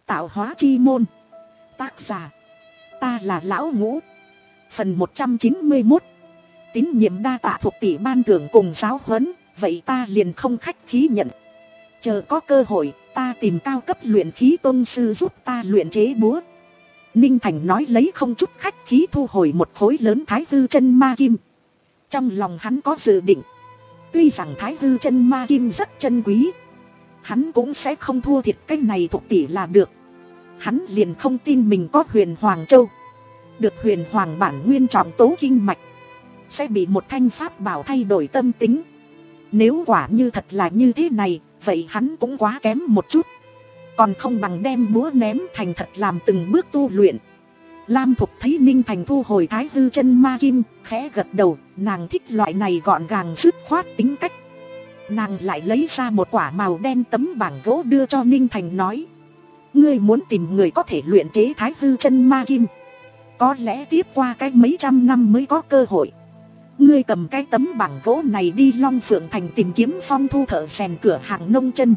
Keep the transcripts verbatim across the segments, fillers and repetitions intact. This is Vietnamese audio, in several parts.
Tạo hóa chi môn. Tác giả: ta là Lão Ngũ. Phần một trăm chín mươi mốt. Tín nhiệm đa tạ thuộc tỷ ban thưởng cùng giáo huấn, vậy ta liền không khách khí nhận. Chờ có cơ hội, ta tìm cao cấp luyện khí tôn sư giúp ta luyện chế búa. Ninh Thành nói lấy không chút khách khí thu hồi một khối lớn Thái Hư chân ma kim. Trong lòng hắn có dự định, tuy rằng Thái Hư chân ma kim rất chân quý, hắn cũng sẽ không thua thiệt cái này thuộc tỷ là được. Hắn liền không tin mình có Huyền Hoàng Châu, được Huyền Hoàng bản nguyên trọng tố kinh mạch, sẽ bị một thanh pháp bảo thay đổi tâm tính. Nếu quả như thật là như thế này, vậy hắn cũng quá kém một chút. Còn không bằng đem búa ném thành thật làm từng bước tu luyện. Lam Thục thấy Ninh Thành thu hồi Thái Hư chân ma kim, khẽ gật đầu. Nàng thích loại này gọn gàng dứt khoát tính cách. Nàng lại lấy ra một quả màu đen tấm bảng gỗ đưa cho Ninh Thành nói: ngươi muốn tìm người có thể luyện chế Thái Hư chân ma kim, có lẽ tiếp qua cái mấy trăm năm mới có cơ hội. Ngươi cầm cái tấm bảng gỗ này đi Long Phượng Thành tìm kiếm Phong Thu thợ rèn cửa hàng nông chân,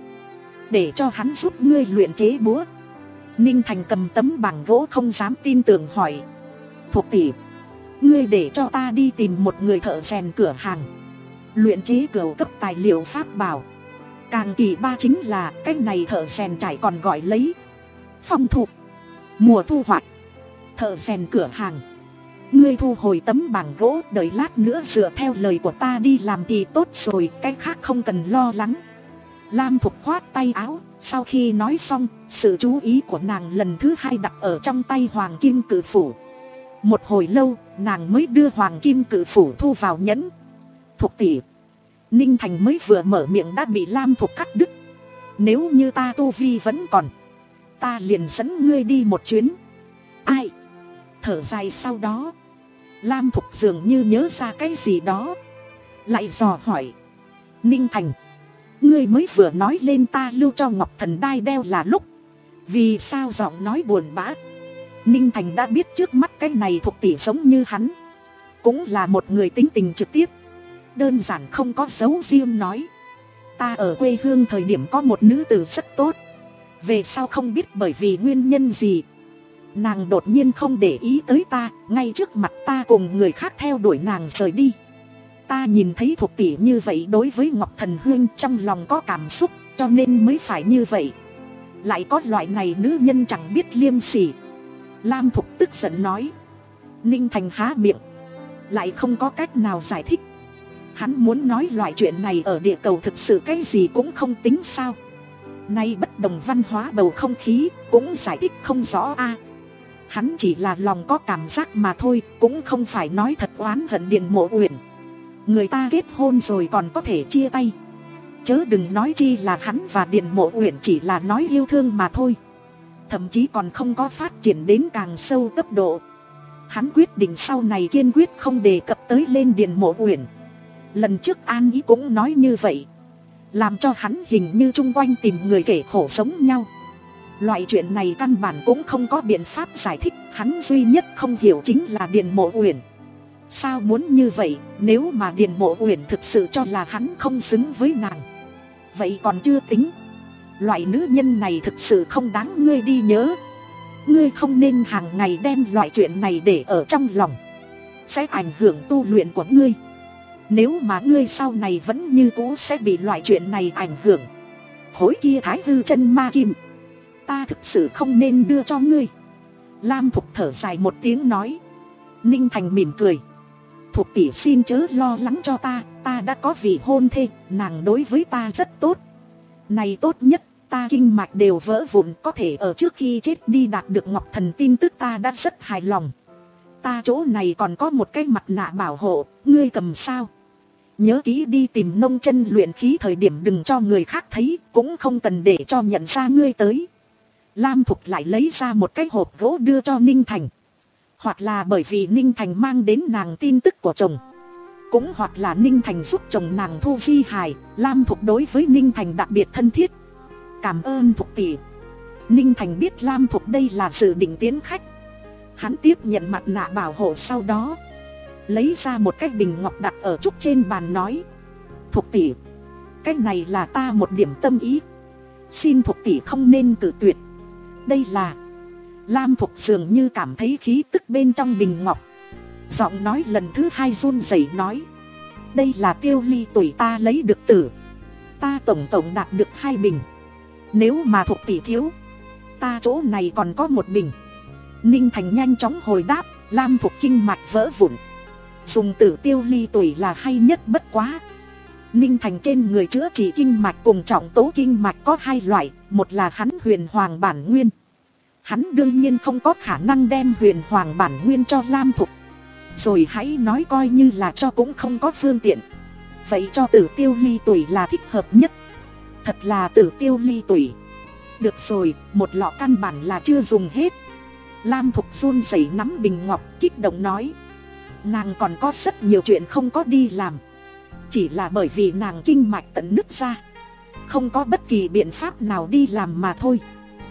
để cho hắn giúp ngươi luyện chế búa. Ninh Thành cầm tấm bảng gỗ không dám tin tưởng hỏi: thuộc tỷ, ngươi để cho ta đi tìm một người thợ rèn cửa hàng luyện chế cửu cấp tài liệu pháp bảo? Càng kỳ ba chính là cái này thợ rèn trải còn gọi lấy Phong Thu, mùa thu hoạch. Thợ rèn cửa hàng, ngươi thu hồi tấm bảng gỗ, đợi lát nữa dựa theo lời của ta đi làm thì tốt rồi, cái khác không cần lo lắng. Lam Thục khoát tay áo, sau khi nói xong, sự chú ý của nàng lần thứ hai đặt ở trong tay Hoàng Kim Cự Phủ. Một hồi lâu, nàng mới đưa Hoàng Kim Cự Phủ thu vào nhẫn. Thục tỷ. Ninh Thành mới vừa mở miệng đã bị Lam Thục cắt đứt. Nếu như ta tu vi vẫn còn, ta liền dẫn ngươi đi một chuyến. Ai? Thở dài sau đó, Lam Thục dường như nhớ ra cái gì đó, lại dò hỏi: Ninh Thành, ngươi mới vừa nói lên ta lưu cho Ngọc Thần đai đeo là lúc, vì sao giọng nói buồn bã? Ninh Thành đã biết trước mắt cái này thuộc tỷ giống như hắn, cũng là một người tính tình trực tiếp, đơn giản không có dấu riêng nói: ta ở quê hương thời điểm có một nữ tử rất tốt, về sau không biết bởi vì nguyên nhân gì, nàng đột nhiên không để ý tới ta, ngay trước mặt ta cùng người khác theo đuổi nàng rời đi. Ta nhìn thấy thuộc tỷ như vậy đối với Ngọc Thần Hương, trong lòng có cảm xúc, cho nên mới phải như vậy. Lại có loại này nữ nhân chẳng biết liêm sỉ. Lam Thục tức giận nói. Ninh Thành há miệng, lại không có cách nào giải thích. Hắn muốn nói loại chuyện này ở địa cầu thực sự cái gì cũng không tính sao. Nay bất đồng văn hóa bầu không khí, cũng giải thích không rõ a. Hắn chỉ là lòng có cảm giác mà thôi, cũng không phải nói thật oán hận Điền Mộ Uyển. Người ta kết hôn rồi còn có thể chia tay, chớ đừng nói chi là hắn và Điền Mộ Uyển chỉ là nói yêu thương mà thôi, thậm chí còn không có phát triển đến càng sâu cấp độ. Hắn quyết định sau này kiên quyết không đề cập tới lên Điền Mộ Uyển. Lần trước An Ý cũng nói như vậy, làm cho hắn hình như chung quanh tìm người kể khổ sống nhau. Loại chuyện này căn bản cũng không có biện pháp giải thích, hắn duy nhất không hiểu chính là Điền Mộ Uyển. Sao muốn như vậy? Nếu mà Điền Mộ Uyển thực sự cho là hắn không xứng với nàng, vậy còn chưa tính. Loại nữ nhân này thực sự không đáng ngươi đi nhớ. Ngươi không nên hàng ngày đem loại chuyện này để ở trong lòng, sẽ ảnh hưởng tu luyện của ngươi. Nếu mà ngươi sau này vẫn như cũ sẽ bị loại chuyện này ảnh hưởng, khối kia Thái Hư chân ma kim ta thực sự không nên đưa cho ngươi. Lam Thục thở dài một tiếng nói. Ninh Thành mỉm cười. Thục tỷ xin chớ lo lắng cho ta, ta đã có vị hôn thê, nàng đối với ta rất tốt. Này tốt nhất, ta kinh mạch đều vỡ vụn, có thể ở trước khi chết đi đạt được Ngọc Thần tin tức ta đã rất hài lòng. Ta chỗ này còn có một cái mặt nạ bảo hộ, ngươi cầm sao? Nhớ kỹ đi tìm nông chân luyện khí thời điểm đừng cho người khác thấy, cũng không cần để cho nhận ra ngươi tới. Lam Thục lại lấy ra một cái hộp gỗ đưa cho Ninh Thành. Hoặc là bởi vì Ninh Thành mang đến nàng tin tức của chồng, cũng hoặc là Ninh Thành giúp chồng nàng thu vi hài, Lam Thục đối với Ninh Thành đặc biệt thân thiết. Cảm ơn Thục tỷ. Ninh Thành biết Lam Thục đây là dự định tiến khách. Hắn tiếp nhận mặt nạ bảo hộ sau đó, lấy ra một cái bình ngọc đặt ở trúc trên bàn nói. Thục tỷ, cái này là ta một điểm tâm ý, xin Thục tỷ không nên cự tuyệt. Đây là... Lam Thục dường như cảm thấy khí tức bên trong bình ngọc. Giọng nói lần thứ hai run rẩy nói. Đây là tiêu ly tuổi ta lấy được tử. Ta tổng tổng đạt được hai bình. Nếu mà Thục tỷ thiếu, ta chỗ này còn có một bình. Ninh Thành nhanh chóng hồi đáp. Lam Thục kinh mạch vỡ vụn. Dùng tử tiêu ly tuổi là hay nhất bất quá. Ninh Thành trên người chữa trị kinh mạch cùng trọng tố kinh mạch có hai loại. Một là hắn huyền hoàng bản nguyên. Hắn đương nhiên không có khả năng đem huyền hoàng bản nguyên cho Lam Thục. Rồi hãy nói coi như là cho cũng không có phương tiện. Vậy cho tử tiêu ly tuổi là thích hợp nhất. Thật là tử tiêu ly tuổi. Được rồi, một lọ căn bản là chưa dùng hết. Lam Thục run rẩy nắm bình ngọc kích động nói. Nàng còn có rất nhiều chuyện không có đi làm. Chỉ là bởi vì nàng kinh mạch tận nứt ra, không có bất kỳ biện pháp nào đi làm mà thôi.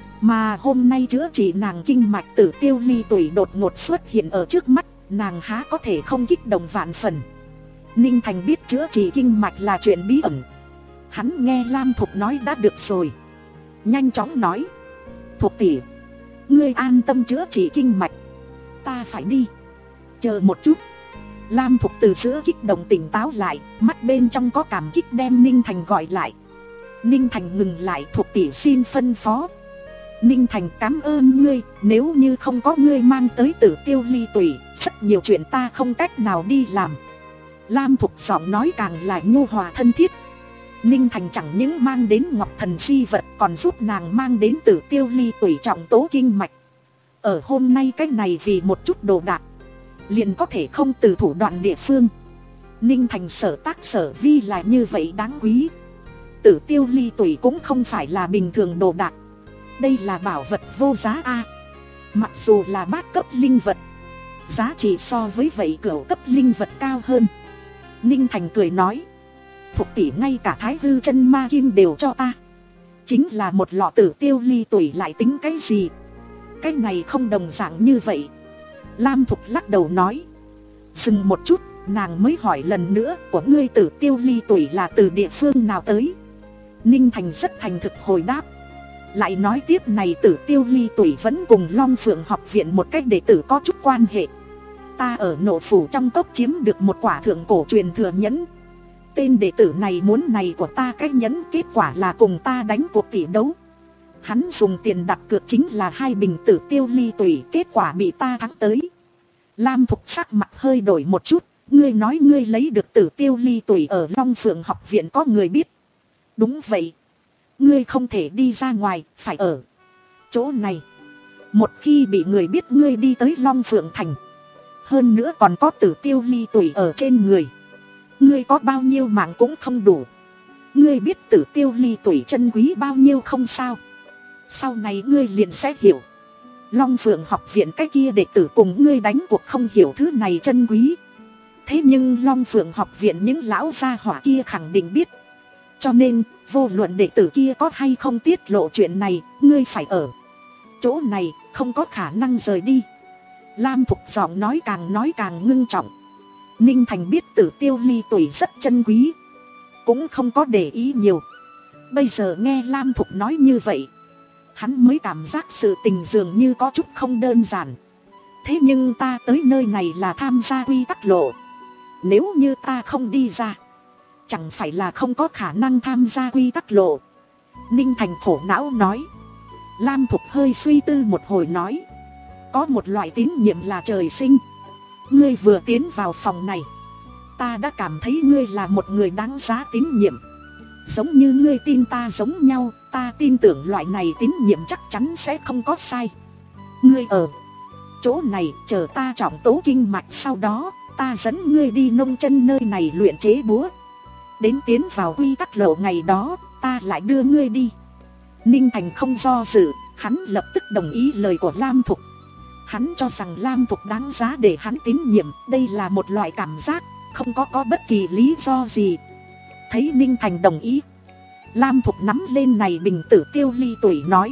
Mà hôm nay chữa trị nàng kinh mạch tử tiêu ly tuổi đột ngột xuất hiện ở trước mắt. Nàng há có thể không kích động vạn phần. Ninh Thành biết chữa trị kinh mạch là chuyện bí ẩn. Hắn nghe Lam Thục nói đã được rồi, nhanh chóng nói. Thục tỷ, ngươi an tâm chữa trị kinh mạch, ta phải đi. Chờ một chút. Lam Thục từ giữa kích động tỉnh táo lại, mắt bên trong có cảm kích đem Ninh Thành gọi lại. Ninh Thành ngừng lại. Thục tỷ xin phân phó. Ninh Thành cảm ơn ngươi, nếu như không có ngươi mang tới tử tiêu ly tủy, rất nhiều chuyện ta không cách nào đi làm. Lam Thục giọng nói càng là nhu hòa thân thiết. Ninh Thành chẳng những mang đến ngọc thần di vật, còn giúp nàng mang đến tử tiêu ly tủy trọng tố kinh mạch. Ở hôm nay cái này vì một chút đồ đạc, liền có thể không từ thủ đoạn địa phương. Ninh Thành sở tác sở vi là như vậy đáng quý. Tử tiêu ly tủy cũng không phải là bình thường đồ đạc. Đây là bảo vật vô giá a. Mặc dù là bát cấp linh vật, giá trị so với vậy cửu cấp linh vật cao hơn. Ninh Thành cười nói. Thục tỷ ngay cả thái hư chân ma kim đều cho ta, chính là một lọ tử tiêu ly tủy lại tính cái gì. Cái này không đồng dạng như vậy. Lam Thục lắc đầu nói. Dừng một chút, nàng mới hỏi lần nữa. Của ngươi tử tiêu ly tủy là từ địa phương nào tới? Ninh Thành rất thành thực hồi đáp. Lại nói tiếp, này tử tiêu ly tủy vẫn cùng Long Phượng học viện một cách đệ tử có chút quan hệ. Ta ở Nộ Phủ trong cốc chiếm được một quả thượng cổ truyền thừa nhẫn. Tên đệ tử này muốn này của ta cái nhẫn, kết quả là cùng ta đánh cuộc tỷ đấu. Hắn dùng tiền đặt cược chính là hai bình tử tiêu ly tủy, kết quả bị ta thắng tới. Lam Thục sắc mặt hơi đổi một chút. Ngươi nói ngươi lấy được tử tiêu ly tủy ở Long Phượng học viện có người biết? Đúng vậy. Ngươi không thể đi ra ngoài, phải ở chỗ này. Một khi bị người biết ngươi đi tới Long Phượng thành, hơn nữa còn có tử tiêu ly tủy ở trên người, ngươi có bao nhiêu mạng cũng không đủ. Ngươi biết tử tiêu ly tủy chân quý bao nhiêu không sao? Sau này ngươi liền sẽ hiểu. Long Phượng học viện cái kia đệ tử cùng ngươi đánh cuộc không hiểu thứ này chân quý. Thế nhưng Long Phượng học viện những lão gia hỏa kia khẳng định biết. Cho nên, vô luận đệ tử kia có hay không tiết lộ chuyện này, ngươi phải ở chỗ này, không có khả năng rời đi. Lam Thục giọng nói càng nói càng ngưng trọng. Ninh Thành biết tử tiêu ly tủy rất chân quý, cũng không có để ý nhiều. Bây giờ nghe Lam Thục nói như vậy, hắn mới cảm giác sự tình dường như có chút không đơn giản. Thế nhưng ta tới nơi này là tham gia quy tắc lộ. Nếu như ta không đi ra, chẳng phải là không có khả năng tham gia quy tắc lộ. Ninh Thành khổ não nói. Lam Thục hơi suy tư một hồi nói. Có một loại tín nhiệm là trời sinh. Ngươi vừa tiến vào phòng này, ta đã cảm thấy ngươi là một người đáng giá tín nhiệm. Giống như ngươi tin ta giống nhau, ta tin tưởng loại này tín nhiệm chắc chắn sẽ không có sai. Ngươi ở chỗ này chờ ta trọng tố kinh mạch, sau đó ta dẫn ngươi đi nông chân nơi này luyện chế búa. Đến tiến vào quy tắc lộ ngày đó, ta lại đưa ngươi đi. Ninh Thành không do dự, hắn lập tức đồng ý lời của Lam Thục. Hắn cho rằng Lam Thục đáng giá để hắn tín nhiệm, đây là một loại cảm giác, không có có bất kỳ lý do gì. Thấy Ninh Thành đồng ý, Lam Thục nắm lên này bình tử tiêu ly tủy nói.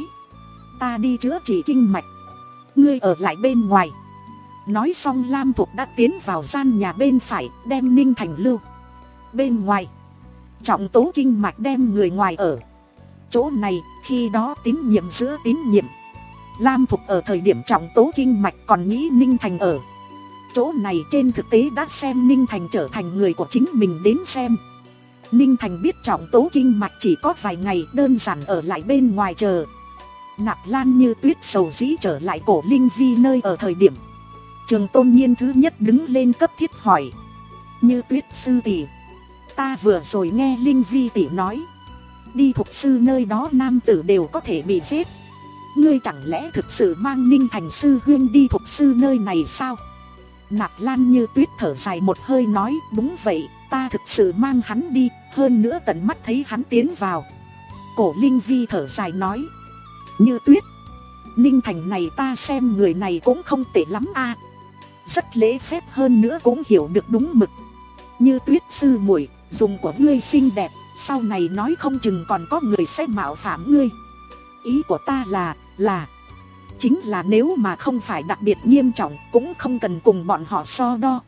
Ta đi chữa trị kinh mạch, ngươi ở lại bên ngoài. Nói xong Lam Thục đã tiến vào gian nhà bên phải, đem Ninh Thành lưu bên ngoài. Trọng tố kinh mạch đem người ngoài ở chỗ này, khi đó tín nhiệm giữa tín nhiệm. Lam Thục ở thời điểm trọng tố kinh mạch còn nghĩ Ninh Thành ở chỗ này, trên thực tế đã xem Ninh Thành trở thành người của chính mình đến xem. Ninh Thành biết trọng tố kinh mạch chỉ có vài ngày, đơn giản ở lại bên ngoài chờ. Nạp Lan Như Tuyết sầu dĩ trở lại Cổ Linh Vi nơi ở thời điểm, Trường Tôn Nhiên thứ nhất đứng lên cấp thiết hỏi: Như Tuyết sư tỷ, ta vừa rồi nghe Linh Vi tỷ nói, đi Thục sư nơi đó nam tử đều có thể bị giết. Ngươi chẳng lẽ thực sự mang Ninh Thành sư huyên đi Thục sư nơi này sao? Nạp Lan Như Tuyết thở dài một hơi nói: đúng vậy, ta thực sự mang hắn đi, hơn nữa tận mắt thấy hắn tiến vào. Cổ Linh Vi thở dài nói: Như Tuyết, Ninh Thành này ta xem người này cũng không tệ lắm a, rất lễ phép, hơn nữa cũng hiểu được đúng mực. Như Tuyết sư muội, dùng của ngươi xinh đẹp, sau này nói không chừng còn có người sẽ mạo phạm ngươi. Ý của ta là, là chính là nếu mà không phải đặc biệt nghiêm trọng cũng không cần cùng bọn họ so đo.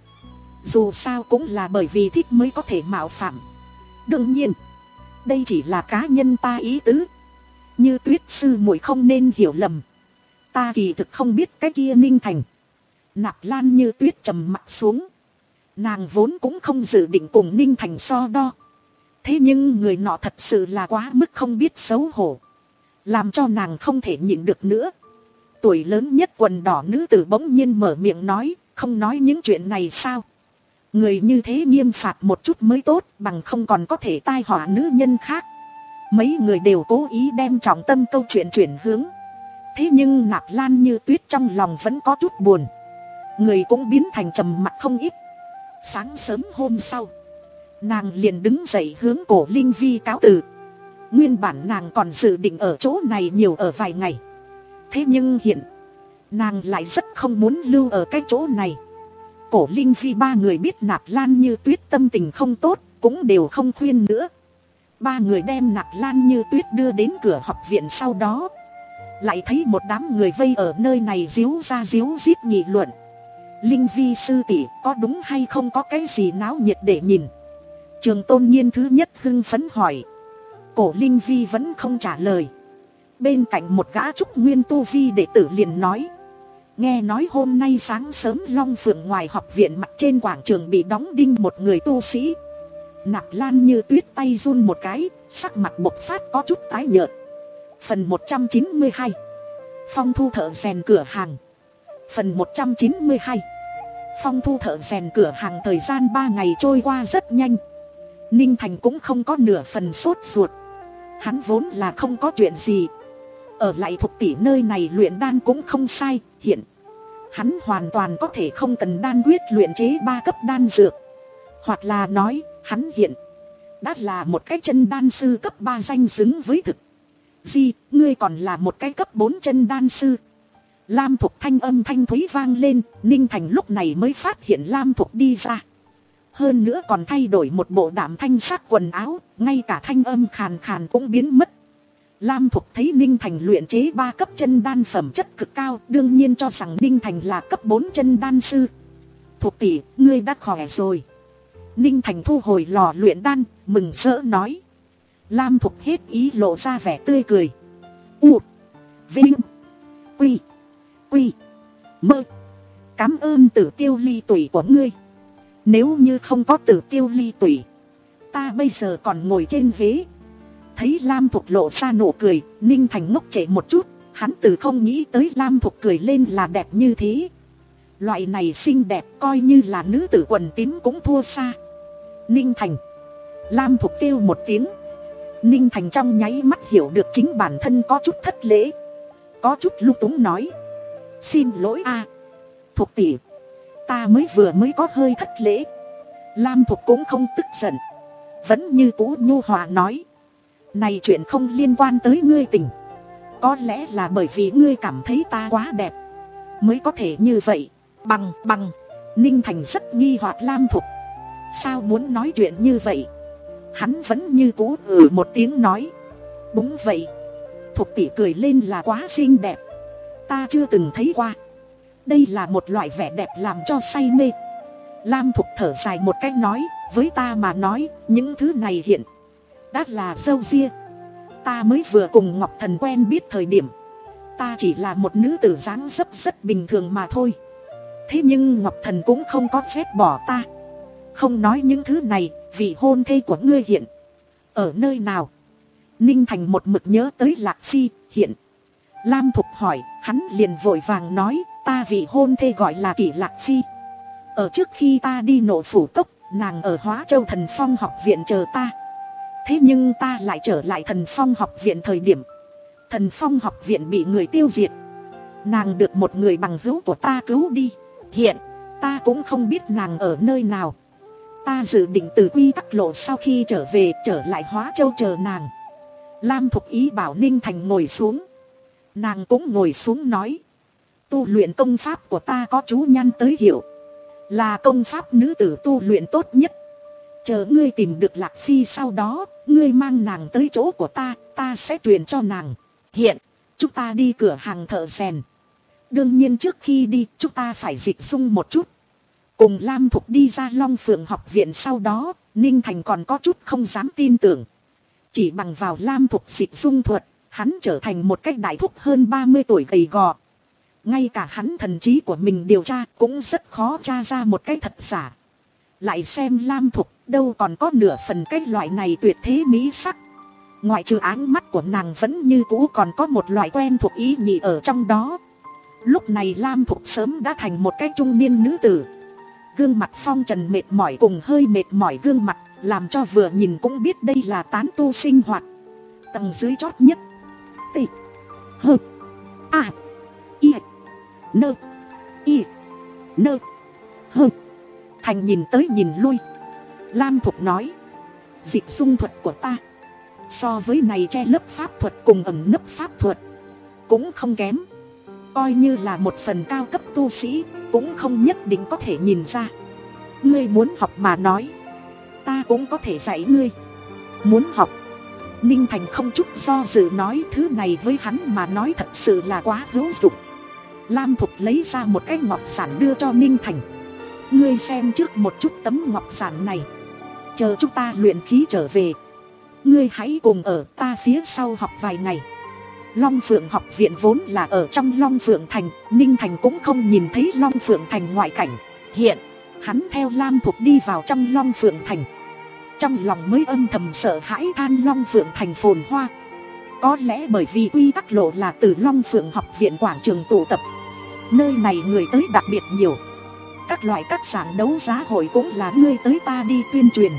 Dù sao cũng là bởi vì thích mới có thể mạo phạm. Đương nhiên, đây chỉ là cá nhân ta ý tứ. Như Tuyết sư muội không nên hiểu lầm, ta kỳ thực không biết cái kia Ninh Thành. Nạp Lan Như Tuyết trầm mặt xuống. Nàng vốn cũng không dự định cùng Ninh Thành so đo. Thế nhưng người nọ thật sự là quá mức không biết xấu hổ, làm cho nàng không thể nhịn được nữa. Tuổi lớn nhất quần đỏ nữ tử bỗng nhiên mở miệng nói: không nói những chuyện này sao? Người như thế nghiêm phạt một chút mới tốt, bằng không còn có thể tai họa nữ nhân khác. Mấy người đều cố ý đem trọng tâm câu chuyện chuyển hướng. Thế nhưng Nạp Lan Như Tuyết trong lòng vẫn có chút buồn, người cũng biến thành trầm mặc không ít. Sáng sớm hôm sau, nàng liền đứng dậy hướng Cổ Linh Vi cáo từ. Nguyên bản nàng còn dự định ở chỗ này nhiều ở vài ngày, thế nhưng hiện nàng lại rất không muốn lưu ở cái chỗ này. Cổ Linh Vi ba người biết Nạp Lan Như Tuyết tâm tình không tốt, cũng đều không khuyên nữa. Ba người đem Nạp Lan Như Tuyết đưa đến cửa học viện, sau đó lại thấy một đám người vây ở nơi này díu ra díu dít nghị luận. Linh Vi sư tỷ, có đúng hay không có cái gì náo nhiệt để nhìn? Trường Tôn Nhiên thứ nhất hưng phấn hỏi. Cổ Linh Vi vẫn không trả lời. Bên cạnh một gã trúc nguyên tu vi đệ tử liền nói: nghe nói hôm nay sáng sớm Long Phượng ngoài học viện mặt trên quảng trường bị đóng đinh một người tu sĩ. Nạp Lan Như Tuyết tay run một cái, sắc mặt bộc phát có chút tái nhợt. Phần một trăm chín mươi hai, Phong Thu thợ rèn cửa hàng. Phần một trăm chín mươi hai, Phong Thu thợ rèn cửa hàng. Thời gian ba ngày trôi qua rất nhanh. Ninh Thành cũng không có nửa phần sốt ruột. Hắn vốn là không có chuyện gì, ở lại Thục tỷ nơi này luyện đan cũng không sai. Hiện hắn hoàn toàn có thể không cần đan quyết luyện chế ba cấp đan dược. Hoặc là nói, hắn hiện đã là một cái chân đan sư cấp ba danh xứng với thực. Gì, ngươi còn là một cái cấp bốn chân đan sư? Lam Thục thanh âm thanh thúy vang lên. Ninh Thành lúc này mới phát hiện Lam Thục đi ra. Hơn nữa còn thay đổi một bộ đạm thanh sắc quần áo, ngay cả thanh âm khàn khàn cũng biến mất. Lam Thục thấy Ninh Thành luyện chế ba cấp chân đan phẩm chất cực cao, đương nhiên cho rằng Ninh Thành là cấp bốn chân đan sư. Thục tỷ, ngươi đã khỏe rồi. Ninh Thành thu hồi lò luyện đan, mừng rỡ nói. Lam Thục hết ý lộ ra vẻ tươi cười. U, Vinh, Quy, Quy, Mơ. Cảm ơn Tử Tiêu Ly Tủy của ngươi. Nếu như không có Tử Tiêu Ly Tủy, ta bây giờ còn ngồi trên ghế. Thấy Lam Thục lộ ra nụ cười, Ninh Thành ngốc trệ một chút. Hắn từ không nghĩ tới Lam Thục cười lên là đẹp như thế. Loại này xinh đẹp coi như là nữ tử quần tím cũng thua xa. Ninh Thành. Lam Thục kêu một tiếng. Ninh Thành trong nháy mắt hiểu được chính bản thân có chút thất lễ, có chút lung túng nói: xin lỗi a, Thục tỷ, ta mới vừa mới có hơi thất lễ. Lam Thục cũng không tức giận, vẫn như cũ nhu hòa nói: này chuyện không liên quan tới ngươi tình. Có lẽ là bởi vì ngươi cảm thấy ta quá đẹp mới có thể như vậy. Bằng bằng. Ninh Thành rất nghi hoặc Lam Thục sao muốn nói chuyện như vậy. Hắn vẫn như cũ ừ một tiếng nói: đúng vậy, Thục tỷ cười lên là quá xinh đẹp, ta chưa từng thấy qua. Đây là một loại vẻ đẹp làm cho say mê. Lam Thục thở dài một cách nói: với ta mà nói, những thứ này hiện đã là râu ria. Ta mới vừa cùng Ngọc Thần quen biết thời điểm, Ta chỉ là một nữ tử dáng dấp rất bình thường mà thôi. Thế nhưng Ngọc Thần cũng không có ghét bỏ ta. Không nói những thứ này, vị hôn thê của ngươi hiện ở nơi nào? Ninh Thành một mực nhớ tới Lạc Phi, hiện. Lam Thục hỏi, hắn liền vội vàng nói, ta vị hôn thê gọi là Kỷ Lạc Phi. Ở trước khi ta đi Nộ Phủ Cốc, nàng ở Hóa Châu Thần Phong học viện chờ ta. Thế nhưng ta lại trở lại Thần Phong học viện thời điểm Thần Phong học viện bị người tiêu diệt. Nàng được một người bằng hữu của ta cứu đi. Hiện, ta cũng không biết nàng ở nơi nào. Ta dự định từ Quy Tắc Lộ sau khi trở về trở lại Hóa Châu chờ nàng. Lam Thục ý bảo Ninh Thành ngồi xuống. Nàng cũng ngồi xuống nói, tu luyện công pháp của ta có chú nhăn tới hiểu, là công pháp nữ tử tu luyện tốt nhất. Chờ ngươi tìm được Lạc Phi sau đó, ngươi mang nàng tới chỗ của ta, ta sẽ truyền cho nàng. Hiện, chúng ta đi cửa hàng thợ rèn. Đương nhiên trước khi đi, chúng ta phải dịch dung một chút. Cùng Lam Thục đi ra Long Phượng học viện sau đó, Ninh Thành còn có chút không dám tin tưởng. Chỉ bằng vào Lam Thục dịch dung thuật, hắn trở thành một cách đại thúc hơn ba mươi tuổi gầy gò. Ngay cả hắn thần trí của mình điều tra cũng rất khó tra ra một cái thật giả. Lại xem Lam Thục, đâu còn có nửa phần cái loại này tuyệt thế mỹ sắc. Ngoại trừ áng mắt của nàng vẫn như cũ còn có một loại quen thuộc ý nhị ở trong đó. Lúc này Lam Thục sớm đã thành một cái trung niên nữ tử. Gương mặt phong trần mệt mỏi cùng hơi mệt mỏi gương mặt, làm cho vừa nhìn cũng biết đây là tán tu sinh hoạt. Tầng dưới chót nhất, T, H, A, I, N, I, N, H. Thành nhìn tới nhìn lui. Lam Thục nói, dịch dung thuật của ta so với này che lấp pháp thuật cùng ẩn nấp pháp thuật cũng không kém. Coi như là một phần cao cấp tu sĩ cũng không nhất định có thể nhìn ra. Ngươi muốn học mà nói, ta cũng có thể dạy ngươi. Muốn học? Ninh Thành không chút do dự nói, thứ này với hắn mà nói thật sự là quá hữu dụng. Lam Thục lấy ra một cái ngọc giản đưa cho Ninh Thành. Ngươi xem trước một chút tấm ngọc giản này. Chờ chúng ta luyện khí trở về, ngươi hãy cùng ở ta phía sau học vài ngày. Long Phượng học viện vốn là ở trong Long Phượng Thành, Ninh Thành cũng không nhìn thấy Long Phượng Thành ngoại cảnh. Hiện, hắn theo Lam Thục đi vào trong Long Phượng Thành. Trong lòng mới âm thầm sợ hãi than Long Phượng Thành phồn hoa. Có lẽ bởi vì Quy Tắc Lộ là từ Long Phượng học viện quảng trường tụ tập. Nơi này người tới đặc biệt nhiều. Các loại các giảng đấu giá hội cũng là ngươi tới ta đi tuyên truyền.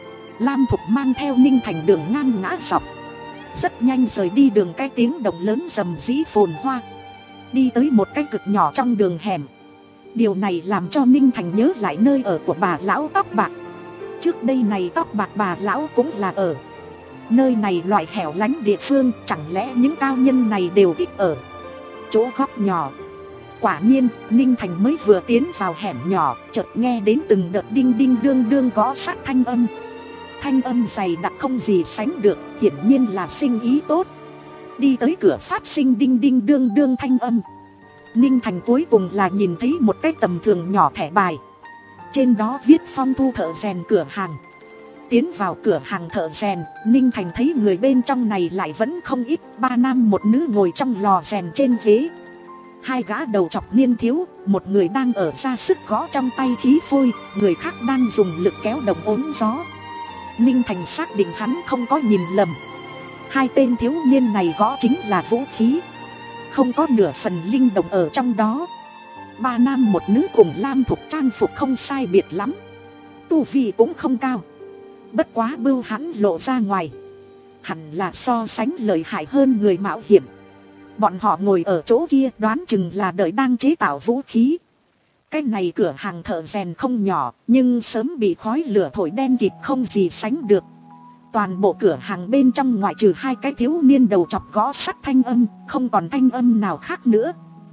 Lam Thục mang theo Ninh Thành đường ngang ngã dọc, rất nhanh rời đi đường cái tiếng động lớn rầm rĩ phồn hoa. Đi tới một cái cực nhỏ trong đường hẻm. Điều này làm cho Ninh Thành nhớ lại nơi ở của bà lão tóc bạc. Trước đây này tóc bạc bà lão cũng là ở nơi này loại hẻo lánh địa phương. Chẳng lẽ những cao nhân này đều thích ở chỗ góc nhỏ? Quả nhiên, Ninh Thành mới vừa tiến vào hẻm nhỏ, chợt nghe đến từng đợt đinh đinh đương đương gõ sát thanh âm. Thanh âm dày đặc không gì sánh được, hiển nhiên là sinh ý tốt. Đi tới cửa phát sinh đinh đinh đương đương thanh âm. Ninh Thành cuối cùng là nhìn thấy một cái tầm thường nhỏ thẻ bài. Trên đó viết Phong Thu thợ rèn cửa hàng. Tiến vào cửa hàng thợ rèn, Ninh Thành thấy người bên trong này lại vẫn không ít. Ba nam một nữ ngồi trong lò rèn trên ghế. Hai gã đầu chọc niên thiếu, một người đang ở ra sức gõ trong tay khí phôi, người khác đang dùng lực kéo đồng ốm gió. Ninh Thành xác định hắn không có nhìn lầm. Hai tên thiếu niên này gõ chính là vũ khí, không có nửa phần linh động ở trong đó. Ba nam một nữ cùng Lam Thục trang phục không sai biệt lắm, tu vi cũng không cao. Bất quá bưu hắn lộ ra ngoài, hẳn là so sánh lợi hại hơn người mạo hiểm. Bọn họ ngồi ở chỗ kia đoán chừng là đợi đang chế tạo vũ khí. Cái này cửa hàng thợ rèn không nhỏ, nhưng sớm bị khói lửa thổi đen kịt không gì sánh được. Toàn bộ cửa hàng bên trong ngoại trừ hai cái thiếu niên đầu chọc gõ sắt thanh âm, không còn thanh âm nào khác nữa.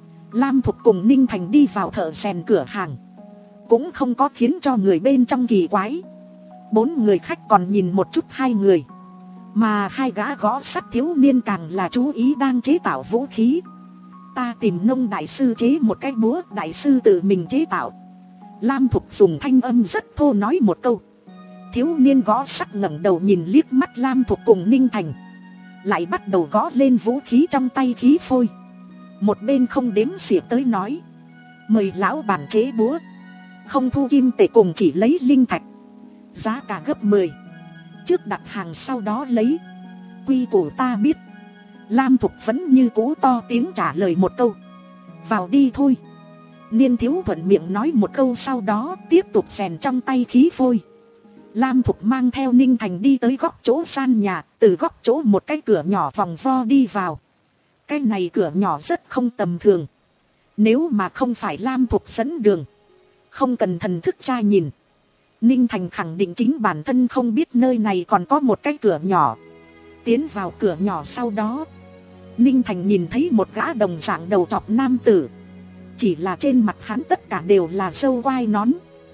Lam Thục cùng Ninh Thành đi vào thợ rèn cửa hàng, cũng không có khiến cho người bên trong kỳ quái. Bốn người khách còn nhìn một chút hai người, mà hai gã gõ sắt thiếu niên càng là chú ý đang chế tạo vũ khí. Ta tìm nông đại sư chế một cái búa, đại sư tự mình chế tạo. Lam Thục dùng thanh âm rất thô nói một câu. Thiếu niên gõ sắt ngẩng đầu nhìn liếc mắt Lam Thục cùng Ninh Thành, lại bắt đầu gõ lên vũ khí trong tay khí phôi. Một bên không đếm xỉa tới nói, mời lão bản chế búa, không thu kim tệ cùng chỉ lấy linh thạch, giá cả gấp mười, trước đặt hàng sau đó lấy. Quy củ ta biết. Lam Thục vẫn như cũ to tiếng trả lời một câu, vào đi thôi. Niên Thiếu thuận miệng nói một câu, sau đó tiếp tục rèn trong tay khí phôi. Lam Thục mang theo Ninh Thành đi tới góc chỗ san nhà, từ góc chỗ một cái cửa nhỏ vòng vo đi vào. Cái này cửa nhỏ rất không tầm thường. Nếu mà không phải Lam Thục dẫn đường, không cần thần thức tra nhìn, Ninh Thành khẳng định chính bản thân không biết nơi này còn có một cái cửa nhỏ. Tiến vào cửa nhỏ sau đó, Ninh Thành nhìn thấy một gã đồng dạng đầu trọc nam tử. Chỉ là trên mặt hắn tất cả đều là râu quai nón.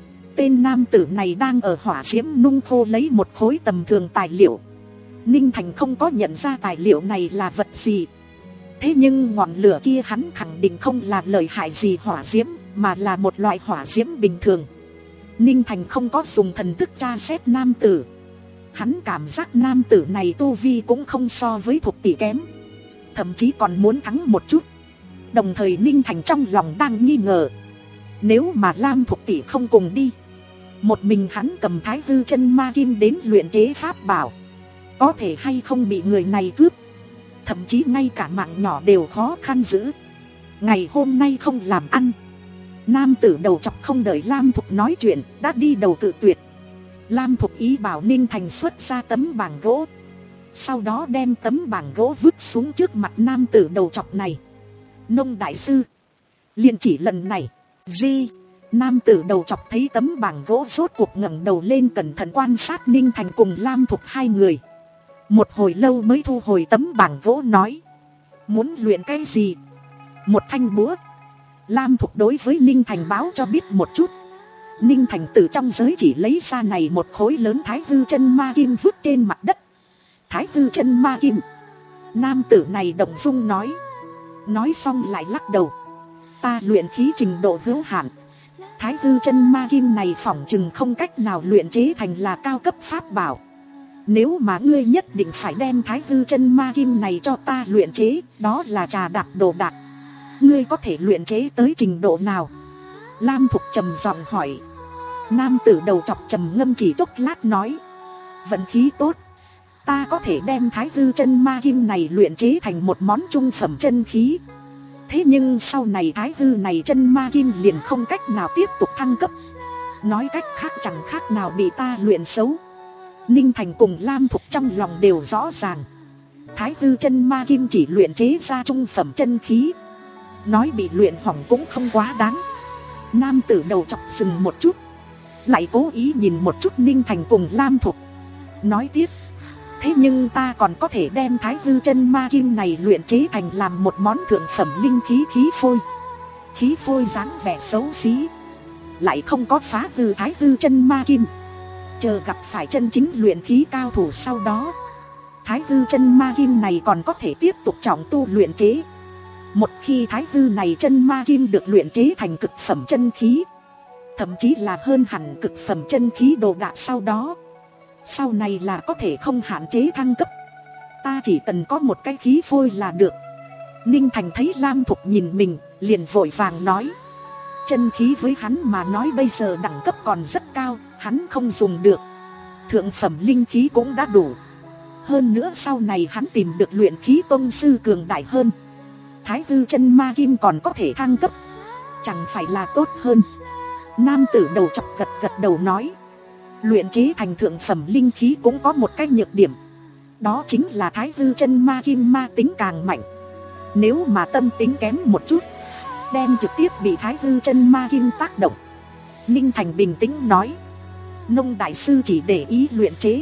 Tên nam tử này đang ở hỏa diễm nung khô lấy một khối tầm thường tài liệu. Ninh Thành không có nhận ra tài liệu này là vật gì. Thế nhưng ngọn lửa kia hắn khẳng định không là lợi hại gì hỏa diễm, mà là một loại hỏa diễm bình thường. Ninh Thành không có dùng thần thức tra xét nam tử. Hắn cảm giác nam tử này tu vi cũng không so với Thục tỷ kém, thậm chí còn muốn thắng một chút. Đồng thời Ninh Thành trong lòng đang nghi ngờ, nếu mà Lam Thục tỷ không cùng đi, một mình hắn cầm Thái Hư chân ma kim đến luyện chế pháp bảo, có thể hay không bị người này cướp, thậm chí ngay cả mạng nhỏ đều khó khăn giữ. Ngày hôm nay không làm ăn. Nam tử đầu chọc không đợi Lam Thục nói chuyện đã đi đầu cự tuyệt. Lam Thục ý bảo Ninh Thành xuất ra tấm bảng gỗ, sau đó đem tấm bảng gỗ vứt xuống trước mặt nam tử đầu chọc này. Nông đại sư, liền chỉ lần này. Di. Nam tử đầu chọc thấy tấm bảng gỗ rốt cuộc ngẩng đầu lên cẩn thận quan sát Ninh Thành cùng Lam Thục hai người. Một hồi lâu mới thu hồi tấm bảng gỗ nói, muốn luyện cái gì? Một thanh búa. Lam Thục đối với Ninh Thành báo cho biết một chút. Ninh Thành từ trong giới chỉ lấy ra này một khối lớn Thái Hư chân ma kim vứt trên mặt đất. Thái Hư chân ma kim. Nam tử này động dung nói. Nói xong lại lắc đầu. Ta luyện khí trình độ hữu hạn. Thái Hư chân ma kim này phỏng chừng không cách nào luyện chế thành là cao cấp pháp bảo. Nếu mà ngươi nhất định phải đem Thái Hư chân ma kim này cho ta luyện chế, đó là trà đạp đồ đạc. Ngươi có thể luyện chế tới trình độ nào? Lam Thục trầm giọng hỏi. Nam tử đầu chọc trầm ngâm chỉ chốc lát nói, vận khí tốt, ta có thể đem Thái Hư chân ma kim này luyện chế thành một món trung phẩm chân khí. Thế nhưng sau này Thái Hư này chân ma kim liền không cách nào tiếp tục thăng cấp. Nói cách khác chẳng khác nào bị ta luyện xấu. Ninh Thành cùng Lam Thục trong lòng đều rõ ràng, Thái Hư chân ma kim chỉ luyện chế ra trung phẩm chân khí, nói bị luyện hỏng cũng không quá đáng. Nam tử đầu chọc sừng một chút, lại cố ý nhìn một chút Ninh Thành cùng Lam Thục, nói tiếp, thế nhưng ta còn có thể đem Thái Hư chân ma kim này luyện chế thành làm một món thượng phẩm linh khí khí phôi. Khí phôi dáng vẻ xấu xí, lại không có phá hư Thái Hư chân ma kim. Chờ gặp phải chân chính luyện khí cao thủ sau đó, Thái Hư chân ma kim này còn có thể tiếp tục trọng tu luyện chế. Một khi Thái Hư này chân ma kim được luyện chế thành cực phẩm chân khí, thậm chí là hơn hẳn cực phẩm chân khí đồ đạc sau đó, sau này là có thể không hạn chế thăng cấp. Ta chỉ cần có một cái khí phôi là được. Ninh Thành thấy Lam Thục nhìn mình, liền vội vàng nói, chân khí với hắn mà nói bây giờ đẳng cấp còn rất cao, hắn không dùng được. Thượng phẩm linh khí cũng đã đủ. Hơn nữa sau này hắn tìm được luyện khí tông sư cường đại hơn, Thái Hư chân ma kim còn có thể thăng cấp, chẳng phải là tốt hơn. Nam tử đầu chọc gật gật đầu nói, luyện chế thành thượng phẩm linh khí cũng có một cái nhược điểm, đó chính là Thái Hư chân ma kim ma tính càng mạnh. Nếu mà tâm tính kém một chút, đem trực tiếp bị Thái Hư chân ma kim tác động. Ninh Thành bình tĩnh nói, Nông đại sư chỉ để ý luyện chế,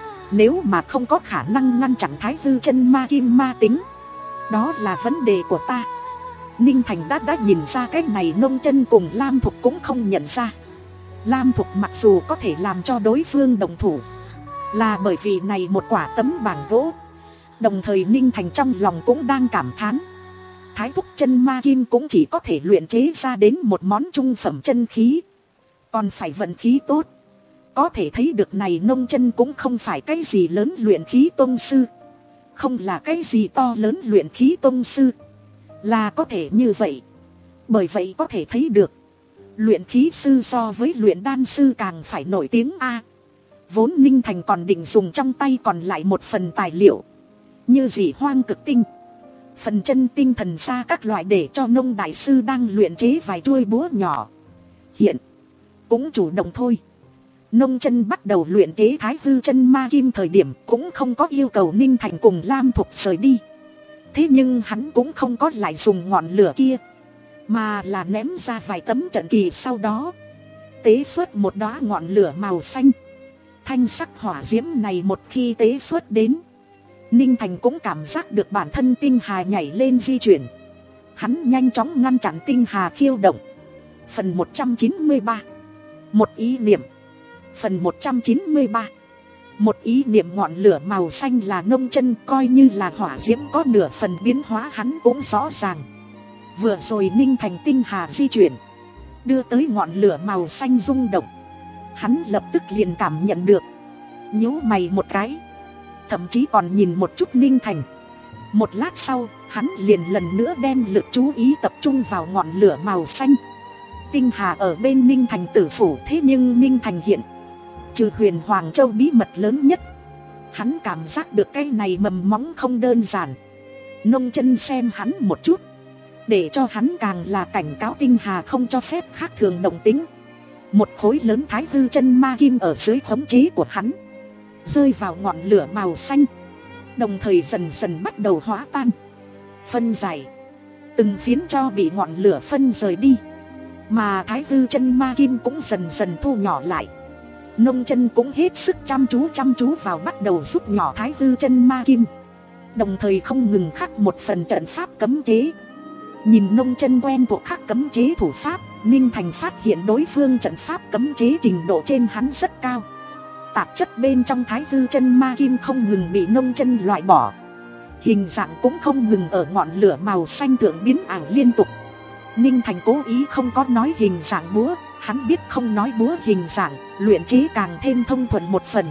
nếu mà không có khả năng ngăn chặn Thái Hư chân ma kim ma tính, đó là vấn đề của ta. Ninh Thành đã đã nhìn ra cái này Nông chân cùng Lam Thục cũng không nhận ra. Lam Thục mặc dù có thể làm cho đối phương đồng thủ, là bởi vì này một quả tấm bảng gỗ. Đồng thời Ninh Thành trong lòng cũng đang cảm thán, Thái Thúc chân ma kim cũng chỉ có thể luyện chế ra đến một món trung phẩm chân khí, còn phải vận khí tốt. Có thể thấy được này Nông chân cũng không phải cái gì lớn luyện khí tông sư, không là cái gì to lớn luyện khí tông sư. Là có thể như vậy. Bởi vậy có thể thấy được, luyện khí sư so với luyện đan sư càng phải nổi tiếng a. Vốn Ninh Thành còn định dùng trong tay còn lại một phần tài liệu, như dị hoang cực tinh, phần chân tinh thần xa các loại để cho Nông đại sư đang luyện chế vài chuôi búa nhỏ. Hiện cũng chủ động thôi. Nông chân bắt đầu luyện chế Thái Hư chân ma kim thời điểm cũng không có yêu cầu Ninh Thành cùng Lam Thục rời đi. Thế nhưng hắn cũng không có lại dùng ngọn lửa kia, mà là ném ra vài tấm trận kỳ, sau đó tế xuất một đóa ngọn lửa màu xanh. Thanh sắc hỏa diễm này một khi tế xuất đến, Ninh Thành cũng cảm giác được bản thân tinh hà nhảy lên di chuyển. Hắn nhanh chóng ngăn chặn tinh hà khiêu động. Phần một trăm chín mươi ba. Một ý niệm. Phần một trăm chín mươi ba. Một ý niệm ngọn lửa màu xanh là Nông chân coi như là hỏa diễm có nửa phần biến hóa hắn cũng rõ ràng. Vừa rồi Ninh Thành tinh hà di chuyển, đưa tới ngọn lửa màu xanh rung động. Hắn lập tức liền cảm nhận được, nhíu mày một cái, thậm chí còn nhìn một chút Ninh Thành. Một lát sau, hắn liền lần nữa đem lực chú ý tập trung vào ngọn lửa màu xanh. Tinh hà ở bên Ninh Thành tử phủ, thế nhưng Ninh Thành hiện trừ Huyền Hoàng Châu bí mật lớn nhất. Hắn cảm giác được cái này mầm móng không đơn giản. Nông chân xem hắn một chút, để cho hắn càng là cảnh cáo tinh hà không cho phép khác thường động tính. Một khối lớn Thái Hư chân ma kim ở dưới khống chế của hắn rơi vào ngọn lửa màu xanh, đồng thời dần dần bắt đầu hóa tan, phân giải. Từng phiến cho bị ngọn lửa phân rời đi, mà Thái Hư chân ma kim cũng dần dần thu nhỏ lại. Nông chân cũng hết sức chăm chú chăm chú vào bắt đầu rút nhỏ Thái Hư chân ma kim, đồng thời không ngừng khắc một phần trận pháp cấm chế. Nhìn Nông chân quen thuộc khắc cấm chế thủ pháp, Ninh Thành phát hiện đối phương trận pháp cấm chế trình độ trên hắn rất cao. Tạp chất bên trong Thái Hư chân ma kim không ngừng bị Nông chân loại bỏ, hình dạng cũng không ngừng ở ngọn lửa màu xanh thượng biến ảo liên tục. Ninh Thành cố ý không có nói hình dạng búa, hắn biết không nói búa hình dạng, luyện chế càng thêm thông thuận một phần.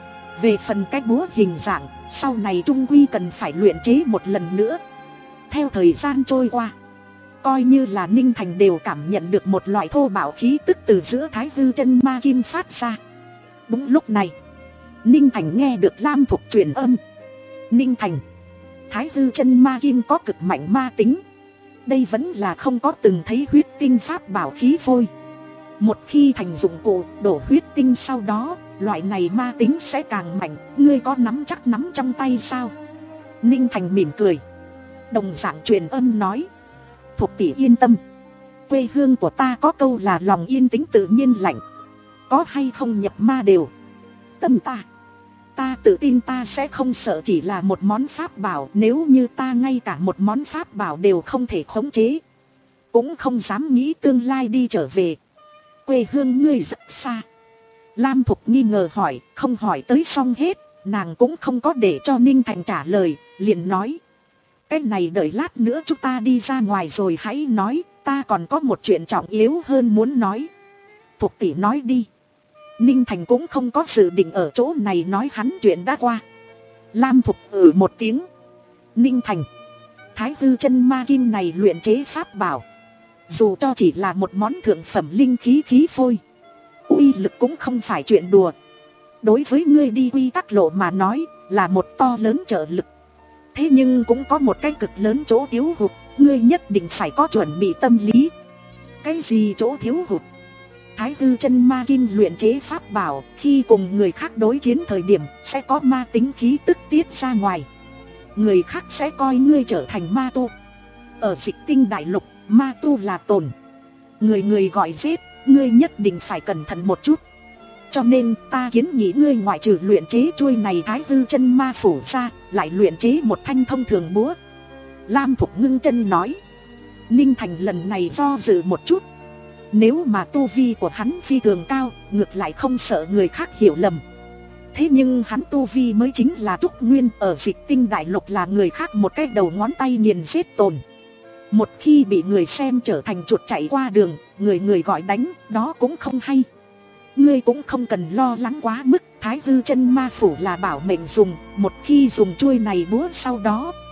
Về phần cái búa hình dạng, sau này trung quy cần phải luyện chế một lần nữa. Theo thời gian trôi qua, coi như là Ninh Thành đều cảm nhận được một loại thô bạo khí tức từ giữa Thái Hư chân ma kim phát ra. Đúng lúc này, Ninh Thành nghe được Lam Thục truyền âm. Ninh Thành, Thái Hư chân ma kim có cực mạnh ma tính. Đây vẫn là không có từng thấy huyết tinh pháp bảo khí phôi. Một khi thành dụng cụ đổ huyết tinh, sau đó loại này ma tính sẽ càng mạnh. Ngươi có nắm chắc nắm trong tay sao? Ninh Thành mỉm cười, đồng dạng truyền âm nói: Thục tỷ yên tâm, quê hương của ta có câu là lòng yên tĩnh tự nhiên lạnh. Có hay không nhập ma đều tâm ta. Ta tự tin ta sẽ không sợ chỉ là một món pháp bảo. Nếu như ta ngay cả một món pháp bảo đều không thể khống chế, cũng không dám nghĩ tương lai đi trở về. Quê hương ngươi rất xa. Lam Thục nghi ngờ hỏi, không hỏi tới xong hết, nàng cũng không có để cho Ninh Thành trả lời, liền nói: cái này đợi lát nữa chúng ta đi ra ngoài rồi hãy nói, ta còn có một chuyện trọng yếu hơn muốn nói. Thục tỷ nói đi. Ninh Thành cũng không có dự định ở chỗ này nói hắn chuyện đã qua. Lam Thục ừ một tiếng. Ninh Thành, Thái Hư chân ma kim này luyện chế pháp bảo, dù cho chỉ là một món thượng phẩm linh khí khí phôi, uy lực cũng không phải chuyện đùa. Đối với ngươi đi quy tắc lộ mà nói là một to lớn trợ lực. Thế nhưng cũng có một cái cực lớn chỗ thiếu hụt, ngươi nhất định phải có chuẩn bị tâm lý. Cái gì chỗ thiếu hụt? Thái Hư chân ma kim luyện chế pháp bảo, khi cùng người khác đối chiến thời điểm sẽ có ma tính khí tức tiết ra ngoài. Người khác sẽ coi ngươi trở thành ma tu. Ở Dịch Tinh đại lục, ma tu là tồn người người gọi giết, ngươi nhất định phải cẩn thận một chút. Cho nên ta kiến nghị ngươi ngoại trừ luyện chế chuôi này Thái Hư chân ma phủ ra, lại luyện chế một thanh thông thường búa. Lam Thục ngưng chân nói. Ninh Thành lần này do dự một chút. Nếu mà tu vi của hắn phi thường cao, ngược lại không sợ người khác hiểu lầm. Thế nhưng hắn tu vi mới chính là Trúc Nguyên, ở Dịch Tinh đại lục là người khác một cái đầu ngón tay nghiền giết tồn. Một khi bị người xem trở thành chuột chạy qua đường, người người gọi đánh, đó cũng không hay. Ngươi cũng không cần lo lắng quá mức, Thái Hư chân ma phủ là bảo mệnh dùng, một khi dùng chuôi này búa sau đó,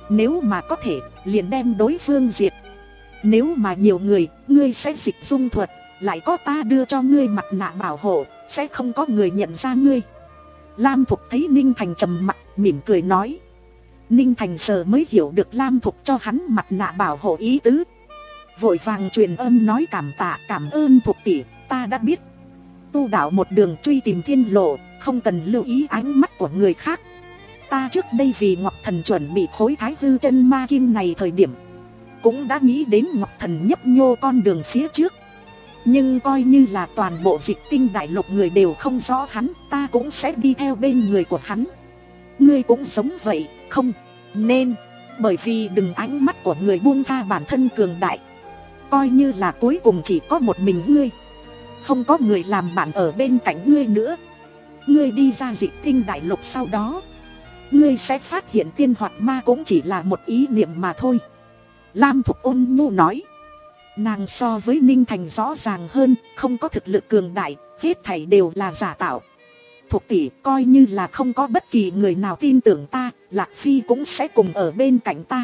Nếu mà có thể, liền đem đối phương diệt. Nếu mà nhiều người, ngươi sẽ dịch dung thuật, lại có ta đưa cho ngươi mặt nạ bảo hộ, sẽ không có người nhận ra ngươi. Lam Thục thấy Ninh Thành trầm mặc, mỉm cười nói. Ninh Thành giờ mới hiểu được Lam Thục cho hắn mặt nạ bảo hộ ý tứ. Vội vàng truyền âm nói cảm tạ, cảm ơn Thục tỷ, ta đã biết. Tu đạo một đường truy tìm thiên lộ, không cần lưu ý ánh mắt của người khác. Ta trước đây vì Ngọc Thần chuẩn bị khối thái hư chân ma kim này thời điểm, cũng đã nghĩ đến Ngọc Thần nhấp nhô con đường phía trước. Nhưng coi như là toàn bộ Dịch Tinh đại lục người đều không rõ hắn, ta cũng sẽ đi theo bên người của hắn. Ngươi cũng giống vậy, không nên, bởi vì đừng ánh mắt của người buông tha bản thân cường đại. Coi như là cuối cùng chỉ có một mình ngươi, không có người làm bạn ở bên cạnh ngươi nữa. Ngươi đi ra Dịch Tinh đại lục sau đó, ngươi sẽ phát hiện tiên hoặc ma cũng chỉ là một ý niệm mà thôi. Lam Thục ôn nhu nói. Nàng so với Ninh Thành rõ ràng hơn, không có thực lực cường đại, hết thảy đều là giả tạo. Thục tỷ, coi như là không có bất kỳ người nào tin tưởng ta, Lạc Phi cũng sẽ cùng ở bên cạnh ta.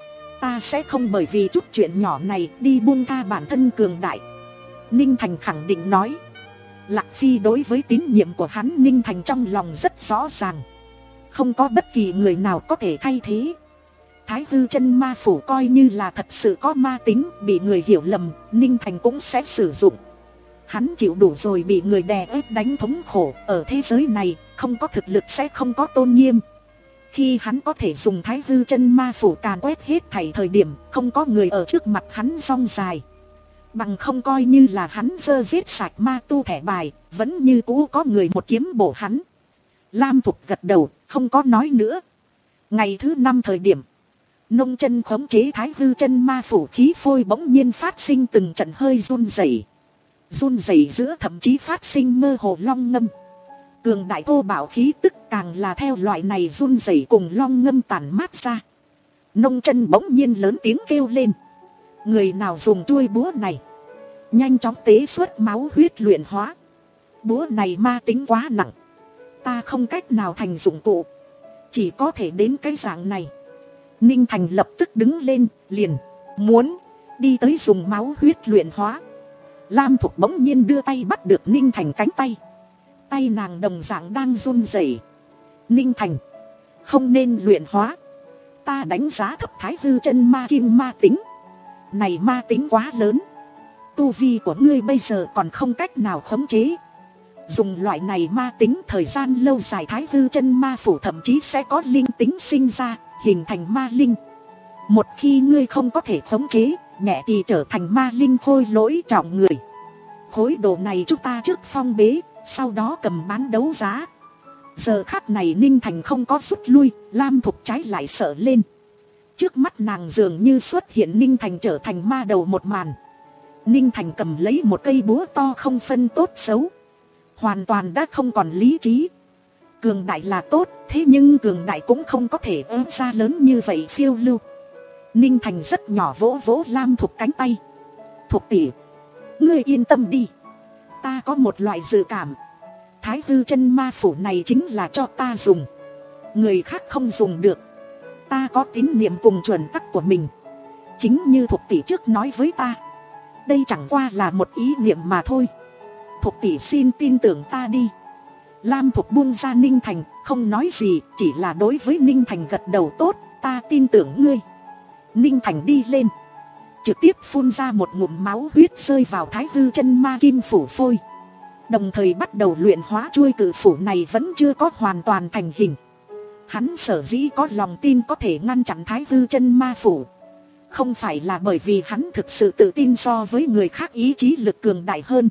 Ta sẽ không bởi vì chút chuyện nhỏ này đi buông tha bản thân cường đại. Ninh Thành khẳng định nói. Lạc Phi đối với tín nhiệm của hắn Ninh Thành trong lòng rất rõ ràng. Không có bất kỳ người nào có thể thay thế. Thái hư chân ma phủ coi như là thật sự có ma tính, bị người hiểu lầm, Ninh Thành cũng sẽ sử dụng. Hắn chịu đủ rồi bị người đè ép đánh thống khổ, ở thế giới này, không có thực lực sẽ không có tôn nghiêm. Khi hắn có thể dùng thái hư chân ma phủ càn quét hết thảy thời điểm, không có người ở trước mặt hắn rong dài. Bằng không coi như là hắn dơ giết sạch ma tu thẻ bài, vẫn như cũ có người một kiếm bổ hắn. Lam Thục gật đầu, không có nói nữa. Ngày thứ năm thời điểm, nông chân khống chế thái hư chân ma phủ khí phôi bỗng nhiên phát sinh từng trận hơi run rẩy. Run rẩy giữa thậm chí phát sinh mơ hồ long ngâm. Cường đại thô bạo khí tức càng là theo loại này run rẩy cùng long ngâm tản mát ra. Nông chân bỗng nhiên lớn tiếng kêu lên. Người nào dùng chuôi búa này, nhanh chóng tế xuất máu huyết luyện hóa. Búa này ma tính quá nặng, ta không cách nào thành dụng cụ, chỉ có thể đến cái dạng này. Ninh Thành lập tức đứng lên, liền muốn đi tới dùng máu huyết luyện hóa. Lam Thục bỗng nhiên đưa tay bắt được Ninh Thành cánh tay. Tay nàng đồng dạng đang run rẩy. Ninh Thành, không nên luyện hóa. Ta đánh giá thập thái hư chân ma kim ma tính. Này ma tính quá lớn, tu vi của ngươi bây giờ còn không cách nào khống chế. Dùng loại này ma tính thời gian lâu dài, thái hư chân ma phủ thậm chí sẽ có linh tính sinh ra, hình thành ma linh. Một khi ngươi không có thể khống chế, nhẹ thì trở thành ma linh khôi lỗi trọng người. Khối đồ này chúng ta trước phong bế, sau đó cầm bán đấu giá. Giờ khắc này Ninh Thành không có rút lui, Lam Thục trái lại sợ lên. Trước mắt nàng dường như xuất hiện Ninh Thành trở thành ma đầu một màn. Ninh Thành cầm lấy một cây búa to không phân tốt xấu, hoàn toàn đã không còn lý trí. Cường đại là tốt, thế nhưng cường đại cũng không có thể ớ ra lớn như vậy phiêu lưu. Ninh Thành rất nhỏ vỗ vỗ Lam Thục cánh tay. Thục tỷ, ngươi yên tâm đi, ta có một loại dự cảm, thái hư chân ma phủ này chính là cho ta dùng, người khác không dùng được. Ta có tín niệm cùng chuẩn tắc của mình. Chính như Thục tỷ trước nói với ta, đây chẳng qua là một ý niệm mà thôi. Thục tỷ xin tin tưởng ta đi. Lam Thục buông ra Ninh Thành, không nói gì, chỉ là đối với Ninh Thành gật đầu. Tốt, ta tin tưởng ngươi. Ninh Thành đi lên, trực tiếp phun ra một ngụm máu huyết rơi vào thái hư chân ma kim phủ phôi. Đồng thời bắt đầu luyện hóa chuôi cự phủ này vẫn chưa có hoàn toàn thành hình. Hắn sở dĩ có lòng tin có thể ngăn chặn thái hư chân ma phủ, không phải là bởi vì hắn thực sự tự tin so với người khác ý chí lực cường đại hơn,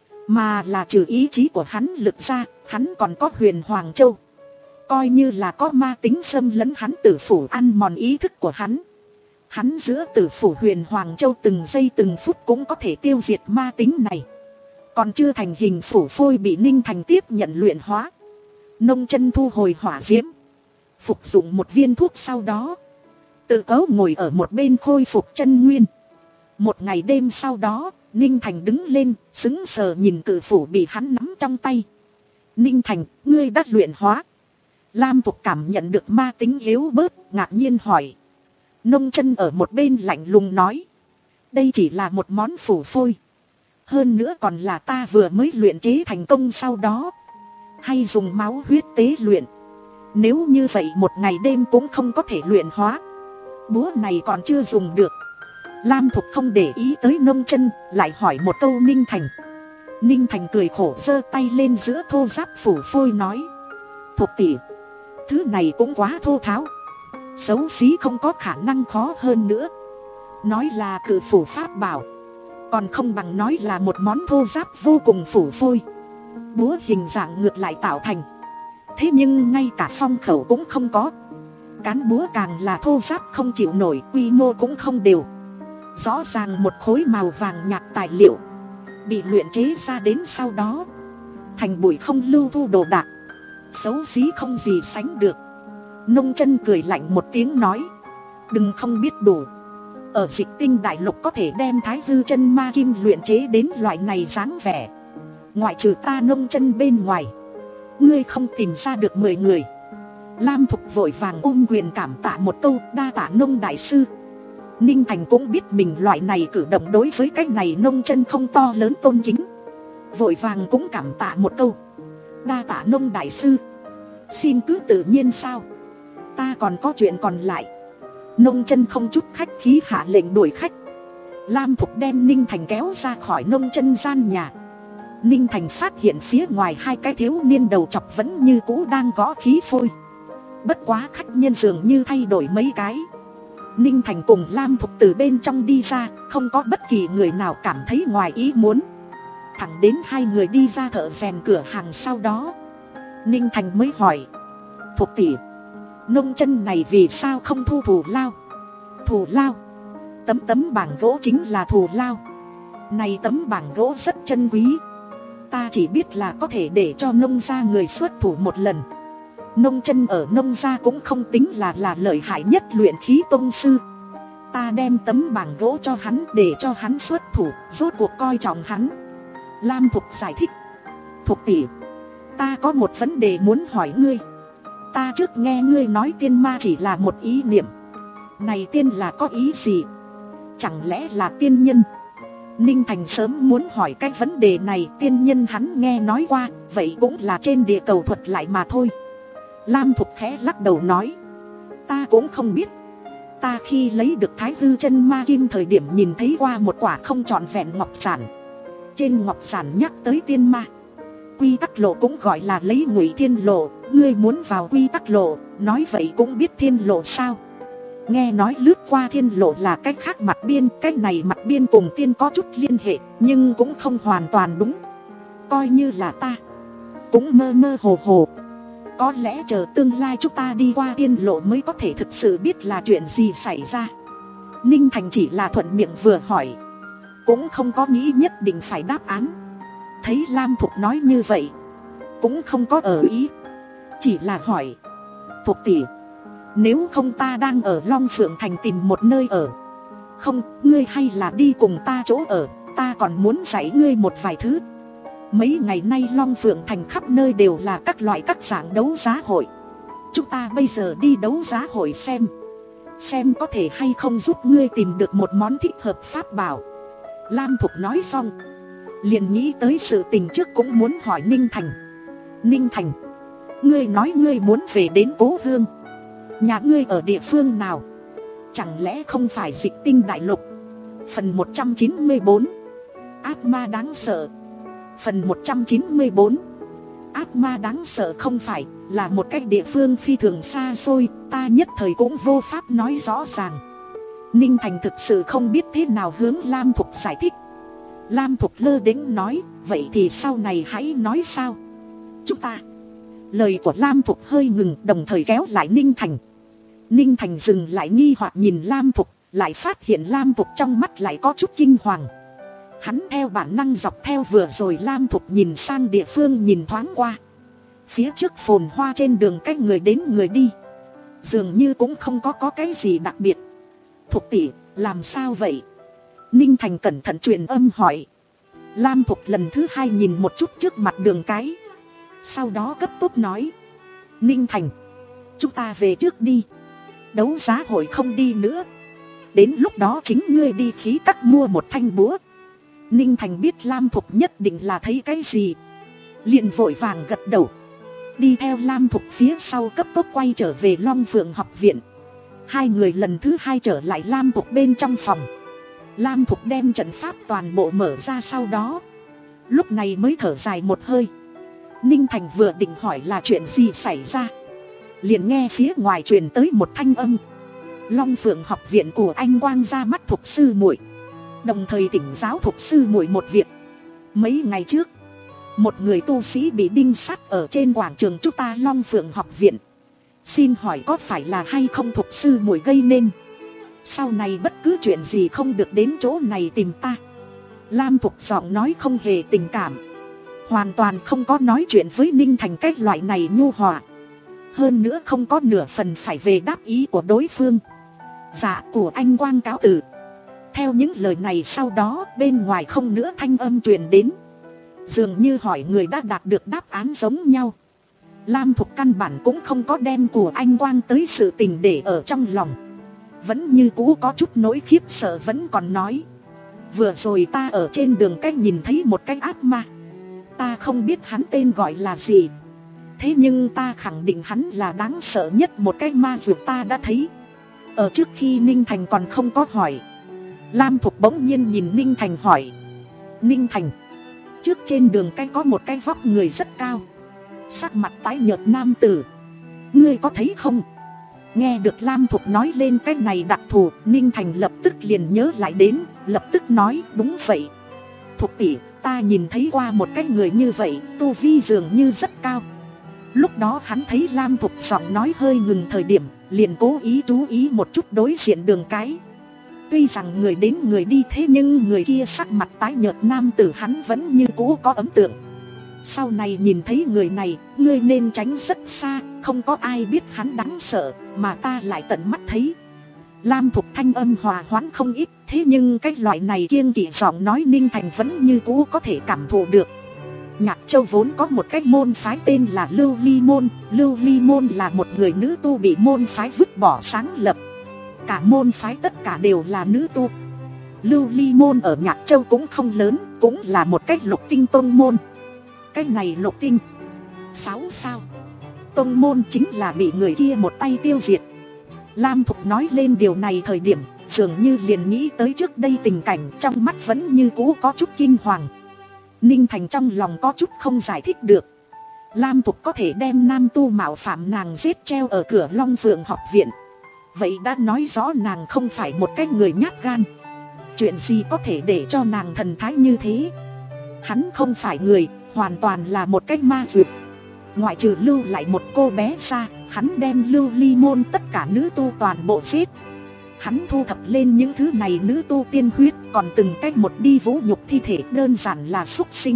mà là trừ ý chí của hắn lực ra, hắn còn có huyền Hoàng Châu. Coi như là có ma tính xâm lấn hắn tử phủ ăn mòn ý thức của hắn, hắn giữa tử phủ huyền Hoàng Châu từng giây từng phút cũng có thể tiêu diệt ma tính này. Còn chưa thành hình phủ phôi bị Ninh Thành tiếp nhận luyện hóa. Nông chân thu hồi hỏa diễm, phục dụng một viên thuốc, sau đó tự cấu ngồi ở một bên khôi phục chân nguyên. Một ngày đêm sau đó, Ninh Thành đứng lên, sững sờ nhìn cự phủ bị hắn nắm trong tay. Ninh Thành, ngươi đã luyện hóa. Lam Thục cảm nhận được ma tính yếu bớt, ngạc nhiên hỏi. Nông chân ở một bên lạnh lùng nói. Đây chỉ là một món phủ phôi. Hơn nữa còn là ta vừa mới luyện chế thành công sau đó. Hay dùng máu huyết tế luyện. Nếu như vậy một ngày đêm cũng không có thể luyện hóa. Búa này còn chưa dùng được. Lam Thục không để ý tới nông chân, lại hỏi một câu Ninh Thành. Ninh Thành cười khổ giơ tay lên giữa thô giáp phủ phôi nói. Thục tỷ, thứ này cũng quá thô tháo. Xấu xí không có khả năng khó hơn nữa. Nói là cự phủ pháp bảo, còn không bằng nói là một món thô giáp vô cùng phủ phôi. Búa hình dạng ngược lại tạo thành. Thế nhưng ngay cả phong khẩu cũng không có. Cán búa càng là thô giáp không chịu nổi, quy mô cũng không đều. Rõ ràng một khối màu vàng nhạt tài liệu bị luyện chế ra đến sau đó thành bụi không lưu thu đồ đạc, xấu xí không gì sánh được. Nông chân cười lạnh một tiếng nói. Đừng không biết đủ. Ở Dịch Tinh đại lục có thể đem Thái Hư chân ma kim luyện chế đến loại này dáng vẻ, ngoại trừ ta nông chân bên ngoài, ngươi không tìm ra được mười người. Lam Thục vội vàng ôm quyền cảm tạ một câu, đa tạ nông đại sư. Ninh Thành cũng biết mình loại này cử động đối với cái này nông chân không to lớn tôn kính, vội vàng cũng cảm tạ một câu, đa tạ nông đại sư. Xin cứ tự nhiên sao, ta còn có chuyện còn lại. Nông chân không chút khách khí hạ lệnh đuổi khách. Lam Thục đem Ninh Thành kéo ra khỏi nông chân gian nhà. Ninh Thành phát hiện phía ngoài hai cái thiếu niên đầu chọc vẫn như cũ đang gõ khí phôi. Bất quá khách nhân dường như thay đổi mấy cái. Ninh Thành cùng Lam Thục từ bên trong đi ra, không có bất kỳ người nào cảm thấy ngoài ý muốn. Thẳng đến hai người đi ra thợ rèn cửa hàng sau đó, Ninh Thành mới hỏi. Thục tỷ, nông chân này vì sao không thu thù lao? Thù lao? Tấm tấm bảng gỗ chính là thù lao. Này tấm bảng gỗ rất chân quý. Ta chỉ biết là có thể để cho nông gia người xuất thủ một lần. Nông chân ở nông gia cũng không tính là là lợi hại nhất luyện khí tông sư. Ta đem tấm bảng gỗ cho hắn để cho hắn xuất thủ, rốt cuộc coi trọng hắn. Lam Thục giải thích. Thục tỷ, ta có một vấn đề muốn hỏi ngươi. Ta trước nghe ngươi nói tiên ma chỉ là một ý niệm. Này tiên là có ý gì? Chẳng lẽ là tiên nhân? Ninh Thành sớm muốn hỏi cái vấn đề này. Tiên nhân hắn nghe nói qua, vậy cũng là trên địa cầu thuật lại mà thôi. Lam Thục khẽ lắc đầu nói. Ta cũng không biết. Ta khi lấy được Thái Hư chân ma kim thời điểm nhìn thấy qua một quả không trọn vẹn ngọc sản. Trên ngọc sản nhắc tới tiên ma. Quy tắc lộ cũng gọi là lấy ngụy thiên lộ. Ngươi muốn vào quy tắc lộ, nói vậy cũng biết thiên lộ sao? Nghe nói lướt qua thiên lộ là cách khác mặt biên. Cách này mặt biên cùng tiên có chút liên hệ, nhưng cũng không hoàn toàn đúng. Coi như là ta cũng mơ mơ hồ hồ. Có lẽ chờ tương lai chúng ta đi qua tiên lộ mới có thể thực sự biết là chuyện gì xảy ra. Ninh Thành chỉ là thuận miệng vừa hỏi, cũng không có nghĩ nhất định phải đáp án. Thấy Lam Thục nói như vậy, cũng không có ở ý, chỉ là hỏi. Thục tỷ, nếu không ta đang ở Long Phượng Thành tìm một nơi ở. Không, ngươi hay là đi cùng ta chỗ ở. Ta còn muốn dạy ngươi một vài thứ. Mấy ngày nay Long Phượng Thành khắp nơi đều là các loại các dạng đấu giá hội. Chúng ta bây giờ đi đấu giá hội xem, xem có thể hay không giúp ngươi tìm được một món thích hợp pháp bảo. Lam Thục nói xong, liền nghĩ tới sự tình trước cũng muốn hỏi Ninh Thành. Ninh Thành, ngươi nói ngươi muốn về đến cố hương. Nhà ngươi ở địa phương nào? Chẳng lẽ không phải Dịch Tinh đại lục? Phần một trăm chín mươi bốn, ác ma đáng sợ. Phần một trăm chín mươi bốn, ác ma đáng sợ không phải, là một cái địa phương phi thường xa xôi. Ta nhất thời cũng vô pháp nói rõ ràng. Ninh Thành thực sự không biết thế nào hướng Lam Thục giải thích. Lam Thục lơ đễnh nói, vậy thì sau này hãy nói sao? Chúng ta. Lời của Lam Thục hơi ngừng, đồng thời kéo lại Ninh Thành. Ninh Thành dừng lại nghi hoặc nhìn Lam Thục, lại phát hiện Lam Thục trong mắt lại có chút kinh hoàng. Hắn theo bản năng dọc theo vừa rồi Lam Thục nhìn sang địa phương nhìn thoáng qua. Phía trước phồn hoa trên đường cách người đến người đi, dường như cũng không có có cái gì đặc biệt. Thục tỷ, làm sao vậy? Ninh Thành cẩn thận truyền âm hỏi. Lam Thục lần thứ hai nhìn một chút trước mặt đường cái, sau đó cấp tốc nói. Ninh Thành, chúng ta về trước đi. đấu giá hội không đi nữa. Đến lúc đó chính ngươi đi khí các mua một thanh búa. Ninh Thành biết Lam Thục nhất định là thấy cái gì, liền vội vàng gật đầu, đi theo Lam Thục phía sau cấp tốc quay trở về Long Phượng học viện. Hai người lần thứ hai trở lại Lam Thục bên trong phòng. Lam Thục đem trận pháp toàn bộ mở ra, sau đó lúc này mới thở dài một hơi. Ninh Thành vừa định hỏi là chuyện gì xảy ra, liền nghe phía ngoài truyền tới một thanh âm. Long Phượng học viện của anh Quang ra mắt Thục sư muội, đồng thời tỉnh giáo Thục sư muội một việc. Mấy ngày trước, một người tu sĩ bị đinh sắt ở trên quảng trường chúng ta Long Phượng học viện. Xin hỏi có phải là hay không Thục sư muội gây nên? Sau này bất cứ chuyện gì không được đến chỗ này tìm ta. Lam Thục giọng nói không hề tình cảm, hoàn toàn không có nói chuyện với Ninh Thành cái loại này nhu hòa. Hơn nữa không có nửa phần phải về đáp ý của đối phương. Dạ của anh Quang cáo từ. Theo những lời này sau đó bên ngoài không nữa thanh âm truyền đến, dường như hỏi người đã đạt được đáp án giống nhau. Lam Thục căn bản cũng không có đem của anh Quang tới sự tình để ở trong lòng, vẫn như cũ có chút nỗi khiếp sợ, vẫn còn nói: vừa rồi ta ở trên đường cách nhìn thấy một cái ác ma. Ta không biết hắn tên gọi là gì, thế nhưng ta khẳng định hắn là đáng sợ nhất một cái ma vượt ta đã thấy. Ở trước khi Ninh Thành còn không có hỏi, Lam Thục bỗng nhiên nhìn Ninh Thành hỏi: Ninh Thành, trước trên đường cái có một cái vóc người rất cao, sắc mặt tái nhợt nam tử, ngươi có thấy không? Nghe được Lam Thục nói lên cái này đặc thù, Ninh Thành lập tức liền nhớ lại đến, lập tức nói: đúng vậy Thục tỷ, ta nhìn thấy qua một cái người như vậy, tu vi dường như rất cao. Lúc đó hắn thấy Lam Thục giọng nói hơi ngừng thời điểm, liền cố ý chú ý một chút đối diện đường cái. Tuy rằng người đến người đi, thế nhưng người kia sắc mặt tái nhợt nam tử hắn vẫn như cũ có ấn tượng. Sau này nhìn thấy người này, ngươi nên tránh rất xa, không có ai biết hắn đáng sợ, mà ta lại tận mắt thấy. Lam Thục thanh âm hòa hoãn không ít, thế nhưng cái loại này kiêng kỵ giọng nói Ninh Thành vẫn như cũ có thể cảm thụ được. Nhạc Châu vốn có một cái môn phái tên là Lưu Ly Môn. Lưu Ly Môn là một người nữ tu bị môn phái vứt bỏ sáng lập. Cả môn phái tất cả đều là nữ tu. Lưu Ly Môn ở Nhạc Châu cũng không lớn, cũng là một cái lục tinh tôn môn. Cái này lục tinh sáu sao tôn môn chính là bị người kia một tay tiêu diệt. Lam Thục nói lên điều này thời điểm, dường như liền nghĩ tới trước đây tình cảnh, trong mắt vẫn như cũ có chút kinh hoàng. Ninh Thành trong lòng có chút không giải thích được. Lam Thục có thể đem nam tu mạo phạm nàng giết treo ở cửa Long Phượng học viện, vậy đã nói rõ nàng không phải một cái người nhát gan. Chuyện gì có thể để cho nàng thần thái như thế? Hắn không phải người, hoàn toàn là một cái ma dược. Ngoại trừ lưu lại một cô bé ra, hắn đem Lưu Ly Môn tất cả nữ tu toàn bộ giết. Hắn thu thập lên những thứ này nữ tu tiên huyết, còn từng cách một đi vũ nhục thi thể, đơn giản là súc sinh.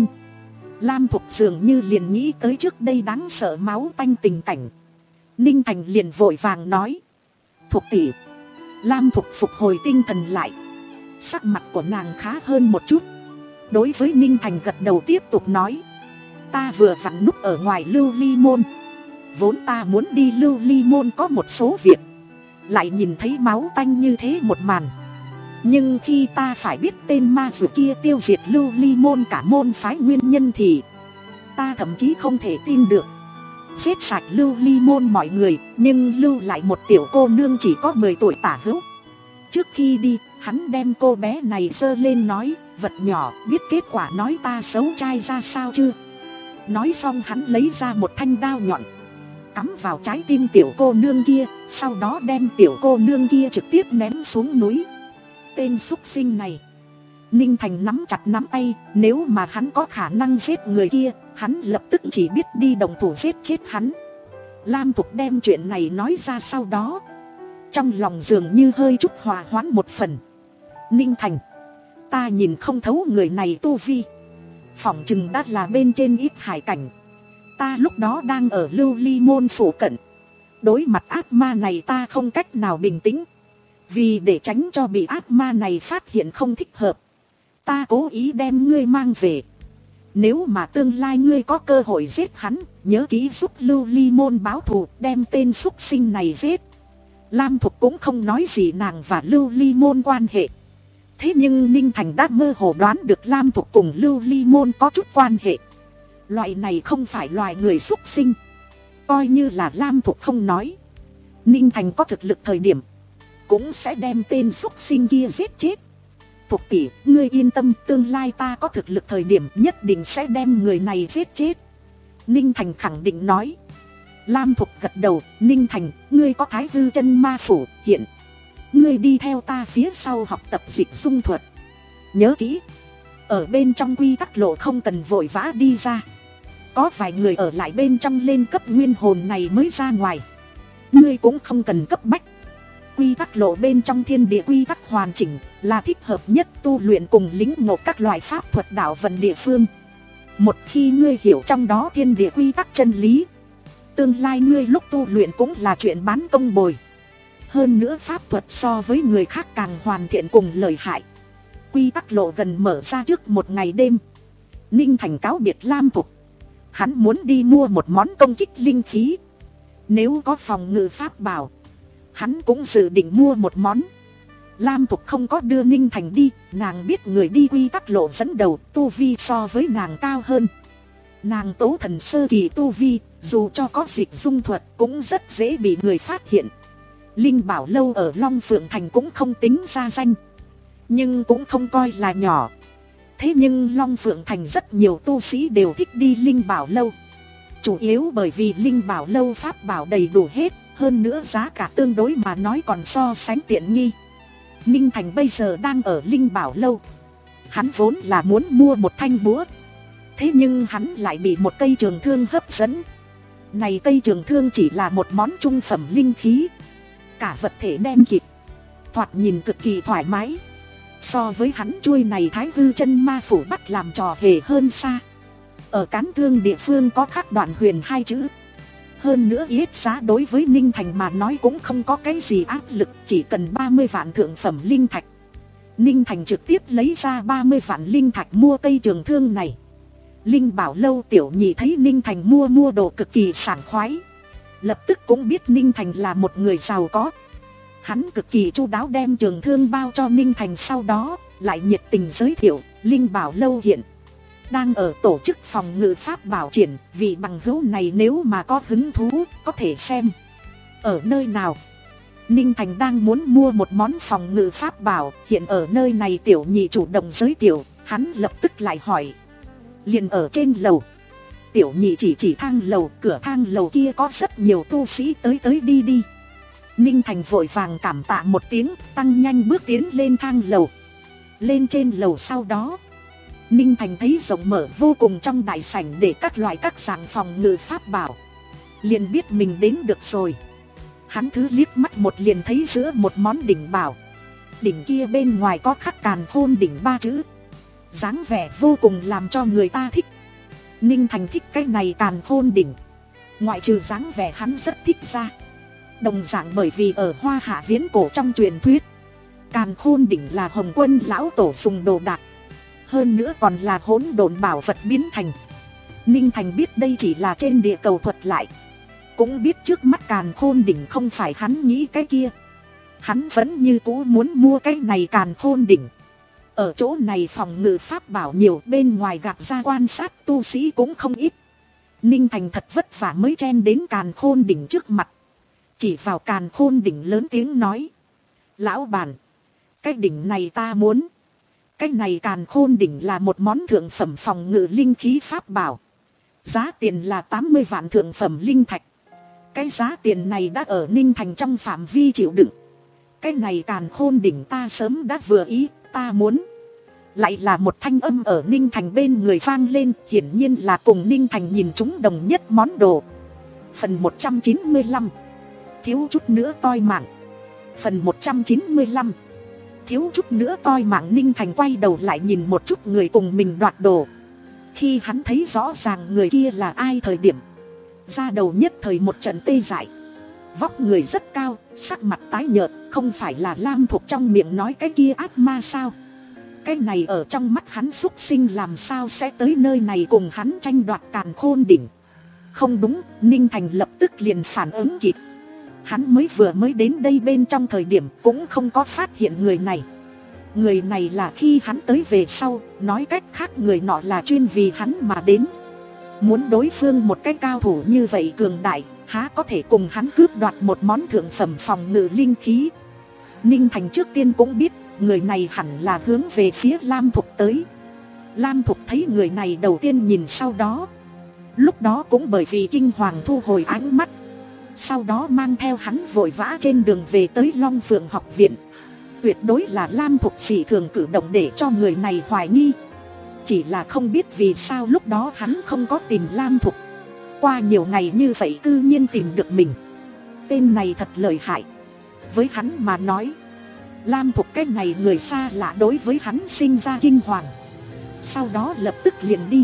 Lam Thục dường như liền nghĩ tới trước đây đáng sợ máu tanh tình cảnh. Ninh Thành liền vội vàng nói: Thục tỷ. Lam Thục phục hồi tinh thần lại, sắc mặt của nàng khá hơn một chút. Đối với Ninh Thành gật đầu tiếp tục nói: ta vừa vặn núp ở ngoài Lưu Ly Môn. Vốn ta muốn đi Lưu Ly Môn có một số việc, lại nhìn thấy máu tanh như thế một màn. Nhưng khi ta phải biết tên ma vừa kia tiêu diệt Lưu Ly Môn cả môn phái nguyên nhân thì ta thậm chí không thể tin được. Giết sạch Lưu Ly Môn mọi người, nhưng lưu lại một tiểu cô nương chỉ có mười tuổi tả hữu. Trước khi đi, hắn đem cô bé này giơ lên nói: vật nhỏ, biết kết quả nói ta xấu trai ra sao chưa? Nói xong hắn lấy ra một thanh đao nhọn, cắm vào trái tim tiểu cô nương kia, sau đó đem tiểu cô nương kia trực tiếp ném xuống núi. Tên súc sinh này. Ninh Thành nắm chặt nắm tay, nếu mà hắn có khả năng giết người kia, hắn lập tức chỉ biết đi động thủ giết chết hắn. Lam Thục đem chuyện này nói ra sau đó, trong lòng dường như hơi chút hòa hoãn một phần. Ninh Thành, ta nhìn không thấu người này tu vi, phỏng chừng đã là bên trên ít hải cảnh. Ta lúc đó đang ở Lưu Ly Môn phủ cận, đối mặt ác ma này ta không cách nào bình tĩnh. Vì để tránh cho bị ác ma này phát hiện không thích hợp, ta cố ý đem ngươi mang về. Nếu mà tương lai ngươi có cơ hội giết hắn, nhớ kỹ giúp Lưu Ly Môn báo thù, đem tên súc sinh này giết. Lam Thục cũng không nói gì nàng và Lưu Ly Môn quan hệ. Thế nhưng Ninh Thành đã mơ hồ đoán được Lam Thục cùng Lưu Ly Môn có chút quan hệ. Loại này không phải loài người xúc sinh. Coi như là Lam Thục không nói, Ninh Thành có thực lực thời điểm cũng sẽ đem tên xúc sinh kia giết chết. Thục tỷ, ngươi yên tâm, tương lai ta có thực lực thời điểm nhất định sẽ đem người này giết chết. Ninh Thành khẳng định nói. Lam Thục gật đầu. Ninh Thành, ngươi có Thái Hư Chân Ma Phủ, hiện ngươi đi theo ta phía sau học tập dịch dung thuật. Nhớ kỹ, ở bên trong quy tắc lộ không cần vội vã đi ra. Có vài người ở lại bên trong lên cấp nguyên hồn này mới ra ngoài. Ngươi cũng không cần cấp bách. Quy tắc lộ bên trong thiên địa quy tắc hoàn chỉnh, là thích hợp nhất tu luyện cùng lĩnh ngộ các loại pháp thuật đạo vận địa phương. Một khi ngươi hiểu trong đó thiên địa quy tắc chân lý, tương lai ngươi lúc tu luyện cũng là chuyện bán công bồi. Hơn nữa pháp thuật so với người khác càng hoàn thiện cùng lợi hại. Quy tắc lộ gần mở ra trước một ngày đêm, Ninh Thành cáo biệt Lam Thục. Hắn muốn đi mua một món công kích linh khí. Nếu có phòng ngự pháp bảo, hắn cũng dự định mua một món. Lam Thục không có đưa Ninh Thành đi, nàng biết người đi quy tắc lộ dẫn đầu tu vi so với nàng cao hơn. Nàng tố thần sơ kỳ tu vi, dù cho có dịch dung thuật cũng rất dễ bị người phát hiện. Linh Bảo Lâu ở Long Phượng Thành cũng không tính ra danh, nhưng cũng không coi là nhỏ. Thế nhưng Long Phượng Thành rất nhiều tu sĩ đều thích đi Linh Bảo Lâu. Chủ yếu bởi vì Linh Bảo Lâu pháp bảo đầy đủ hết, hơn nữa giá cả tương đối mà nói còn so sánh tiện nghi. Ninh Thành bây giờ đang ở Linh Bảo Lâu. Hắn vốn là muốn mua một thanh búa, thế nhưng hắn lại bị một cây trường thương hấp dẫn. Này cây trường thương chỉ là một món trung phẩm linh khí, cả vật thể đen kịt, thoạt nhìn cực kỳ thoải mái. So với hắn chuôi này Thái Hư Chân Ma Phủ bắt làm trò hề hơn xa. Ở cán thương địa phương có khắc Đoạn Huyền hai chữ. Hơn nữa yết giá đối với Ninh Thành mà nói cũng không có cái gì áp lực, chỉ cần ba mươi vạn thượng phẩm linh thạch. Ninh Thành trực tiếp lấy ra ba mươi vạn linh thạch mua cây trường thương này. Linh Bảo Lâu tiểu nhị thấy Ninh Thành mua mua đồ cực kỳ sảng khoái, lập tức cũng biết Ninh Thành là một người giàu có. Hắn cực kỳ chu đáo đem trường thương bao cho Ninh Thành, sau đó lại nhiệt tình giới thiệu Linh Bảo Lâu hiện đang ở tổ chức phòng ngự pháp bảo triển, vị bằng hữu này nếu mà có hứng thú có thể xem. Ở nơi nào? Ninh Thành đang muốn mua một món phòng ngự pháp bảo, hiện ở nơi này tiểu nhị chủ động giới thiệu, hắn lập tức lại hỏi. Liền ở trên lầu. Tiểu nhị chỉ chỉ thang lầu, cửa thang lầu kia có rất nhiều tu sĩ tới tới đi đi. Ninh Thành vội vàng cảm tạ một tiếng, tăng nhanh bước tiến lên thang lầu. Lên trên lầu sau đó, Ninh Thành thấy rộng mở vô cùng trong đại sảnh để các loại các dạng phòng ngự pháp bảo. Liền biết mình đến được rồi. Hắn thứ liếc mắt một liền thấy giữa một món đỉnh bảo. Đỉnh kia bên ngoài có khắc Càn Khôn đỉnh ba chữ, dáng vẻ vô cùng làm cho người ta thích. Ninh Thành thích cái này Càn Khôn đỉnh, ngoại trừ dáng vẻ hắn rất thích ra, đồng dạng bởi vì ở Hoa Hạ viễn cổ trong truyền thuyết, Càn Khôn đỉnh là Hồng Quân lão tổ dùng đồ đạc, hơn nữa còn là hỗn độn bảo vật biến thành. Ninh Thành biết đây chỉ là trên địa cầu thuật lại, cũng biết trước mắt Càn Khôn đỉnh không phải hắn nghĩ cái kia. Hắn vẫn như cũ muốn mua cái này Càn Khôn đỉnh. Ở chỗ này phòng ngự pháp bảo nhiều, bên ngoài gạt ra quan sát tu sĩ cũng không ít. Ninh Thành thật vất vả mới chen đến Càn Khôn đỉnh trước mặt, chỉ vào Càn Khôn đỉnh lớn tiếng nói. Lão bản, cái đỉnh này ta muốn. Cái này Càn Khôn đỉnh là một món thượng phẩm phòng ngự linh khí pháp bảo, giá tiền là tám mươi vạn thượng phẩm linh thạch. Cái giá tiền này đã ở Ninh Thành trong phạm vi chịu đựng. Cái này Càn Khôn đỉnh ta sớm đã vừa ý, ta muốn. Lại là một thanh âm ở Ninh Thành bên người vang lên, hiển nhiên là cùng Ninh Thành nhìn chúng đồng nhất món đồ. Phần một trăm chín mươi lăm, thiếu chút nữa toi mạng. Phần một trăm chín mươi lăm, thiếu chút nữa toi mạng. Ninh Thành quay đầu lại nhìn một chút người cùng mình đoạt đồ. Khi hắn thấy rõ ràng người kia là ai thời điểm, da đầu nhất thời một trận tê dại. Vóc người rất cao, sắc mặt tái nhợt, không phải là Lam Thục trong miệng nói cái kia ác ma sao? Cái này ở trong mắt hắn xúc sinh làm sao sẽ tới nơi này cùng hắn tranh đoạt Càn Khôn đỉnh? Không đúng, Ninh Thành lập tức liền phản ứng kịp. Hắn mới vừa mới đến đây bên trong thời điểm cũng không có phát hiện người này. Người này là khi hắn tới về sau, nói cách khác người nọ là chuyên vì hắn mà đến. Muốn đối phương một cái cao thủ như vậy cường đại, há có thể cùng hắn cướp đoạt một món thượng phẩm phòng ngự linh khí. Ninh Thành trước tiên cũng biết, người này hẳn là hướng về phía Lam Thục tới. Lam Thục thấy người này đầu tiên nhìn sau đó. Lúc đó cũng bởi vì kinh hoàng thu hồi ánh mắt. Sau đó mang theo hắn vội vã trên đường về tới Long Phượng học viện. Tuyệt đối là Lam Thục dị thường cử động để cho người này hoài nghi. Chỉ là không biết vì sao lúc đó hắn không có tìm Lam Thục. Qua nhiều ngày như vậy cư nhiên tìm được mình. Tên này thật lợi hại. Với hắn mà nói, Lam Thục cái này người xa lạ đối với hắn sinh ra kinh hoàng. Sau đó lập tức liền đi.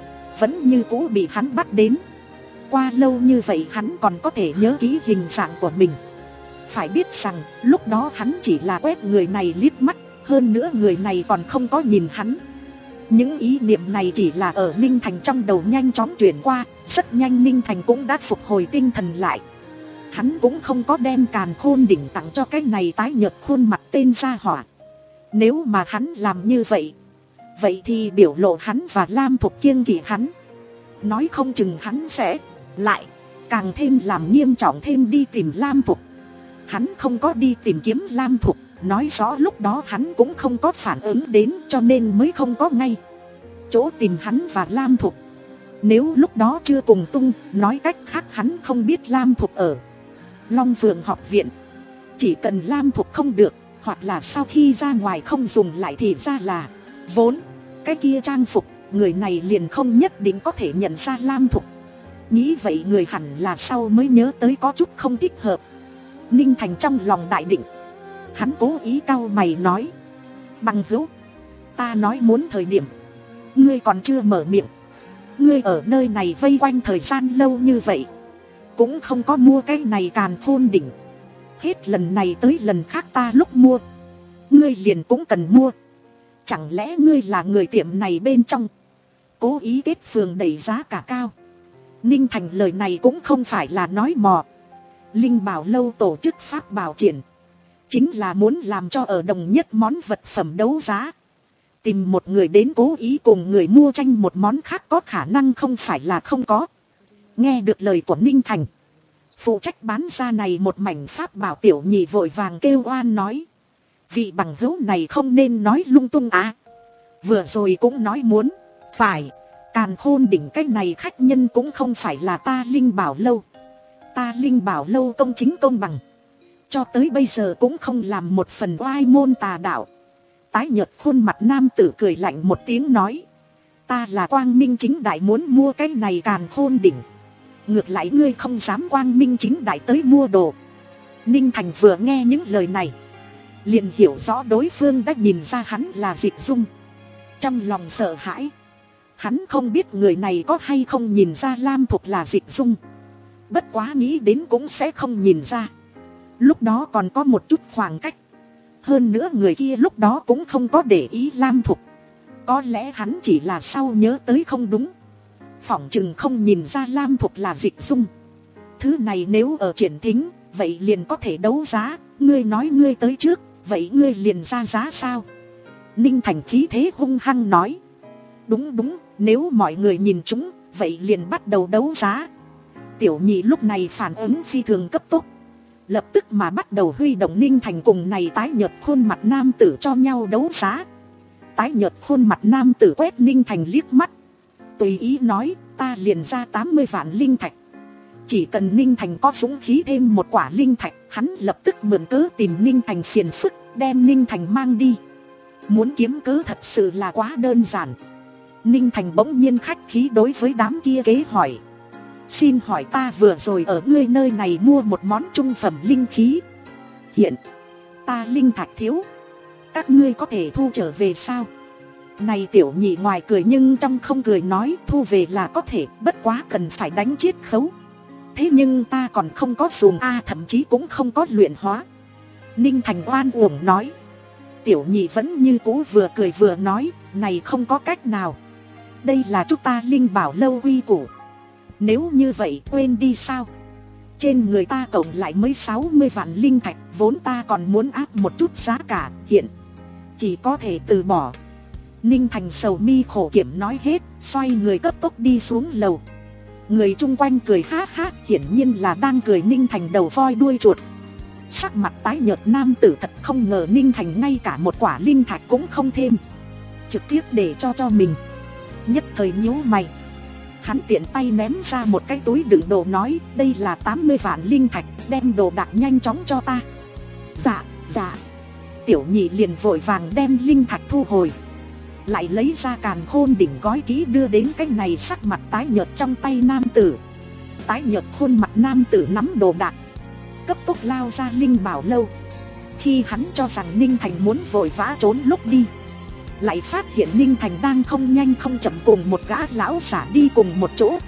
Vẫn như cũ bị hắn bắt đến. Qua lâu như vậy hắn còn có thể nhớ kỹ hình dạng của mình. Phải biết rằng lúc đó hắn chỉ là quét người này liếc mắt. Hơn nữa người này còn không có nhìn hắn. Những ý niệm này chỉ là ở Ninh Thành trong đầu nhanh chóng chuyển qua. Rất nhanh Ninh Thành cũng đã phục hồi tinh thần lại. Hắn cũng không có đem càn khôn đỉnh tặng cho cái này tái nhợt khuôn mặt tên gia hỏa. Nếu mà hắn làm như vậy, vậy thì biểu lộ hắn và Lam Thục kiêng kỵ hắn. Nói không chừng hắn sẽ lại càng thêm làm nghiêm trọng thêm đi tìm Lam Thục. Hắn không có đi tìm kiếm Lam Thục, nói rõ lúc đó hắn cũng không có phản ứng đến, cho nên mới không có ngay chỗ tìm hắn và Lam Thục. Nếu lúc đó chưa cùng tung, nói cách khác hắn không biết Lam Thục ở Long Phượng học viện. Chỉ cần Lam Thục không được, hoặc là sau khi ra ngoài không dùng lại thì ra là vốn cái kia trang phục, người này liền không nhất định có thể nhận ra Lam Thục. Nghĩ vậy người hẳn là sau mới nhớ tới có chút không thích hợp. Ninh Thành trong lòng đại định. Hắn cố ý cau mày nói: Bằng hữu, ta nói muốn thời điểm ngươi còn chưa mở miệng. Ngươi ở nơi này vây quanh thời gian lâu như vậy, cũng không có mua cái này càn khôn đỉnh. Hết lần này tới lần khác ta lúc mua, ngươi liền cũng cần mua. Chẳng lẽ ngươi là người tiệm này bên trong cố ý kết phường đẩy giá cả cao? Ninh Thành lời này cũng không phải là nói mò. Linh Bảo lâu tổ chức pháp bảo triển, chính là muốn làm cho ở đồng nhất món vật phẩm đấu giá. Tìm một người đến cố ý cùng người mua tranh một món khác có khả năng không phải là không có. Nghe được lời của Ninh Thành, phụ trách bán ra này một mảnh pháp bảo tiểu nhị vội vàng kêu oan nói: Vị bằng hữu này không nên nói lung tung à. Vừa rồi cũng nói muốn phải càn khôn đỉnh, cái này khách nhân cũng không phải là ta Linh Bảo lâu. Ta Linh Bảo lâu công chính công bằng, cho tới bây giờ cũng không làm một phần oai môn tà đạo. Tái nhợt khuôn mặt nam tử cười lạnh một tiếng nói: Ta là quang minh chính đại muốn mua cái này càn khôn đỉnh. Ngược lại ngươi không dám quang minh chính đại tới mua đồ. Ninh Thành vừa nghe những lời này, liền hiểu rõ đối phương đã nhìn ra hắn là Dịch Dung. Trong lòng sợ hãi. Hắn không biết người này có hay không nhìn ra Lam Thục là Dịch Dung. Bất quá nghĩ đến cũng sẽ không nhìn ra. Lúc đó còn có một chút khoảng cách. Hơn nữa người kia lúc đó cũng không có để ý Lam Thục. Có lẽ hắn chỉ là sau nhớ tới không đúng, phỏng chừng không nhìn ra Lam Thục là Dịch Dung. Thứ này nếu ở triển thính, vậy liền có thể đấu giá. Ngươi nói ngươi tới trước, vậy ngươi liền ra giá sao? Ninh Thành khí thế hung hăng nói: Đúng đúng, nếu mọi người nhìn chúng, vậy liền bắt đầu đấu giá. Tiểu nhị lúc này phản ứng phi thường cấp tốc, lập tức mà bắt đầu huy động Ninh Thành cùng này tái nhợt khuôn mặt nam tử cho nhau đấu giá. Tái nhợt khuôn mặt nam tử quét Ninh Thành liếc mắt, tùy ý nói: Ta liền ra tám mươi vạn linh thạch. Chỉ cần Ninh Thành có dũng khí thêm một quả linh thạch, hắn lập tức mượn cớ tìm Ninh Thành phiền phức, đem Ninh Thành mang đi. Muốn kiếm cớ thật sự là quá đơn giản. Ninh Thành bỗng nhiên khách khí đối với đám kia kế hỏi: Xin hỏi ta vừa rồi ở ngươi nơi này mua một món trung phẩm linh khí. Hiện ta linh thạch thiếu, các ngươi có thể thu trở về sao? Này tiểu nhị ngoài cười nhưng trong không cười nói: Thu về là có thể, bất quá cần phải đánh chiết khấu. Thế nhưng ta còn không có dùng a, thậm chí cũng không có luyện hóa. Ninh Thành oan uổng nói. Tiểu nhị vẫn như cũ vừa cười vừa nói: Này không có cách nào, đây là chúng ta Linh Bảo lâu quy củ. Nếu như vậy quên đi sao? Trên người ta cộng lại mới sáu mươi vạn linh thạch, vốn ta còn muốn áp một chút giá cả, hiện chỉ có thể từ bỏ. Ninh Thành sầu mi khổ kiểm nói hết, xoay người cấp tốc đi xuống lầu. Người chung quanh cười ha ha, hiển nhiên là đang cười Ninh Thành đầu voi đuôi chuột. Sắc mặt tái nhợt nam tử thật không ngờ Ninh Thành ngay cả một quả linh thạch cũng không thêm, trực tiếp để cho cho mình. Nhất thời nhíu mày, hắn tiện tay ném ra một cái túi đựng đồ nói, đây là tám mươi vạn linh thạch, đem đồ đạc nhanh chóng cho ta. Dạ, dạ. Tiểu nhị liền vội vàng đem linh thạch thu hồi, lại lấy ra càn khôn đỉnh gói kỹ đưa đến cái này. Sắc mặt tái nhợt trong tay nam tử, tái nhợt khuôn mặt nam tử nắm đồ đạc, cấp tốc lao ra linh bảo lâu. Khi hắn cho rằng Ninh Thành muốn vội vã trốn lúc đi, lại phát hiện Ninh Thành đang không nhanh không chậm cùng một gã lão giả đi cùng một chỗ.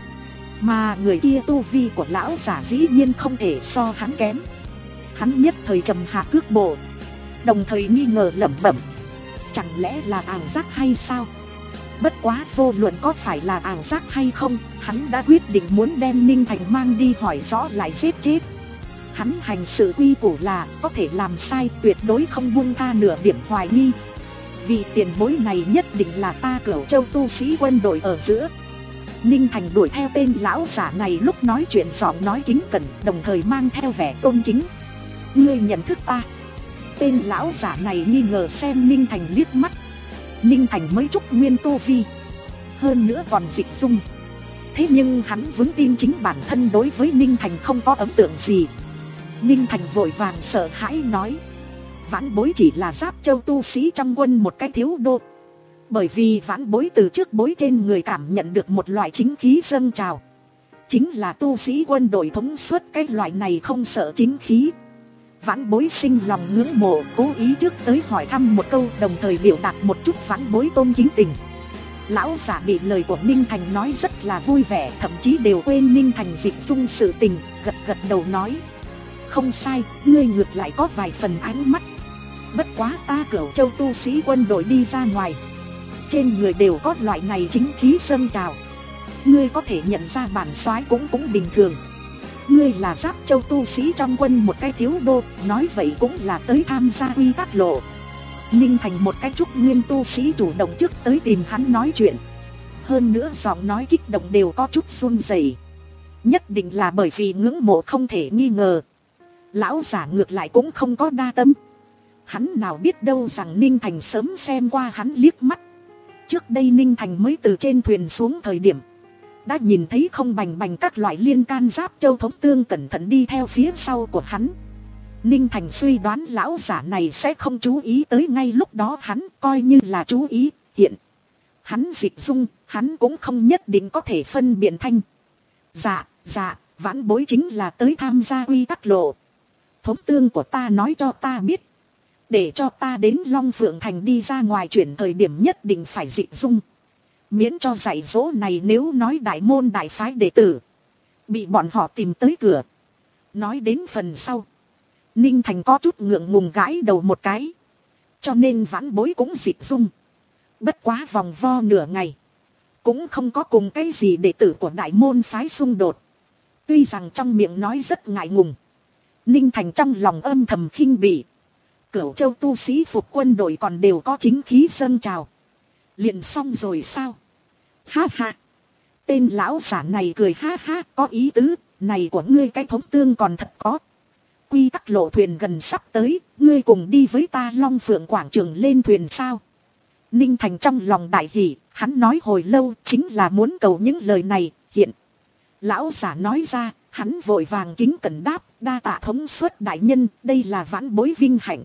Mà người kia tu vi của lão giả dĩ nhiên không thể so hắn kém. Hắn nhất thời trầm hạ cước bộ, đồng thời nghi ngờ lẩm bẩm, chẳng lẽ là ảo giác hay sao? Bất quá vô luận có phải là ảo giác hay không, hắn đã quyết định muốn đem Ninh Thành mang đi hỏi rõ lại giết chết. Hắn hành sự quy củ là có thể làm sai, tuyệt đối không buông tha nửa điểm hoài nghi. Vì tiền bối này nhất định là ta Cửu Châu tu sĩ quân đội ở giữa. Ninh Thành đuổi theo tên lão giả này lúc nói chuyện giọng nói kính cẩn, đồng thời mang theo vẻ tôn kính. Ngươi nhận thức ta? Tên lão giả này nghi ngờ xem Ninh Thành liếc mắt. Ninh Thành mới trúc nguyên tu vi, hơn nữa còn dịch dung. Thế nhưng hắn vững tin chính bản thân đối với Ninh Thành không có ấn tượng gì. Ninh Thành vội vàng sợ hãi nói, vãn bối chỉ là Giáp Châu tu sĩ trong quân một cái thiếu đô. Bởi vì vãn bối từ trước bối trên người cảm nhận được một loại chính khí dâng trào, chính là tu sĩ quân đội thống suất cái loại này không sợ chính khí. Vãn bối sinh lòng ngưỡng mộ, cố ý trước tới hỏi thăm một câu, đồng thời biểu đạt một chút vãn bối tôn kính tình. Lão giả bị lời của Ninh Thành nói rất là vui vẻ, thậm chí đều quên Ninh Thành dịch dung sự tình, gật gật đầu nói, không sai, ngươi ngược lại có vài phần ánh mắt. Bất quá ta Cửu Châu tu sĩ quân đội đi ra ngoài, trên người đều có loại này chính khí dâng trào. Ngươi có thể nhận ra bản soái cũng cũng bình thường. Ngươi là Giáp Châu tu sĩ trong quân một cái thiếu đô, nói vậy cũng là tới tham gia quy tắc lộ. Ninh Thành một cái trúc nguyên tu sĩ chủ động trước tới tìm hắn nói chuyện, hơn nữa giọng nói kích động đều có chút run rẩy. Nhất định là bởi vì ngưỡng mộ không thể nghi ngờ. Lão giả ngược lại cũng không có đa tâm. Hắn nào biết đâu rằng Ninh Thành sớm xem qua hắn liếc mắt. Trước đây Ninh Thành mới từ trên thuyền xuống thời điểm, đã nhìn thấy không bành bành các loại liên can Giáp Châu thống tương cẩn thận đi theo phía sau của hắn. Ninh Thành suy đoán lão giả này sẽ không chú ý tới, ngay lúc đó hắn coi như là chú ý. Hiện hắn dịch dung, hắn cũng không nhất định có thể phân biệt thanh. Dạ, dạ, vãn bối chính là tới tham gia quy tắc lộ. Thống tương của ta nói cho ta biết, để cho ta đến Long Phượng Thành đi ra ngoài chuyển thời điểm nhất định phải dịch dung, miễn cho dạy dỗ này nếu nói đại môn đại phái đệ tử bị bọn họ tìm tới cửa. Nói đến phần sau, Ninh Thành có chút ngượng ngùng gãi đầu một cái. Cho nên vãn bối cũng dịch dung. Bất quá vòng vo nửa ngày, cũng không có cùng cái gì đệ tử của đại môn phái xung đột. Tuy rằng trong miệng nói rất ngại ngùng, Ninh Thành trong lòng âm thầm khinh bỉ. Cửu Châu tu sĩ phục quân đội còn đều có chính khí dâng trào, liền xong rồi sao? Ha ha. Tên lão giả này cười ha ha, có ý tứ, này của ngươi cái thống tương còn thật có. Quy tắc lộ thuyền gần sắp tới, ngươi cùng đi với ta Long Phượng quảng trường lên thuyền sao? Ninh Thành trong lòng đại hỉ, hắn nói hồi lâu chính là muốn cầu những lời này. Hiện lão giả nói ra, hắn vội vàng kính cẩn đáp, đa tạ thống suất đại nhân, đây là vãn bối vinh hạnh.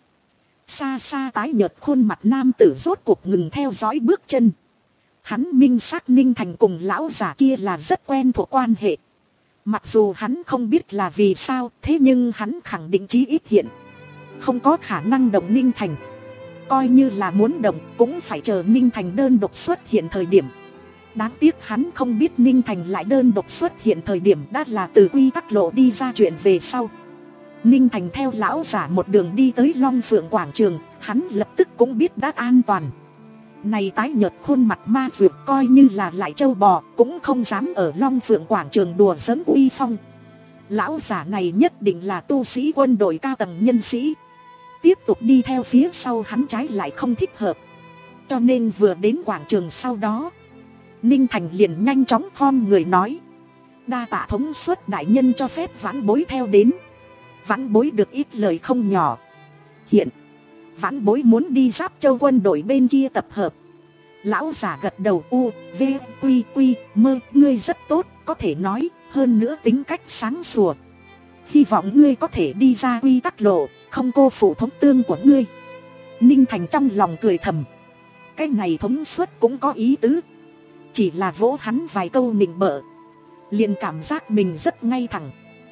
Xa xa tái nhợt khuôn mặt nam tử rốt cuộc ngừng theo dõi bước chân. Hắn minh xác Ninh Thành cùng lão giả kia là rất quen thuộc quan hệ. Mặc dù hắn không biết là vì sao, thế nhưng hắn khẳng định chí ít hiện không có khả năng động Ninh Thành. Coi như là muốn động cũng phải chờ Ninh Thành đơn độc xuất hiện thời điểm. Đáng tiếc hắn không biết Ninh Thành lại đơn độc xuất hiện thời điểm đã là từ quy tắc lộ đi ra chuyện về sau. Ninh Thành theo lão giả một đường đi tới Long Phượng quảng trường, hắn lập tức cũng biết đã an toàn. Này tái nhợt khuôn mặt ma vượt coi như là lại trâu bò cũng không dám ở Long Phượng quảng trường đùa giỡn uy phong. Lão giả này nhất định là tu sĩ quân đội cao tầng nhân sĩ. Tiếp tục đi theo phía sau hắn trái lại không thích hợp. Cho nên vừa đến quảng trường sau đó, Ninh Thành liền nhanh chóng khom người nói: đa tạ thống suất đại nhân cho phép vãn bối theo đến. Vãn bối được ít lời không nhỏ. Hiện vãn bối muốn đi Giáp Châu quân đội bên kia tập hợp. Lão giả gật đầu: u, v, quy, quy, mơ, ngươi rất tốt, có thể nói, hơn nữa tính cách sáng sủa. Hy vọng ngươi có thể đi ra quy tắc lộ, không cô phụ thống tương của ngươi. Ninh Thành trong lòng cười thầm. Cái này thống suất cũng có ý tứ. Chỉ là vỗ hắn vài câu nịnh bợ, liền cảm giác mình rất ngay thẳng.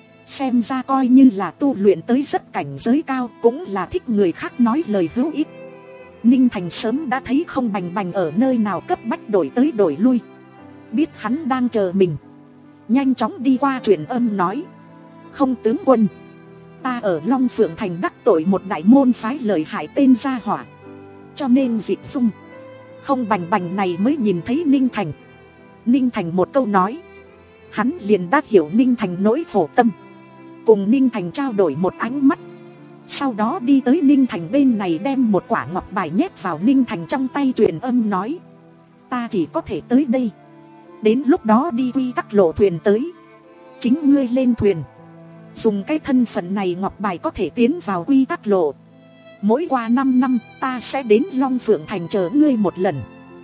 Xem ra coi như là tu luyện tới rất cảnh giới cao, cũng là thích người khác nói lời hữu ích. Ninh Thành sớm đã thấy Không Bành Bành ở nơi nào cấp bách đổi tới đổi lui, biết hắn đang chờ mình, nhanh chóng đi qua truyền âm nói: không tướng quân, ta ở Long Phượng Thành đắc tội một đại môn phái lợi hại tên Gia Hỏa, cho nên dịch dung. Không Bành Bành này mới nhìn thấy Ninh Thành. Ninh Thành một câu nói, hắn liền đã hiểu Ninh Thành nỗi khổ tâm, cùng Ninh Thành trao đổi một ánh mắt. Sau đó đi tới Ninh Thành bên này, đem một quả ngọc bài nhét vào Ninh Thành trong tay, truyền âm nói: ta chỉ có thể tới đây, đến lúc đó đi quy tắc lộ thuyền tới, chính ngươi lên thuyền. Dùng cái thân phận này ngọc bài có thể tiến vào quy tắc lộ. Mỗi qua năm năm ta sẽ đến Long Phượng Thành chờ ngươi một lần.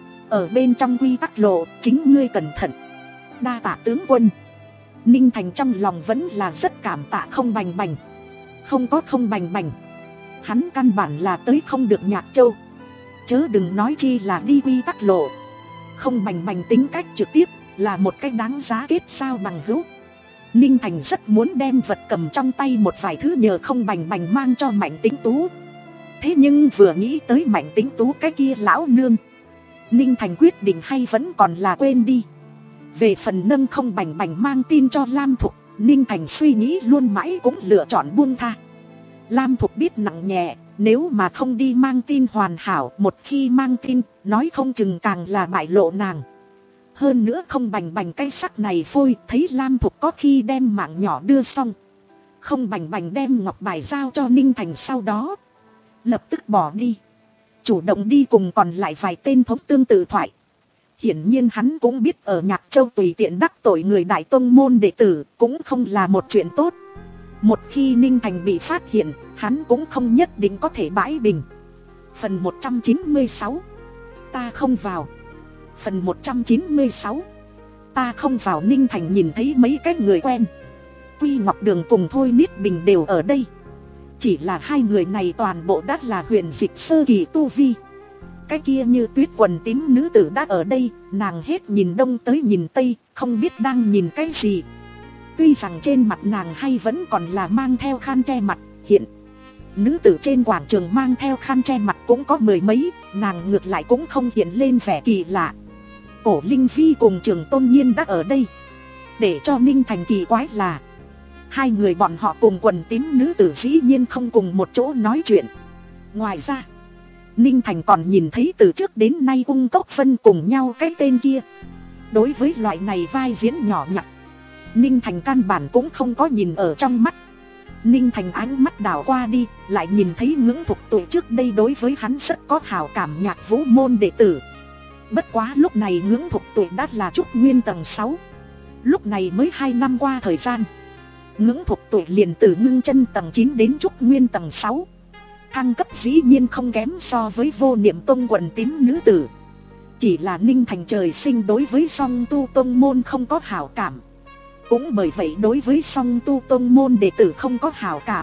Ở bên trong quy tắc lộ, chính ngươi cẩn thận. Đa tạ tướng quân. Ninh Thành trong lòng vẫn là rất cảm tạ Không Bành Bành. Không có Không Bành Bành, hắn căn bản là tới không được Nhạc Châu, chớ đừng nói chi là đi quy tắc lộ. Không Bành Bành tính cách trực tiếp, là một cách đáng giá kết giao bằng hữu. Ninh Thành rất muốn đem vật cầm trong tay một vài thứ nhờ Không Bành Bành mang cho Mạnh Tĩnh Tú. Thế nhưng vừa nghĩ tới Mạnh Tĩnh Tú cái kia lão nương, Ninh Thành quyết định hay vẫn còn là quên đi. Về phần nâng Không Bành Bành mang tin cho Lam Thục, Ninh Thành suy nghĩ luôn mãi cũng lựa chọn buông tha. Lam Thục biết nặng nhẹ, nếu mà không đi mang tin hoàn hảo, một khi mang tin, nói không chừng càng là bại lộ nàng. Hơn nữa Không Bành Bành cái sắc này phôi, thấy Lam Thục có khi đem mạng nhỏ đưa xong. Không Bành Bành đem ngọc bài giao cho Ninh Thành sau đó, lập tức bỏ đi, chủ động đi cùng còn lại vài tên thống tương tự thoại. Hiển nhiên hắn cũng biết ở Nhạc Châu tùy tiện đắc tội người đại tông môn đệ tử cũng không là một chuyện tốt. Một khi Ninh Thành bị phát hiện, hắn cũng không nhất định có thể bãi bình. Phần một trăm chín mươi sáu, ta không vào. Phần một trăm chín mươi sáu, ta không vào. Ninh Thành nhìn thấy mấy cái người quen, Quy Ngọc Đường cùng Thôi Niết Bình đều ở đây. Chỉ là hai người này toàn bộ đã là huyền dịch sơ kỳ tu vi. Cái kia như tuyết quần tím nữ tử đã ở đây, nàng hết nhìn đông tới nhìn tây, không biết đang nhìn cái gì. Tuy rằng trên mặt nàng hay vẫn còn là mang theo khăn che mặt, hiện nữ tử trên quảng trường mang theo khăn che mặt cũng có mười mấy, nàng ngược lại cũng không hiện lên vẻ kỳ lạ. Cổ Linh Phi cùng Trường Tôn Nhiên đã ở đây. Để cho Ninh Thành kỳ quái là, hai người bọn họ cùng quần tím nữ tử dĩ nhiên không cùng một chỗ nói chuyện. Ngoài ra, Ninh Thành còn nhìn thấy từ trước đến nay Ung Cốc Vân cùng nhau cái tên kia. Đối với loại này vai diễn nhỏ nhặt, Ninh Thành căn bản cũng không có nhìn ở trong mắt. Ninh Thành ánh mắt đảo qua đi, lại nhìn thấy Ngưỡng Thục Tụ trước đây đối với hắn rất có hảo cảm Nhạc Vũ môn đệ tử. Bất quá lúc này Ngưỡng Thục Tụ đã là trúc nguyên tầng sáu. Lúc này mới hai năm qua thời gian, Ngưỡng Thục Tụ liền từ ngưng chân tầng chín đến trúc nguyên tầng sáu. Thăng cấp dĩ nhiên không kém so với Vô Niệm Tông quần tím nữ tử. Chỉ là Ninh Thành trời sinh đối với Song Tu Tông môn không có hảo cảm, cũng bởi vậy đối với Song Tu Tông môn đệ tử không có hảo cảm.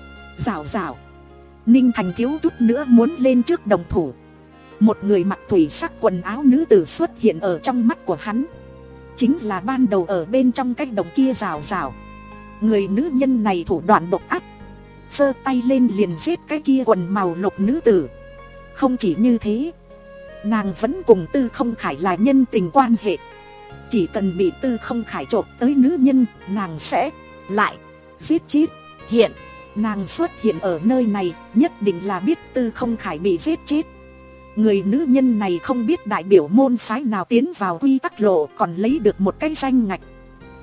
Rào rào, Ninh Thành thiếu chút nữa muốn lên trước đồng thủ. Một người mặc thủy sắc quần áo nữ tử xuất hiện ở trong mắt của hắn, chính là ban đầu ở bên trong cái đồng kia rào rào. Người nữ nhân này thủ đoạn độc ác, giơ tay lên liền giết cái kia quần màu lục nữ tử. Không chỉ như thế, nàng vẫn cùng Tư Không Khải là nhân tình quan hệ. Chỉ cần bị Tư Không Khải chộp tới nữ nhân, nàng sẽ lại giết chết. Hiện nàng xuất hiện ở nơi này, nhất định là biết Tư Không Khải bị giết chết. Người nữ nhân này không biết đại biểu môn phái nào tiến vào quy tắc lộ, còn lấy được một cái danh ngạch.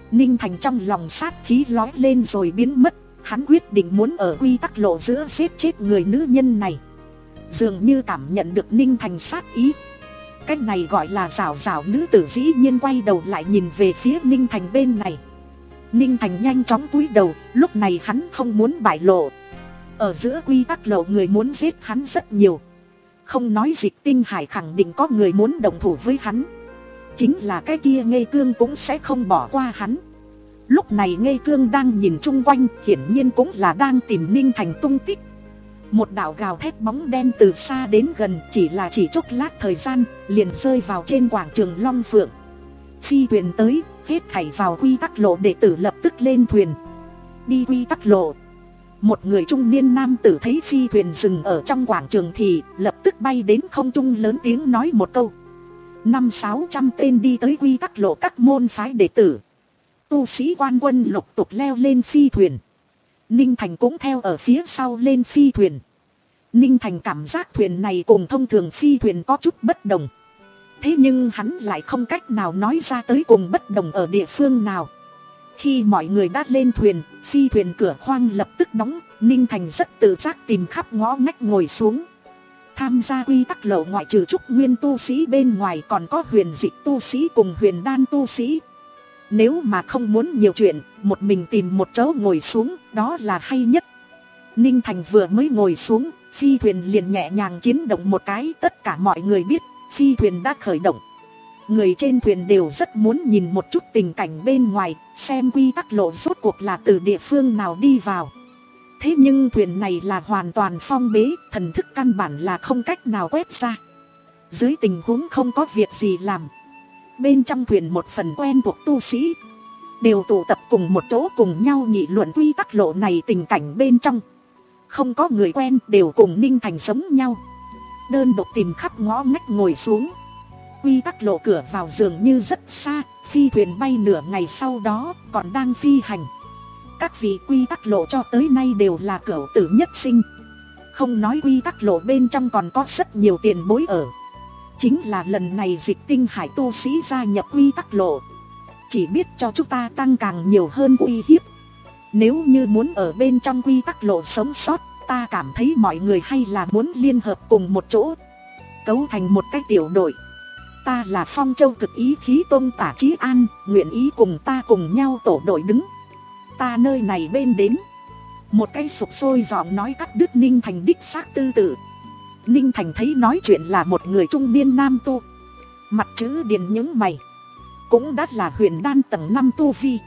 Ninh Thành trong lòng sát khí lói lên rồi biến mất. Hắn quyết định muốn ở quy tắc lộ giữa giết chết người nữ nhân này. Dường như cảm nhận được Ninh Thành sát ý. Cái này gọi là rảo rảo nữ tử dĩ nhiên quay đầu lại nhìn về phía Ninh Thành bên này. Ninh Thành nhanh chóng cúi đầu, lúc này hắn không muốn bại lộ. Ở giữa quy tắc lộ người muốn giết hắn rất nhiều. Không nói Dịch Tinh Hải khẳng định có người muốn động thủ với hắn. Chính là cái kia Ngây Cương cũng sẽ không bỏ qua hắn. Lúc này Ngây Cương đang nhìn chung quanh, hiển nhiên cũng là đang tìm Ninh Thành tung tích. Một đạo gào thét bóng đen từ xa đến gần, chỉ là chỉ chốc lát thời gian, liền rơi vào trên quảng trường Long Phượng. Phi thuyền tới, hết thảy vào quy tắc lộ đệ tử lập tức lên thuyền. Đi quy tắc lộ. Một người trung niên nam tử thấy phi thuyền dừng ở trong quảng trường thì lập tức bay đến không trung lớn tiếng nói một câu. Năm sáu trăm tên đi tới quy tắc lộ các môn phái đệ tử. Tu sĩ quan quân lục tục leo lên phi thuyền. Ninh Thành cũng theo ở phía sau lên phi thuyền. Ninh Thành cảm giác thuyền này cùng thông thường phi thuyền có chút bất đồng. Thế nhưng hắn lại không cách nào nói ra tới cùng bất đồng ở địa phương nào. Khi mọi người đã lên thuyền, phi thuyền cửa khoang lập tức đóng. Ninh Thành rất tự giác tìm khắp ngõ ngách ngồi xuống. Tham gia quy tắc lộ ngoại trừ trúc nguyên tu sĩ bên ngoài còn có huyền dịch tu sĩ cùng huyền đan tu sĩ. Nếu mà không muốn nhiều chuyện, một mình tìm một chỗ ngồi xuống, đó là hay nhất. Ninh Thành vừa mới ngồi xuống, phi thuyền liền nhẹ nhàng chiến động một cái. Tất cả mọi người biết, phi thuyền đã khởi động. Người trên thuyền đều rất muốn nhìn một chút tình cảnh bên ngoài, xem quy tắc lộ rốt cuộc là từ địa phương nào đi vào. Thế nhưng thuyền này là hoàn toàn phong bế, thần thức căn bản là không cách nào quét ra. Dưới tình huống không có việc gì làm, bên trong thuyền một phần quen thuộc tu sĩ đều tụ tập cùng một chỗ cùng nhau nghị luận quy tắc lộ này tình cảnh bên trong. Không có người quen đều cùng Ninh Thành giống nhau, đơn độc tìm khắp ngõ ngách ngồi xuống. Quy tắc lộ cửa vào dường như rất xa, phi thuyền bay nửa ngày sau đó còn đang phi hành. Các vị quy tắc lộ cho tới nay đều là cửu tử nhất sinh. Không nói quy tắc lộ bên trong còn có rất nhiều tiền bối ở. Chính là lần này Dịch Tinh Hải tu sĩ gia nhập quy tắc lộ, chỉ biết cho chúng ta tăng càng nhiều hơn uy hiếp. Nếu như muốn ở bên trong quy tắc lộ sống sót, ta cảm thấy mọi người hay là muốn liên hợp cùng một chỗ, cấu thành một cái tiểu đội. Ta là Phong Châu Cực Ý Khí Tôn Tả Chí An, nguyện ý cùng ta cùng nhau tổ đội đứng. Ta nơi này bên đến. Một cái sục sôi giọng nói cắt đứt Ninh Thành đích xác tư tự. Ninh Thành thấy nói chuyện là một người trung niên nam tu, mặt chữ điền những mày, cũng đã là huyền đan tầng năm tu vi,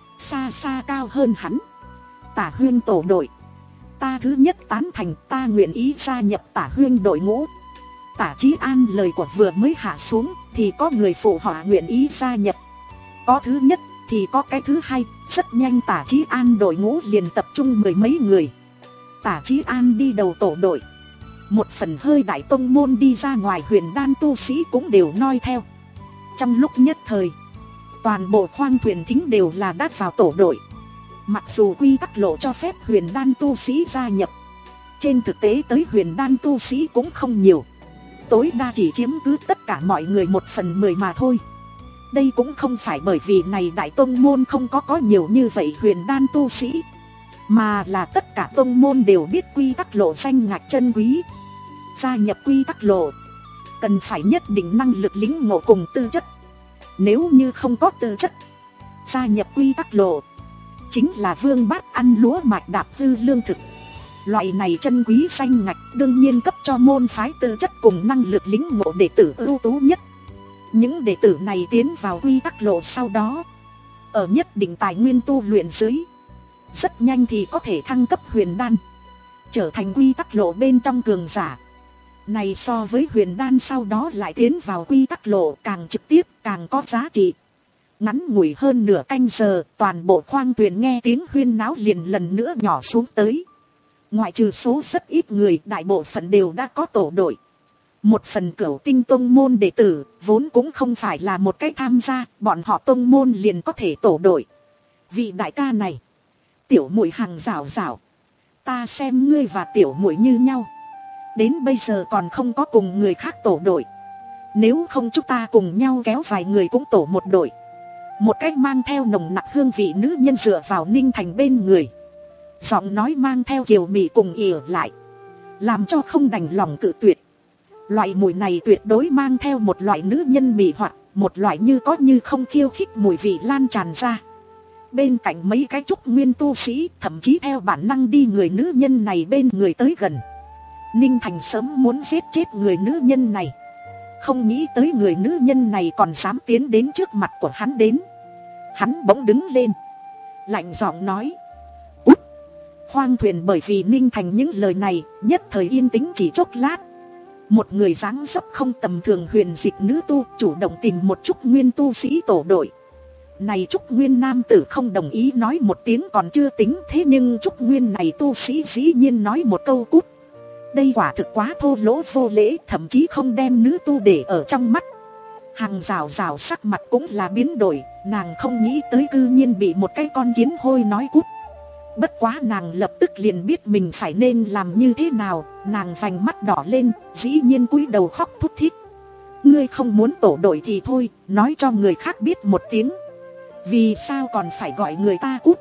xa xa cao hơn hắn. Tả Huyên tổ đội, ta thứ nhất tán thành, ta nguyện ý gia nhập Tả Huyên đội ngũ. Tả Chí An lời của vừa mới hạ xuống thì có người phụ họa nguyện ý gia nhập. Có thứ nhất thì có cái thứ hai, rất nhanh Tả Chí An đội ngũ liền tập trung mười mấy người. Tả Chí An đi đầu tổ đội. Một phần hơi đại tông môn đi ra ngoài huyền đan tu sĩ cũng đều noi theo. Trong lúc nhất thời, toàn bộ khoang thuyền thính đều là đáp vào tổ đội. Mặc dù quy tắc lộ cho phép huyền đan tu sĩ gia nhập, trên thực tế tới huyền đan tu sĩ cũng không nhiều, tối đa chỉ chiếm cứ tất cả mọi người một phần mười mà thôi. Đây cũng không phải bởi vì này đại tông môn không có có nhiều như vậy huyền đan tu sĩ, mà là tất cả tông môn đều biết quy tắc lộ danh ngạch chân quý. Gia nhập quy tắc lộ cần phải nhất định năng lực lĩnh ngộ cùng tư chất. Nếu như không có tư chất, gia nhập quy tắc lộ chính là vương bát ăn lúa mạch đạp hư lương thực. Loại này chân quý danh ngạch đương nhiên cấp cho môn phái tư chất cùng năng lực lĩnh ngộ đệ tử ưu tú nhất. Những đệ tử này tiến vào quy tắc lộ sau đó, ở nhất định tài nguyên tu luyện dưới, rất nhanh thì có thể thăng cấp huyền đan, trở thành quy tắc lộ bên trong cường giả. Này so với huyền đan sau đó lại tiến vào quy tắc lộ càng trực tiếp càng có giá trị. Ngắn ngủi hơn nửa canh giờ, toàn bộ khoang thuyền nghe tiếng huyên náo liền lần nữa nhỏ xuống tới. Ngoại trừ số rất ít người, đại bộ phận đều đã có tổ đội. Một phần cửu tinh tông môn đệ tử vốn cũng không phải là một cách tham gia, bọn họ tông môn liền có thể tổ đội. Vị đại ca này, tiểu muội hàng rào rào, ta xem ngươi và tiểu muội như nhau, đến bây giờ còn không có cùng người khác tổ đội. Nếu không chúng ta cùng nhau kéo vài người cũng tổ một đội. Một cách mang theo nồng nặc hương vị nữ nhân dựa vào Ninh Thành bên người. Giọng nói mang theo kiều mị cùng ỉa lại, làm cho không đành lòng cự tuyệt. Loại mùi này tuyệt đối mang theo một loại nữ nhân mị hoặc, một loại như có như không khiêu khích mùi vị lan tràn ra. Bên cạnh mấy cái trúc nguyên tu sĩ, thậm chí theo bản năng đi người nữ nhân này bên người tới gần. Ninh Thành sớm muốn giết chết người nữ nhân này, không nghĩ tới người nữ nhân này còn dám tiến đến trước mặt của hắn đến. Hắn bỗng đứng lên, lạnh giọng nói: Út! Khoang thuyền. Bởi vì Ninh Thành những lời này, nhất thời yên tĩnh chỉ chốc lát. Một người dáng dấp không tầm thường huyền dịch nữ tu chủ động tìm một trúc nguyên tu sĩ tổ đội. Này trúc nguyên nam tử không đồng ý nói một tiếng còn chưa tính, thế nhưng trúc nguyên này tu sĩ dĩ nhiên nói một câu cút. Đây quả thực quá thô lỗ vô lễ, thậm chí không đem nữ tu để ở trong mắt. Hàng rào rào sắc mặt cũng là biến đổi, nàng không nghĩ tới cư nhiên bị một cái con kiến hôi nói cút. Bất quá nàng lập tức liền biết mình phải nên làm như thế nào, nàng vành mắt đỏ lên, dĩ nhiên cúi đầu khóc thút thít. Ngươi không muốn tổ đội thì thôi, nói cho người khác biết một tiếng. Vì sao còn phải gọi người ta cút?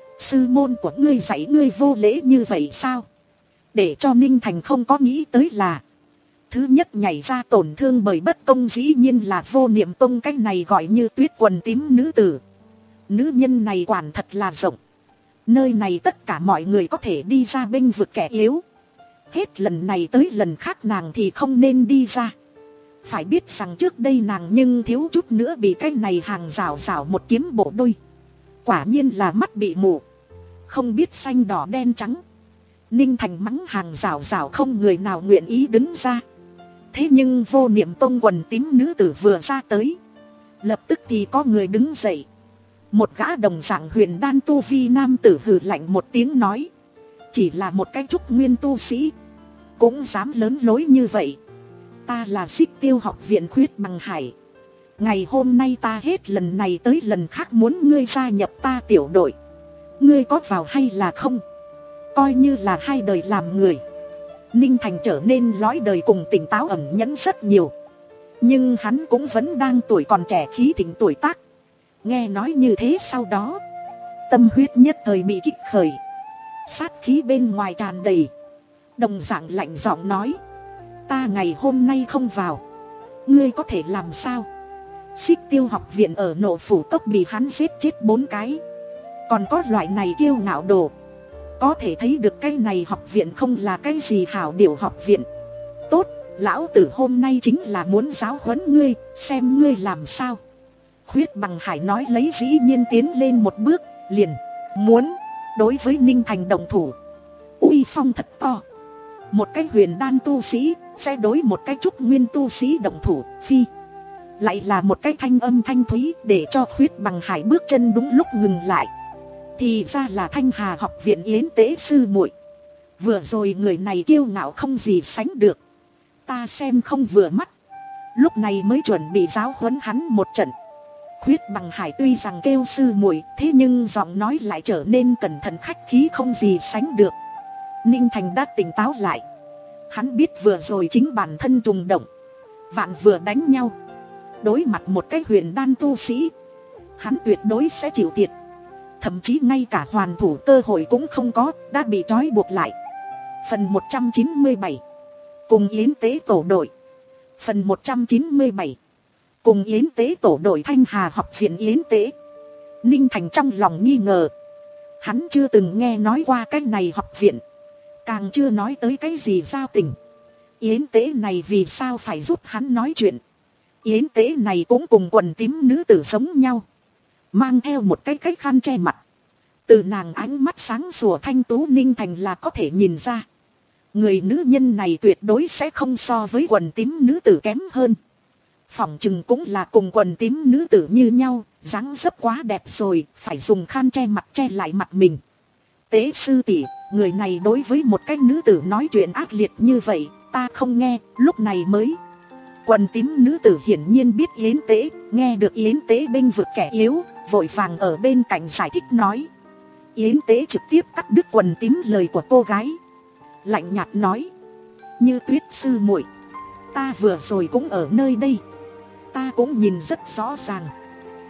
Sư môn của ngươi dạy ngươi vô lễ như vậy sao? Để cho Ninh Thành không có nghĩ tới là thứ nhất nhảy ra tổn thương bởi bất công dĩ nhiên là Vô Niệm Tông, cái này gọi như tuyết quần tím nữ tử. Nữ nhân này quản thật là rộng. Nơi này tất cả mọi người có thể đi ra bênh vực kẻ yếu. Hết lần này tới lần khác nàng thì không nên đi ra. Phải biết rằng trước đây nàng nhưng thiếu chút nữa bị cái này hàng rào rào một kiếm bổ đôi. Quả nhiên là mắt bị mù, không biết xanh đỏ đen trắng. Ninh Thành mắng hàng rào rào không người nào nguyện ý đứng ra. Thế nhưng Vô Niệm Tông quần tím nữ tử vừa ra tới, lập tức thì có người đứng dậy. Một gã đồng dạng huyền đan tu vi nam tử hừ lạnh một tiếng nói: Chỉ là một cái trúc nguyên tu sĩ, cũng dám lớn lối như vậy. Ta là Xích Tiêu học viện Khuyết Bằng Hải. Ngày hôm nay ta hết lần này tới lần khác muốn ngươi gia nhập ta tiểu đội. Ngươi có vào hay là không? Coi như là hai đời làm người. Ninh Thành trở nên lõi đời cùng tỉnh táo ẩn nhẫn rất nhiều. Nhưng hắn cũng vẫn đang tuổi còn trẻ khí thịnh tuổi tác. Nghe nói như thế sau đó, tâm huyết nhất thời bị kích khởi, sát khí bên ngoài tràn đầy. Đồng dạng lạnh giọng nói: Ta ngày hôm nay không vào, ngươi có thể làm sao? Xích Tiêu học viện ở Nộ Phủ Cốc bị hắn giết chết bốn cái. Còn có loại này kiêu ngạo đồ. Có thể thấy được cái này học viện không là cái gì hảo điểu học viện. Tốt, lão tử hôm nay chính là muốn giáo huấn ngươi, xem ngươi làm sao. Khuyết Bằng Hải nói lấy dĩ nhiên tiến lên một bước, liền muốn đối với Ninh Thành động thủ. Uy phong thật to. Một cái huyền đan tu sĩ sẽ đối một cái trúc nguyên tu sĩ động thủ, phi. Lại là một cái thanh âm thanh thúy để cho Khuyết Bằng Hải bước chân đúng lúc ngừng lại. Thì ra là Thanh Hà học viện Yến Tế sư muội. Vừa rồi người này kiêu ngạo không gì sánh được, ta xem không vừa mắt, lúc này mới chuẩn bị giáo huấn hắn một trận. Khuyết Bằng Hải tuy rằng kêu sư muội, thế nhưng giọng nói lại trở nên cẩn thận khách khí không gì sánh được. Ninh Thành đã tỉnh táo lại. Hắn biết vừa rồi chính bản thân trùng động, vạn vừa đánh nhau, đối mặt một cái huyền đan tu sĩ, hắn tuyệt đối sẽ chịu thiệt. Thậm chí ngay cả hoàn thủ cơ hội cũng không có, đã bị trói buộc lại. Phần một trăm chín mươi bảy. Cùng Yến Tế tổ đội. Phần một trăm chín mươi bảy. Cùng Yến Tế tổ đội Thanh Hà học viện Yến Tế. Ninh Thành trong lòng nghi ngờ. Hắn chưa từng nghe nói qua cái này học viện, càng chưa nói tới cái gì giao tình. Yến Tế này vì sao phải giúp hắn nói chuyện? Yến Tế này cũng cùng quần tím nữ tử giống nhau, mang theo một cái cái khăn che mặt. Từ nàng ánh mắt sáng sủa thanh tú, Ninh Thành là có thể nhìn ra, người nữ nhân này tuyệt đối sẽ không so với quần tím nữ tử kém hơn. Phỏng chừng cũng là cùng quần tím nữ tử như nhau, dáng dấp quá đẹp rồi, phải dùng khăn che mặt che lại mặt mình. Tế sư tỷ, người này đối với một cái nữ tử nói chuyện ác liệt như vậy, ta không nghe, lúc này mới. Quần tím nữ tử hiển nhiên biết Yến Tế, nghe được Yến Tế bênh vực kẻ yếu, vội vàng ở bên cạnh giải thích nói. Yến Tế trực tiếp cắt đứt quần tím lời của cô gái, lạnh nhạt nói: Như Tuyết sư muội, ta vừa rồi cũng ở nơi đây, ta cũng nhìn rất rõ ràng.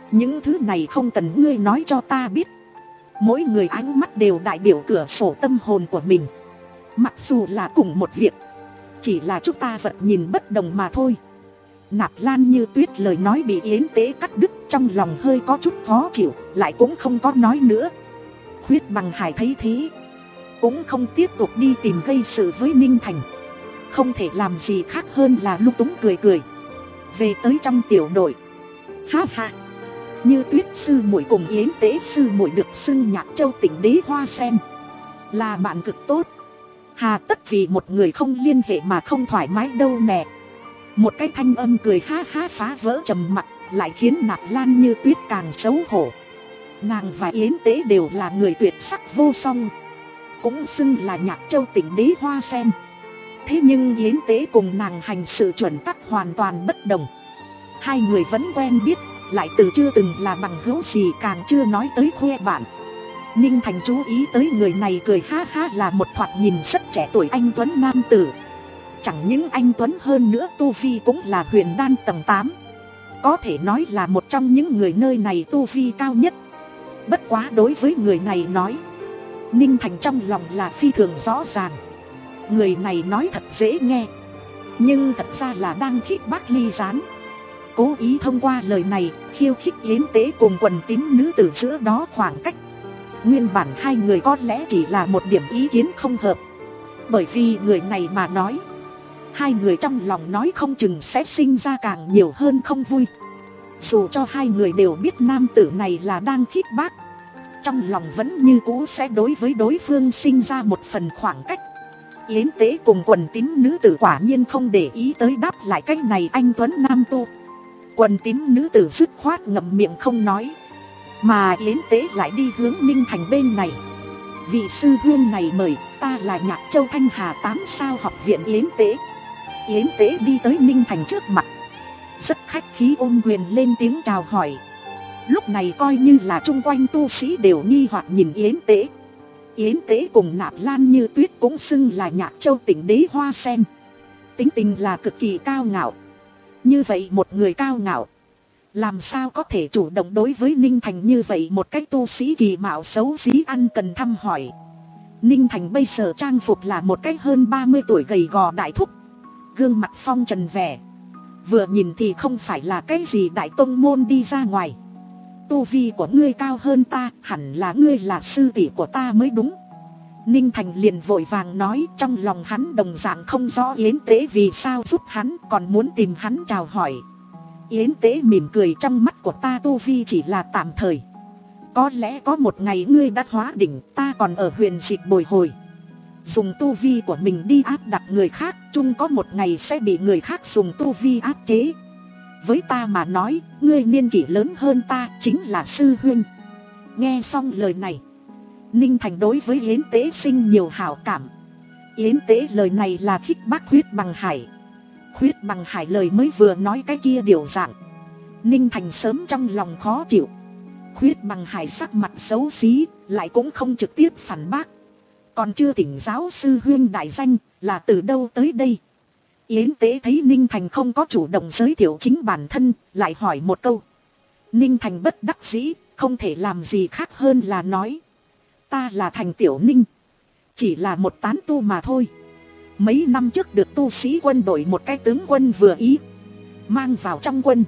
Những thứ này không cần ngươi nói cho ta biết. Mỗi người ánh mắt đều đại biểu cửa sổ tâm hồn của mình. Mặc dù là cùng một việc, chỉ là chúng ta vật nhìn bất đồng mà thôi. Nạp Lan Như Tuyết lời nói bị Yến Tế cắt đứt, trong lòng hơi có chút khó chịu, lại cũng không có nói nữa. Khuyết Bằng Hải thấy thế, cũng không tiếp tục đi tìm gây sự với Ninh Thành. Không thể làm gì khác hơn là lung túng cười cười. Về tới trong tiểu đội. Ha ha, Như Tuyết sư muội cùng Yến Tế sư muội được xưng Nhạc Châu tỉnh Đế Hoa Sen, là bạn cực tốt. Hà tất vì một người không liên hệ mà không thoải mái đâu nè. Một cái thanh âm cười ha ha phá vỡ trầm mặc, lại khiến Nạp Lan Như Tuyết càng xấu hổ. Nàng và Yến Tế đều là người tuyệt sắc vô song, cũng xưng là Nhạc Châu tỉnh Đế Hoa Sen. Thế nhưng Yến Tế cùng nàng hành sự chuẩn tắc hoàn toàn bất đồng. Hai người vẫn quen biết, lại từ chưa từng là bằng hữu gì, càng chưa nói tới khoe bạn. Ninh Thành chú ý tới người này cười ha ha là một thoạt nhìn rất trẻ tuổi anh tuấn nam tử. Chẳng những anh tuấn hơn nữa, tu vi cũng là huyền đan tầng tám. Có thể nói là một trong những người nơi này tu vi cao nhất. Bất quá đối với người này nói, Ninh Thành trong lòng là phi thường rõ ràng. Người này nói thật dễ nghe, nhưng thật ra là đang khích bác ly gián. Cố ý thông qua lời này khiêu khích Yến Tế cùng quần tím nữ tử giữa đó khoảng cách. Nguyên bản hai người có lẽ chỉ là một điểm ý kiến không hợp. Bởi vì người này mà nói, hai người trong lòng nói không chừng sẽ sinh ra càng nhiều hơn không vui. Dù cho hai người đều biết nam tử này là đang khích bác, trong lòng vẫn như cũ sẽ đối với đối phương sinh ra một phần khoảng cách. Yến Tế cùng quần tím nữ tử quả nhiên không để ý tới đáp lại cách này anh tuấn nam tu. Quần tím nữ tử dứt khoát ngậm miệng không nói, mà Yến Tế lại đi hướng Ninh Thành bên này. Vị sư huynh này mời, ta là Nhạc Châu Thanh Hà tám sao học viện Yến Tế. Yến Tế đi tới Ninh Thành trước mặt, rất khách khí ôm quyền lên tiếng chào hỏi. Lúc này coi như là chung quanh tu sĩ đều nghi hoặc nhìn Yến Tế. Yến Tế cùng Nạp Lan Như Tuyết cũng xưng là Nhạc Châu tỉnh Đế Hoa Sen. Tính tình là cực kỳ cao ngạo. Như vậy một người cao ngạo, làm sao có thể chủ động đối với Ninh Thành như vậy một cách tu sĩ kỳ mạo xấu xí ăn cần thăm hỏi. Ninh Thành bây giờ trang phục là một cách hơn ba mươi tuổi gầy gò đại thúc, gương mặt phong trần vẻ, vừa nhìn thì không phải là cái gì đại tông môn đi ra ngoài. Tu vi của ngươi cao hơn ta, hẳn là ngươi là sư tỷ của ta mới đúng. Ninh Thành liền vội vàng nói, trong lòng hắn đồng dạng không rõ Yến Tế vì sao giúp hắn, còn muốn tìm hắn chào hỏi. Yến Tế mỉm cười, trong mắt của ta tu vi chỉ là tạm thời. Có lẽ có một ngày ngươi đã hóa đỉnh, ta còn ở huyền dịch bồi hồi. Dùng tu vi của mình đi áp đặt người khác, chung có một ngày sẽ bị người khác dùng tu vi áp chế. Với ta mà nói, ngươi niên kỷ lớn hơn ta, chính là sư huynh. Nghe xong lời này, Ninh Thành đối với Yến Tế sinh nhiều hảo cảm. Yến Tế lời này là khích bác Khuyết Bằng Hải. Khuyết Bằng Hải lời mới vừa nói cái kia điều dạng, Ninh Thành sớm trong lòng khó chịu. Khuyết Bằng Hải sắc mặt xấu xí, lại cũng không trực tiếp phản bác. Còn chưa tỉnh giáo sư huynh đại danh, là từ đâu tới đây? Yến Tế thấy Ninh Thành không có chủ động giới thiệu chính bản thân, lại hỏi một câu. Ninh Thành bất đắc dĩ, không thể làm gì khác hơn là nói, ta là Thành Tiểu Ninh, chỉ là một tán tu mà thôi. Mấy năm trước được tu sĩ quân đội một cái tướng quân vừa ý mang vào trong quân.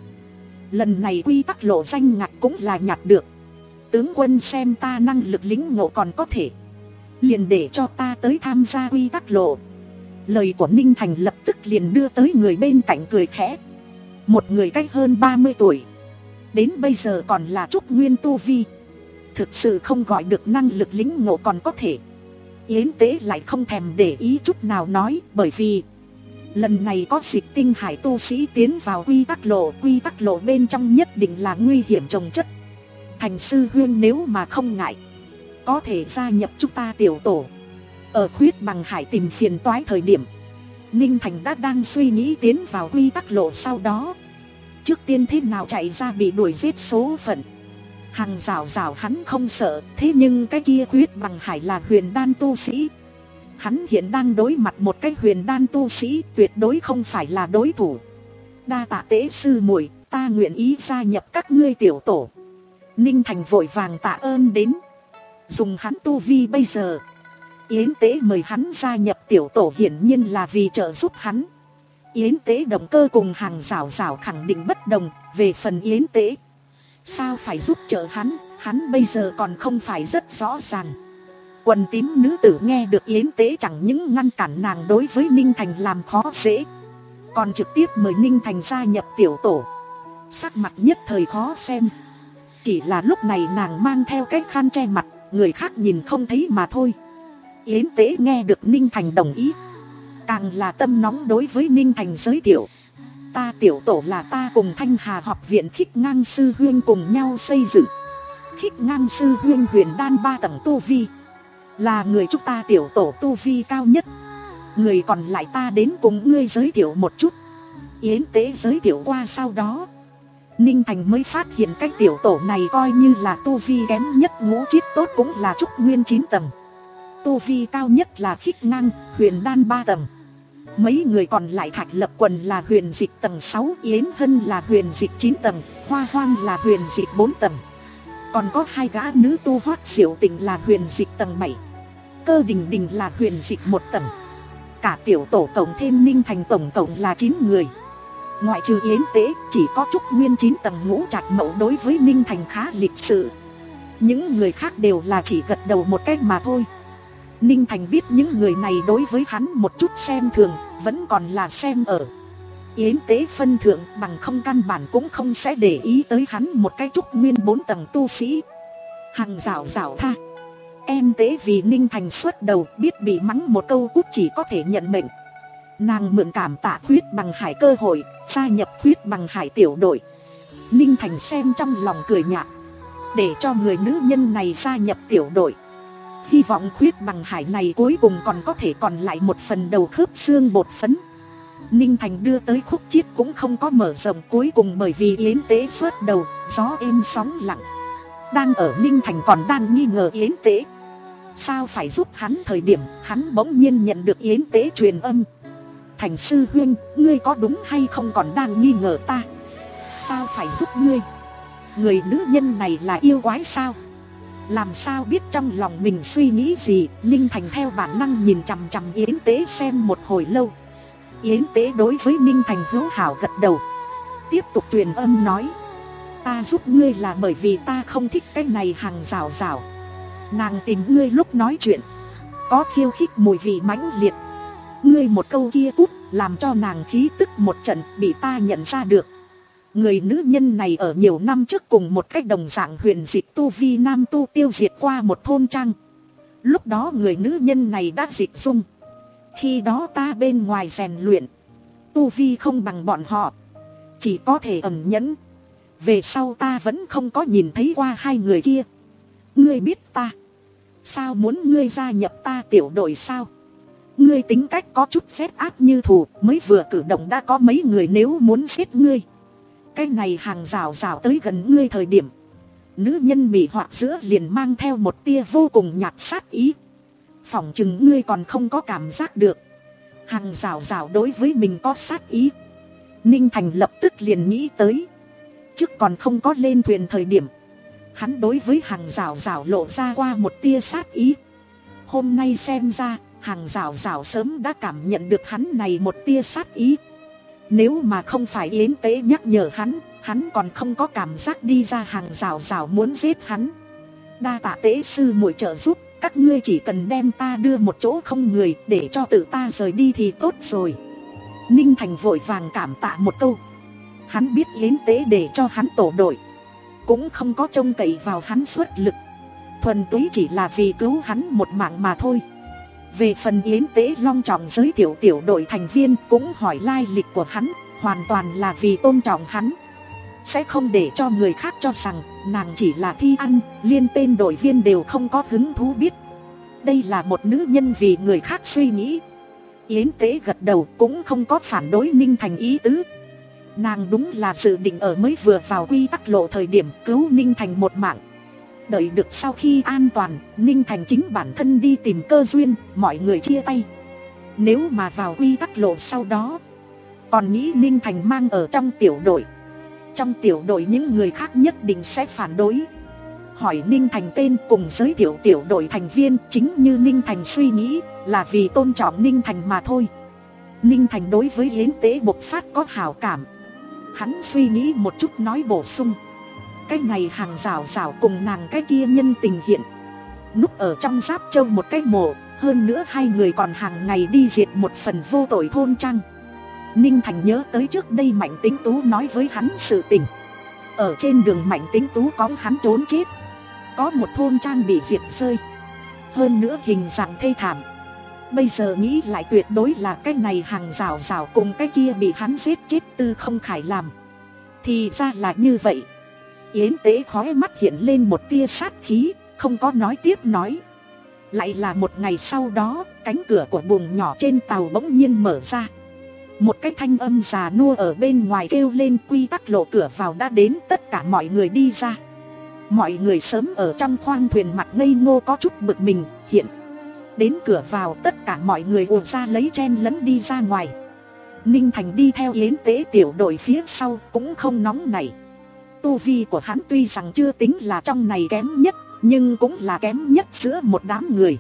Lần này quy tắc lộ danh ngạch cũng là nhặt được. Tướng quân xem ta năng lực lĩnh ngộ còn có thể, liền để cho ta tới tham gia quy tắc lộ. Lời của Ninh Thành lập tức liền đưa tới người bên cạnh cười khẽ. Một người cách hơn ba mươi tuổi, đến bây giờ còn là trúc nguyên tu vi, thực sự không gọi được năng lực lĩnh ngộ còn có thể. Yến Tế lại không thèm để ý chút nào nói, bởi vì lần này có Dịch Tinh Hải tu sĩ tiến vào quy tắc lộ, quy tắc lộ bên trong nhất định là nguy hiểm chồng chất. Thành sư huynh nếu mà không ngại, có thể gia nhập chúng ta tiểu tổ. Ở Khuyết Bằng Hải tìm phiền toái thời điểm, Ninh Thành đã đang suy nghĩ tiến vào quy tắc lộ sau đó trước tiên thế nào chạy ra bị đuổi giết số phận. Hàng rào rào hắn không sợ, thế nhưng cái kia Khuyết Bằng Hải là huyền đan tu sĩ. Hắn hiện đang đối mặt một cái huyền đan tu sĩ, tuyệt đối không phải là đối thủ. Đa tạ Tế sư muội, ta nguyện ý gia nhập các ngươi tiểu tổ. Ninh Thành vội vàng tạ ơn đến. Dùng hắn tu vi bây giờ, Yến Tế mời hắn gia nhập tiểu tổ hiển nhiên là vì trợ giúp hắn. Yến Tế động cơ cùng Hàng Giảo Giảo khẳng định bất đồng. Về phần Yến Tế, sao phải giúp trợ hắn, hắn bây giờ còn không phải rất rõ ràng. Quần tím nữ tử nghe được Yến Tế chẳng những ngăn cản nàng đối với Ninh Thành làm khó dễ, còn trực tiếp mời Ninh Thành gia nhập tiểu tổ. Sắc mặt nhất thời khó xem. Chỉ là lúc này nàng mang theo cái khăn che mặt, người khác nhìn không thấy mà thôi. Yến Tế nghe được Ninh Thành đồng ý, càng là tâm nóng đối với Ninh Thành giới thiệu. Ta tiểu tổ là ta cùng Thanh Hà học viện Khích Ngang sư huynh cùng nhau xây dựng. Khích Ngang sư huynh huyền đan ba tầng tu vi, là người chúng ta tiểu tổ tu vi cao nhất. Người còn lại ta đến cùng ngươi giới thiệu một chút. Yến Tế giới thiệu qua sau đó, Ninh Thành mới phát hiện cái tiểu tổ này coi như là tu vi kém nhất ngũ chiết tốt cũng là trúc nguyên chín tầng. Tu vi cao nhất là Khích Ngang, huyền đan ba tầng. Mấy người còn lại Thạch Lập Quần là huyền dịch tầng sáu, Yến Hân là huyền dịch chín tầng, Hoa Hoang là huyền dịch bốn tầng. Còn có hai gã nữ tu Hoắc Diệu Tình là huyền dịch tầng bảy, Cơ Đình Đình là huyền dịch một tầng. Cả tiểu tổ tổng thêm Ninh Thành tổng tổng là chín người. Ngoại trừ Yến Tế, chỉ có trúc nguyên chín tầng Ngũ Trạch Mậu đối với Ninh Thành khá lịch sự. Những người khác đều là chỉ gật đầu một cách mà thôi. Ninh Thành biết những người này đối với hắn một chút xem thường, vẫn còn là xem ở Yến Tế phân thượng, bằng không căn bản cũng không sẽ để ý tới hắn một cái trúc nguyên bốn tầng tu sĩ. Hàng Giảo Giảo tha. Em Tế vì Ninh Thành xuất đầu, biết bị mắng một câu cút chỉ có thể nhận mệnh. Nàng mượn cảm tạ Khuyết Bằng Hải cơ hội, gia nhập Khuyết Bằng Hải tiểu đội. Ninh Thành xem trong lòng cười nhạt, để cho người nữ nhân này gia nhập tiểu đội. Hy vọng Khuyết Bằng Hải này cuối cùng còn có thể còn lại một phần đầu khớp xương bột phấn. Ninh Thành đưa tới khúc chiết cũng không có mở rộng, cuối cùng bởi vì Yến Tế xuất đầu, gió êm sóng lặng. Đang ở Ninh Thành còn đang nghi ngờ Yến Tế sao phải giúp hắn thời điểm, hắn bỗng nhiên nhận được Yến Tế truyền âm. Thành sư huynh, ngươi có đúng hay không còn đang nghi ngờ ta? Sao phải giúp ngươi? Người nữ nhân này là yêu quái sao? Làm sao biết trong lòng mình suy nghĩ gì? Ninh Thành theo bản năng nhìn chằm chằm Yến Tế xem một hồi lâu. Yến Tế đối với Ninh Thành hữu hảo gật đầu, tiếp tục truyền âm nói. Ta giúp ngươi là bởi vì ta không thích cái này Hàng Giảo Giảo. Nàng tìm ngươi lúc nói chuyện có khiêu khích mùi vị mãnh liệt. Ngươi một câu kia cút, làm cho nàng khí tức một trận, bị ta nhận ra được. Người nữ nhân này ở nhiều năm trước cùng một cách đồng dạng huyền dịch tu vi nam tu tiêu diệt qua một thôn trang. Lúc đó người nữ nhân này đã dịch dung. Khi đó ta bên ngoài rèn luyện, tu vi không bằng bọn họ, chỉ có thể ẩn nhẫn. Về sau ta vẫn không có nhìn thấy qua hai người kia. Ngươi biết ta sao muốn ngươi gia nhập ta tiểu đội sao? Ngươi tính cách có chút phép áp như thù, mới vừa cử động đã có mấy người nếu muốn giết ngươi. Cái này Hàng Giảo Giảo tới gần ngươi thời điểm, nữ nhân mị hoặc giữa liền mang theo một tia vô cùng nhạt sát ý. Phỏng chừng ngươi còn không có cảm giác được Hàng Giảo Giảo đối với mình có sát ý. Ninh Thành lập tức liền nghĩ tới, trước còn không có lên thuyền thời điểm, hắn đối với Hàng Giảo Giảo lộ ra qua một tia sát ý. Hôm nay xem ra Hàng Giảo Giảo sớm đã cảm nhận được hắn này một tia sát ý. Nếu mà không phải Yến Tế nhắc nhở hắn, hắn còn không có cảm giác đi ra Hàng Giảo Giảo muốn giết hắn. Đa tạ Tế sư muội trợ giúp, các ngươi chỉ cần đem ta đưa một chỗ không người, để cho tự ta rời đi thì tốt rồi. Ninh Thành vội vàng cảm tạ một câu. Hắn biết Yến Tế để cho hắn tổ đội, cũng không có trông cậy vào hắn xuất lực, thuần túy chỉ là vì cứu hắn một mạng mà thôi. Về phần Yến Tế long trọng giới thiệu tiểu đội thành viên, cũng hỏi lai lịch của hắn, hoàn toàn là vì tôn trọng hắn, sẽ không để cho người khác cho rằng nàng chỉ là thi ăn, liên tên đội viên đều không có hứng thú biết. Đây là một nữ nhân vì người khác suy nghĩ. Yến Tế gật đầu, cũng không có phản đối Ninh Thành ý tứ. Nàng đúng là dự định ở mới vừa vào quy tắc lộ thời điểm cứu Ninh Thành một mạng. Đợi được sau khi an toàn, Ninh Thành chính bản thân đi tìm cơ duyên, mọi người chia tay. Nếu mà vào quy tắc lộ sau đó, còn nghĩ Ninh Thành mang ở trong tiểu đội, trong tiểu đội những người khác nhất định sẽ phản đối. Hỏi Ninh Thành tên cùng giới thiệu tiểu đội thành viên, chính như Ninh Thành suy nghĩ, là vì tôn trọng Ninh Thành mà thôi. Ninh Thành đối với Yến Tế bộc phát có hảo cảm. Hắn suy nghĩ một chút nói bổ sung. Cái này hàng rào rào cùng nàng cái kia nhân tình hiện núp ở trong Giáp Châu một cái mộ. Hơn nữa hai người còn hàng ngày đi diệt một phần vô tội thôn trang. Ninh Thành nhớ tới trước đây Mạnh Tính Tú nói với hắn sự tình. Ở trên đường Mạnh Tính Tú cõng hắn trốn chết. Có một thôn trang bị diệt rơi. Hơn nữa hình dạng thê thảm. Bây giờ nghĩ lại tuyệt đối là cái này hàng rào rào cùng cái kia bị hắn giết chết Tư Không Khải làm. Thì ra là như vậy. Yến Tế khóe mắt hiện lên một tia sát khí, không có nói tiếp nói. Lại là một ngày sau đó, cánh cửa của buồng nhỏ trên tàu bỗng nhiên mở ra. Một cái thanh âm già nua ở bên ngoài kêu lên quy tắc lộ cửa vào đã đến, tất cả mọi người đi ra. Mọi người sớm ở trong khoang thuyền mặt ngây ngô có chút bực mình, hiện đến cửa vào tất cả mọi người ùa ra lấy chen lấn đi ra ngoài. Ninh Thành đi theo Yến Tế tiểu đội phía sau cũng không nóng nảy. Tu vi của hắn tuy rằng chưa tính là trong này kém nhất, nhưng cũng là kém nhất giữa một đám người.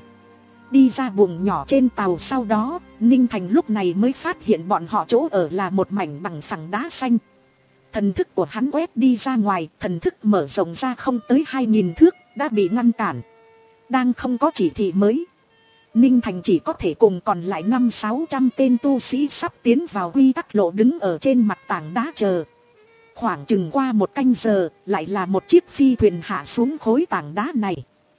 Đi ra buồng nhỏ trên tàu sau đó, Ninh Thành lúc này mới phát hiện bọn họ chỗ ở là một mảnh bằng phẳng đá xanh. Thần thức của hắn quét đi ra ngoài, thần thức mở rộng ra không tới hai nghìn thước, đã bị ngăn cản. Đang không có chỉ thị mới, Ninh Thành chỉ có thể cùng còn lại năm sáu trăm tên tu sĩ sắp tiến vào quy tắc lộ đứng ở trên mặt tảng đá chờ. Khoảng chừng qua một canh giờ, lại là một chiếc phi thuyền hạ xuống khối tảng đá này.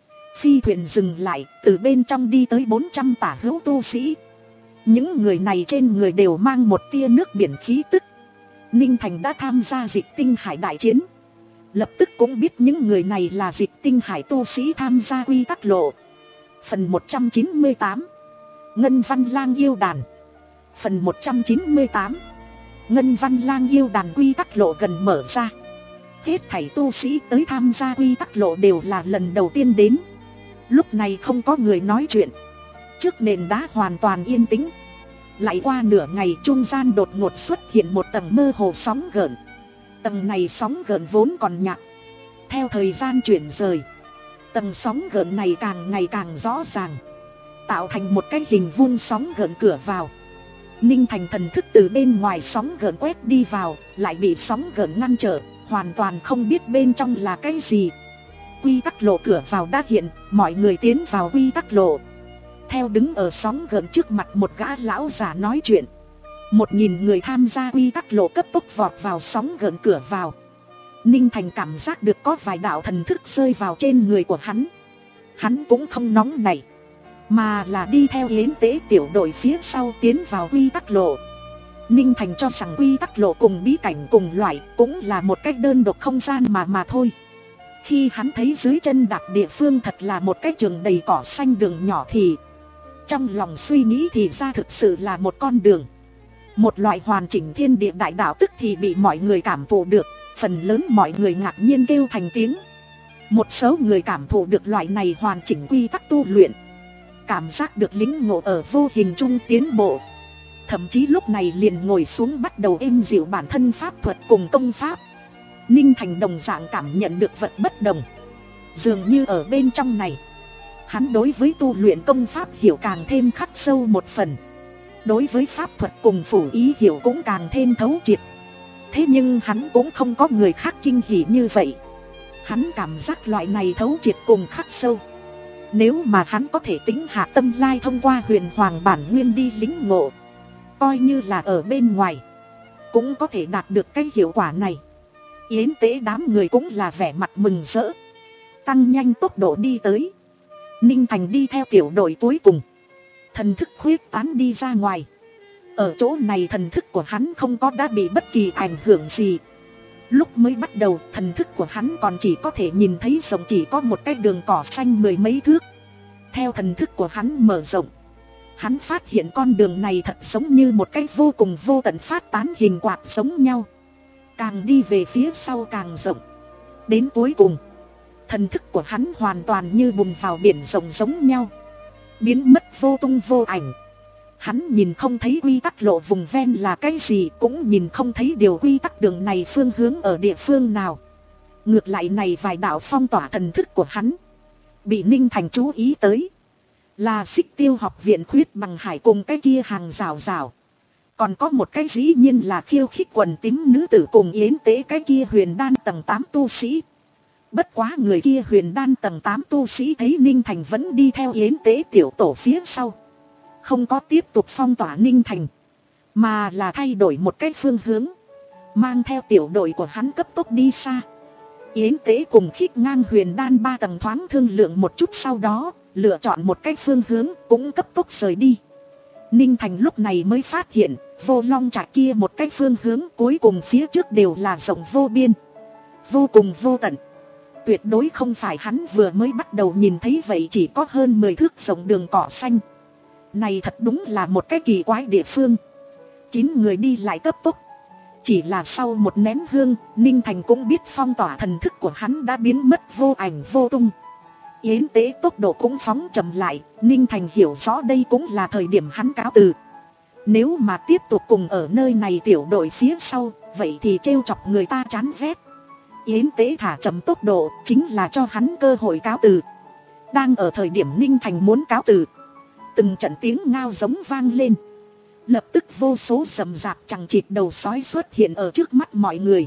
Phi thuyền dừng lại, từ bên trong đi tới bốn trăm tả hữu tu sĩ. Những người này trên người đều mang một tia nước biển khí tức. Ninh Thành đã tham gia Dịch Tinh Hải đại chiến, lập tức cũng biết những người này là Dịch Tinh Hải tu sĩ tham gia quy tắc lộ. Phần một trăm chín mươi tám, Ngân Văn Lang yêu đàn. Phần một trăm chín mươi tám, Ngân Văn Lang yêu đàn. Quy tắc lộ gần mở ra. Hết thảy tu sĩ tới tham gia quy tắc lộ đều là lần đầu tiên đến. Lúc này không có người nói chuyện. Trước nền đá hoàn toàn yên tĩnh. Lại qua nửa ngày, trung gian đột ngột xuất hiện một tầng mơ hồ sóng gợn. Tầng này sóng gợn vốn còn nhạt, theo thời gian chuyển rời, tầng sóng gợn này càng ngày càng rõ ràng, tạo thành một cái hình vuông sóng gợn cửa vào. Ninh Thành thần thức từ bên ngoài sóng gợn quét đi vào, lại bị sóng gợn ngăn trở, hoàn toàn không biết bên trong là cái gì. Quy tắc lộ cửa vào đã hiện, mọi người tiến vào quy tắc lộ. Theo đứng ở sóng gợn trước mặt một gã lão già nói chuyện. Một nghìn người tham gia quy tắc lộ cấp tốc vọt vào sóng gợn cửa vào. Ninh Thành cảm giác được có vài đạo thần thức rơi vào trên người của hắn. Hắn cũng không nóng nảy, mà là đi theo Yến Tế tiểu đội phía sau tiến vào quy tắc lộ. Ninh Thành cho rằng quy tắc lộ cùng bí cảnh cùng loại, cũng là một cách đơn độc không gian mà mà thôi. Khi hắn thấy dưới chân đạp địa phương thật là một cái trường đầy cỏ xanh đường nhỏ thì trong lòng suy nghĩ thì ra thực sự là một con đường. Một loại hoàn chỉnh thiên địa đại đạo tức thì bị mọi người cảm thụ được. Phần lớn mọi người ngạc nhiên kêu thành tiếng. Một số người cảm thụ được loại này hoàn chỉnh quy tắc tu luyện, cảm giác được lĩnh ngộ ở vô hình trung tiến bộ. Thậm chí lúc này liền ngồi xuống bắt đầu êm dịu bản thân pháp thuật cùng công pháp. Ninh Thành đồng dạng cảm nhận được vật bất đồng. Dường như ở bên trong này, hắn đối với tu luyện công pháp hiểu càng thêm khắc sâu một phần. Đối với pháp thuật cùng phủ ý hiểu cũng càng thêm thấu triệt. Thế nhưng hắn cũng không có người khác kinh hỉ như vậy. Hắn cảm giác loại này thấu triệt cùng khắc sâu, nếu mà hắn có thể tính hạ tâm lai thông qua huyền hoàng bản nguyên đi lĩnh ngộ, coi như là ở bên ngoài cũng có thể đạt được cái hiệu quả này. Yến Tế đám người cũng là vẻ mặt mừng rỡ, tăng nhanh tốc độ đi tới. Ninh Thành đi theo tiểu đội cuối cùng, thần thức khuyết tán đi ra ngoài. Ở chỗ này thần thức của hắn không có đã bị bất kỳ ảnh hưởng gì. Lúc mới bắt đầu thần thức của hắn còn chỉ có thể nhìn thấy rộng chỉ có một cái đường cỏ xanh mười mấy thước. Theo thần thức của hắn mở rộng, hắn phát hiện con đường này thật giống như một cái vô cùng vô tận phát tán hình quạt giống nhau. Càng đi về phía sau càng rộng. Đến cuối cùng, thần thức của hắn hoàn toàn như bùn vào biển rộng giống nhau, biến mất vô tung vô ảnh. Hắn nhìn không thấy quy tắc lộ vùng ven là cái gì, cũng nhìn không thấy điều quy tắc đường này phương hướng ở địa phương nào. Ngược lại này vài đạo phong tỏa thần thức của hắn bị Ninh Thành chú ý tới. Là Xích Tiêu học viện Khuyết Bằng Hải cùng cái kia hàng rào rào. Còn có một cái dĩ nhiên là khiêu khích quần tím nữ tử cùng Yến Tế cái kia huyền đan tầng tám tu sĩ. Bất quá người kia huyền đan tầng tám tu sĩ thấy Ninh Thành vẫn đi theo Yến Tế tiểu tổ phía sau. Không có tiếp tục phong tỏa Ninh Thành, mà là thay đổi một cái phương hướng, mang theo tiểu đội của hắn cấp tốc đi xa. Yến Tế cùng Khích Ngang huyền đan ba tầng thoáng thương lượng một chút, sau đó lựa chọn một cái phương hướng cũng cấp tốc rời đi. Ninh Thành lúc này mới phát hiện Vô Long Trạch kia một cái phương hướng cuối cùng phía trước đều là rộng vô biên, vô cùng vô tận. Tuyệt đối không phải hắn vừa mới bắt đầu nhìn thấy vậy chỉ có hơn mười thước rộng đường cỏ xanh. Này thật đúng là một cái kỳ quái địa phương. Chín người đi lại cấp tốc. Chỉ là sau một nén hương, Ninh Thành cũng biết phong tỏa thần thức của hắn đã biến mất vô ảnh vô tung. Yến Tế tốc độ cũng phóng chậm lại, Ninh Thành hiểu rõ đây cũng là thời điểm hắn cáo từ. Nếu mà tiếp tục cùng ở nơi này tiểu đội phía sau, vậy thì trêu chọc người ta chán ghét. Yến Tế thả chậm tốc độ, chính là cho hắn cơ hội cáo từ. Đang ở thời điểm Ninh Thành muốn cáo từ, từng trận tiếng ngao giống vang lên. Lập tức vô số rầm rạp chằng chịt đầu sói xuất hiện ở trước mắt mọi người.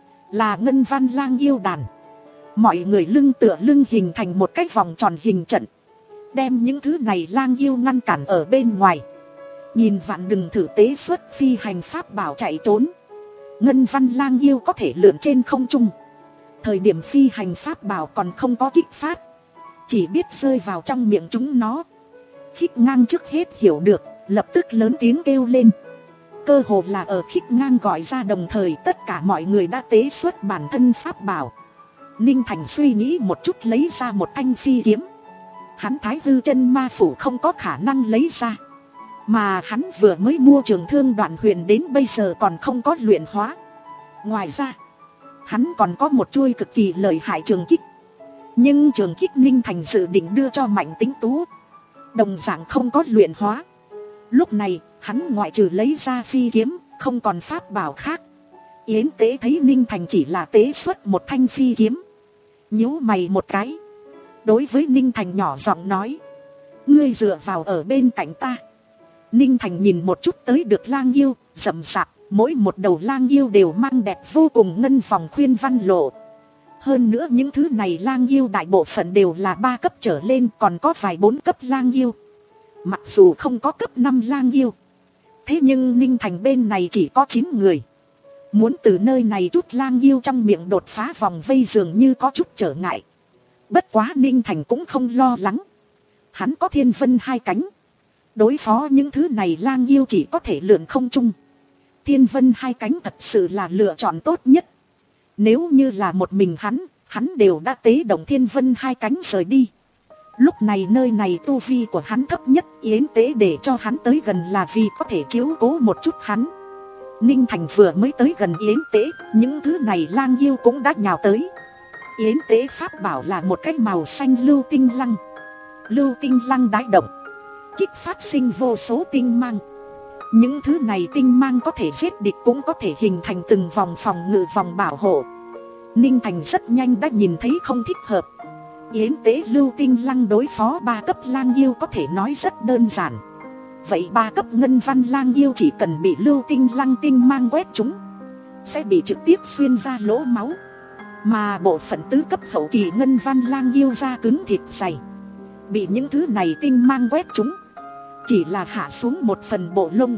Là Ngân Văn Lang yêu đàn. Mọi người lưng tựa lưng hình thành một cái vòng tròn hình trận, đem những thứ này lang yêu ngăn cản ở bên ngoài. Nhìn vạn đừng thử tế xuất phi hành pháp bảo chạy trốn. Ngân Văn Lang yêu có thể lượn trên không trung. Thời điểm phi hành pháp bảo còn không có kích phát, chỉ biết rơi vào trong miệng chúng nó. Khích Ngang trước hết hiểu được, lập tức lớn tiếng kêu lên. Cơ hồ là ở Khích Ngang gọi ra đồng thời, tất cả mọi người đã tế xuất bản thân pháp bảo. Ninh Thành suy nghĩ một chút lấy ra một thanh phi kiếm. Hắn Thái Hư Chân Ma Phủ không có khả năng lấy ra, mà hắn vừa mới mua trường thương Đoạn Huyền đến bây giờ còn không có luyện hóa. Ngoài ra, hắn còn có một chuôi cực kỳ lợi hại trường kích. Nhưng trường kích Ninh Thành dự định đưa cho Mạnh Tính Tú, đồng dạng không có luyện hóa. Lúc này, hắn ngoại trừ lấy ra phi kiếm, không còn pháp bảo khác. Yến Tế thấy Ninh Thành chỉ là tế xuất một thanh phi kiếm, nhíu mày một cái, đối với Ninh Thành nhỏ giọng nói: ngươi dựa vào ở bên cạnh ta. Ninh Thành nhìn một chút tới được lang yêu, rậm rạp, mỗi một đầu lang yêu đều mang đẹp vô cùng ngân vòng khuyên văn lộ. Hơn nữa những thứ này lang yêu đại bộ phận đều là ba cấp trở lên, còn có vài bốn cấp lang yêu. Mặc dù không có cấp năm lang yêu, thế nhưng Ninh Thành bên này chỉ có chín người. Muốn từ nơi này chút lang yêu trong miệng đột phá vòng vây dường như có chút trở ngại. Bất quá Ninh Thành cũng không lo lắng. Hắn có Thiên Vân hai cánh, đối phó những thứ này lang yêu chỉ có thể lượn không trung. Thiên Vân hai cánh thật sự là lựa chọn tốt nhất. Nếu như là một mình hắn, hắn đều đã tế động Thiên Vân hai cánh rời đi. Lúc này nơi này tu vi của hắn thấp nhất, Yến Tế để cho hắn tới gần là vì có thể chiếu cố một chút hắn. Ninh Thành vừa mới tới gần Yến Tế, những thứ này lang yêu cũng đã nhào tới. Yến Tế pháp bảo là một cái màu xanh lưu tinh lăng. Lưu tinh lăng đái động, kích phát sinh vô số tinh mang. Những thứ này tinh mang có thể giết địch, cũng có thể hình thành từng vòng phòng ngự, vòng bảo hộ. Ninh Thành rất nhanh đã nhìn thấy không thích hợp. Yến Tế lưu tinh lăng đối phó ba cấp lang yêu có thể nói rất đơn giản. Vậy ba cấp ngân văn lang yêu chỉ cần bị lưu tinh lăng tinh mang quét chúng, sẽ bị trực tiếp xuyên ra lỗ máu. Mà bộ phận tứ cấp hậu kỳ ngân văn lang yêu da cứng thịt dày, bị những thứ này tinh mang quét chúng, chỉ là hạ xuống một phần bộ lông,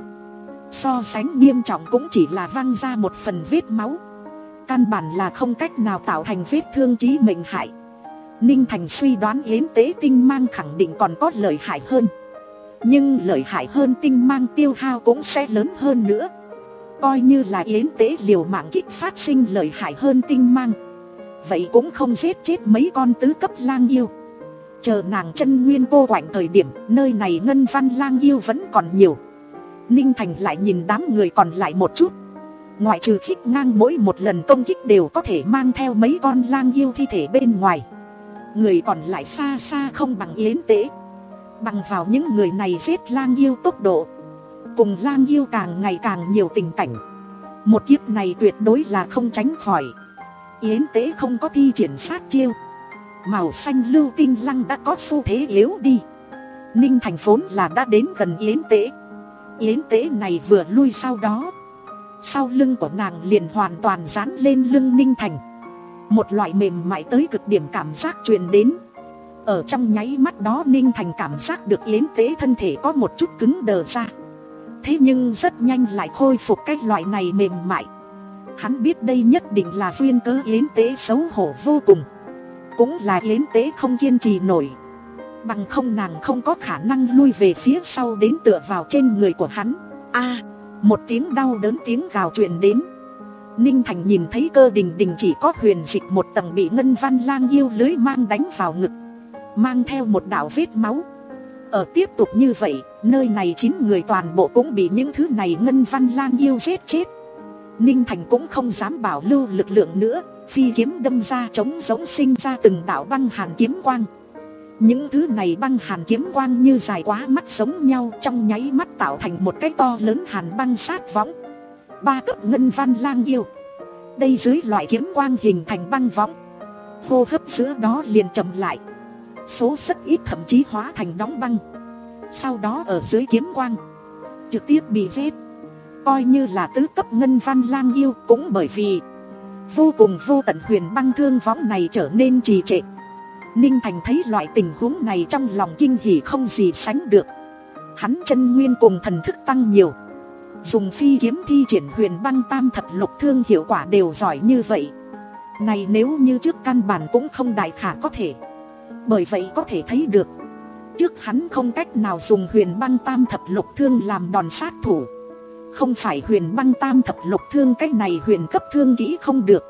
so sánh nghiêm trọng cũng chỉ là văng ra một phần vết máu, căn bản là không cách nào tạo thành vết thương chí mệnh hại. Ninh Thành suy đoán Yến Tế tinh mang khẳng định còn có lợi hại hơn, nhưng lợi hại hơn tinh mang tiêu hao cũng sẽ lớn hơn nữa. Coi như là Yến Tế liều mạng kích phát sinh lợi hại hơn tinh mang, vậy cũng không giết chết mấy con tứ cấp lang yêu. Chờ nàng chân nguyên cô quạnh thời điểm, nơi này ngân văn lang yêu vẫn còn nhiều. Ninh Thành lại nhìn đám người còn lại một chút. Ngoại trừ Khích Ngang mỗi một lần công kích đều có thể mang theo mấy con lang yêu thi thể bên ngoài, người còn lại xa xa không bằng Yến Tế. Bằng vào những người này giết lang yêu tốc độ, cùng lang yêu càng ngày càng nhiều tình cảnh. Một kiếp này tuyệt đối là không tránh khỏi. Yến Tế không có thi triển sát chiêu. Màu xanh lưu tinh lăng đã có xu thế yếu đi. Ninh Thành vốn là đã đến gần Yến Tế. Yến Tế này vừa lui sau đó, sau lưng của nàng liền hoàn toàn dán lên lưng Ninh Thành. Một loại mềm mại tới cực điểm cảm giác truyền đến. Ở trong nháy mắt đó Ninh Thành cảm giác được Yến Tế thân thể có một chút cứng đờ ra. Thế nhưng rất nhanh lại khôi phục cái loại này mềm mại. Hắn biết đây nhất định là duyên cớ Yến Tế xấu hổ vô cùng. Cũng là Yến Tế không kiên trì nổi. Bằng không nàng không có khả năng lui về phía sau đến tựa vào trên người của hắn. A, một tiếng đau đớn tiếng gào truyền đến. Ninh Thành nhìn thấy Cơ Đình Đình chỉ có huyền dịch một tầng bị Ngân Văn Lang yêu lưới mang đánh vào ngực, mang theo một đạo vết máu. Ở tiếp tục như vậy, nơi này chín người toàn bộ cũng bị những thứ này Ngân Văn Lang yêu giết chết. Ninh Thành cũng không dám bảo lưu lực lượng nữa, phi kiếm đâm ra trống giống sinh ra từng đạo băng hàn kiếm quang. Những thứ này băng hàn kiếm quang như dài quá mắt giống nhau, trong nháy mắt tạo thành một cái to lớn hàn băng sát võng. Ba cấp Ngân Văn Lang yêu, đây dưới loại kiếm quang hình thành băng võng. Hô hấp giữa đó liền chậm lại, số rất ít thậm chí hóa thành đóng băng. Sau đó ở dưới kiếm quang trực tiếp bị giết. Coi như là tứ cấp Ngân Văn Lang yêu cũng bởi vì vô cùng vô tận huyền băng thương võng này trở nên trì trệ. Ninh Thành thấy loại tình huống này trong lòng kinh hỉ không gì sánh được. Hắn chân nguyên cùng thần thức tăng nhiều, dùng phi kiếm thi triển huyền băng tam thập lục thương hiệu quả đều giỏi như vậy. Này nếu như trước căn bản cũng không đại khả có thể. Bởi vậy có thể thấy được, trước hắn không cách nào dùng huyền băng tam thập lục thương làm đòn sát thủ. Không phải huyền băng tam thập lục thương cái này huyền cấp thương kỹ không được,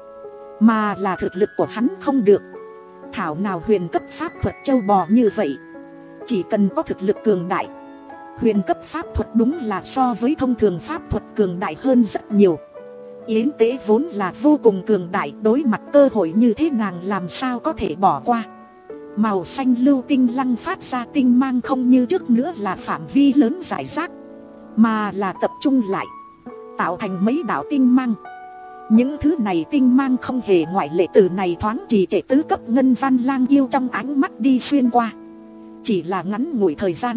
mà là thực lực của hắn không được. Thảo nào huyền cấp pháp thuật châu bò như vậy. Chỉ cần có thực lực cường đại, huyền cấp pháp thuật đúng là so với thông thường pháp thuật cường đại hơn rất nhiều. Yến Tế vốn là vô cùng cường đại, đối mặt cơ hội như thế nàng làm sao có thể bỏ qua. Màu xanh lưu tinh lăng phát ra tinh mang không như trước nữa là phạm vi lớn rải rác, mà là tập trung lại, tạo thành mấy đạo tinh mang. Những thứ này tinh mang không hề ngoại lệ, từ này thoáng trì trệ tứ cấp Ngân Văn Lang yêu trong ánh mắt đi xuyên qua. Chỉ là ngắn ngủi thời gian,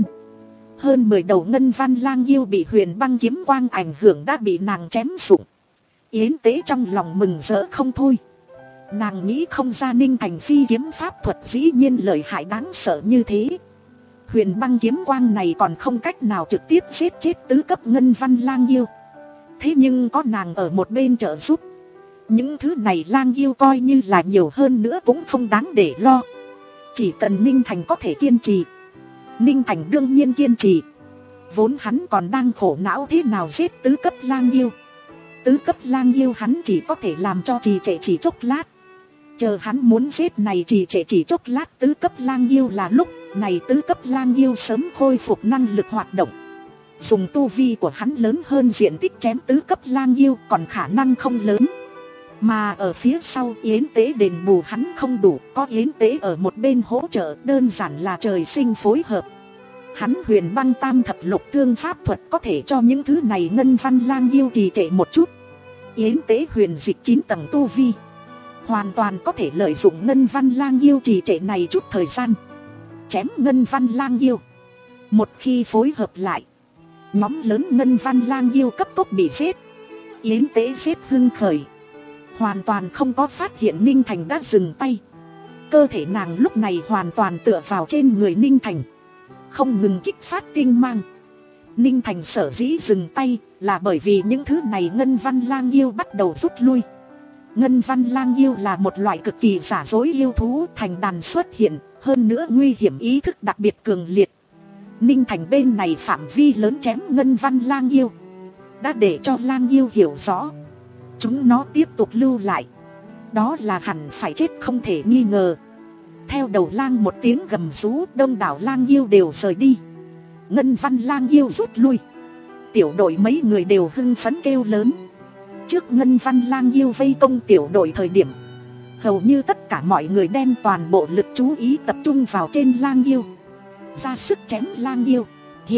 hơn mười đầu Ngân Văn Lang yêu bị huyền băng kiếm quang ảnh hưởng đã bị nàng chém rụng. Yến Tế trong lòng mừng rỡ không thôi. Nàng nghĩ không ra Ninh Thành phi kiếm pháp thuật dĩ nhiên lợi hại đáng sợ như thế. Huyền băng kiếm quang này còn không cách nào trực tiếp giết chết tứ cấp Ngân Văn Lang yêu. Thế nhưng có nàng ở một bên trợ giúp, những thứ này lang yêu coi như là nhiều hơn nữa cũng không đáng để lo. Chỉ cần Ninh Thành có thể kiên trì. Ninh Thành đương nhiên kiên trì. Vốn hắn còn đang khổ não thế nào giết tứ cấp lang yêu. Tứ cấp lang yêu hắn chỉ có thể làm cho trì trệ chỉ chốc lát. Chờ hắn muốn giết này trì trệ chỉ chốc lát tứ cấp lang yêu là lúc này tứ cấp lang yêu sớm khôi phục năng lực hoạt động. Dùng tu vi của hắn lớn hơn diện tích chém tứ cấp lang yêu còn khả năng không lớn. Mà ở phía sau Yến Tế đền bù hắn không đủ, có Yến Tế ở một bên hỗ trợ đơn giản là trời sinh phối hợp. Hắn huyền băng tam thập lục thương pháp thuật có thể cho những thứ này Ngân Văn Lang yêu trì trệ một chút. Yến Tế huyền dịch chín tầng tu vi, hoàn toàn có thể lợi dụng Ngân Văn Lang yêu trì trệ này chút thời gian, chém Ngân Văn Lang yêu. Một khi phối hợp lại, nhóm lớn Ngân Văn Lang yêu cấp tốc bị giết. Yến Tế giết hưng khởi, hoàn toàn không có phát hiện Ninh Thành đã dừng tay. Cơ thể nàng lúc này hoàn toàn tựa vào trên người Ninh Thành, không ngừng kích phát tinh mang. Ninh Thành sở dĩ dừng tay là bởi vì những thứ này Ngân Văn Lang yêu bắt đầu rút lui. Ngân Văn Lang yêu là một loại cực kỳ giả dối yêu thú, thành đàn xuất hiện, hơn nữa nguy hiểm ý thức đặc biệt cường liệt. Ninh Thành bên này phạm vi lớn chém Ngân Văn Lang yêu, đã để cho Lang yêu hiểu rõ, chúng nó tiếp tục lưu lại, đó là hẳn phải chết không thể nghi ngờ. Theo đầu lang một tiếng gầm rú, đông đảo lang yêu đều rời đi. Ngân Văn Lang yêu rút lui, tiểu đội mấy người đều hưng phấn kêu lớn. Trước Ngân Văn Lang yêu vây công tiểu đội thời điểm, hầu như tất cả mọi người đem toàn bộ lực chú ý tập trung vào trên lang yêu, ra sức chém lang yêu. Hiện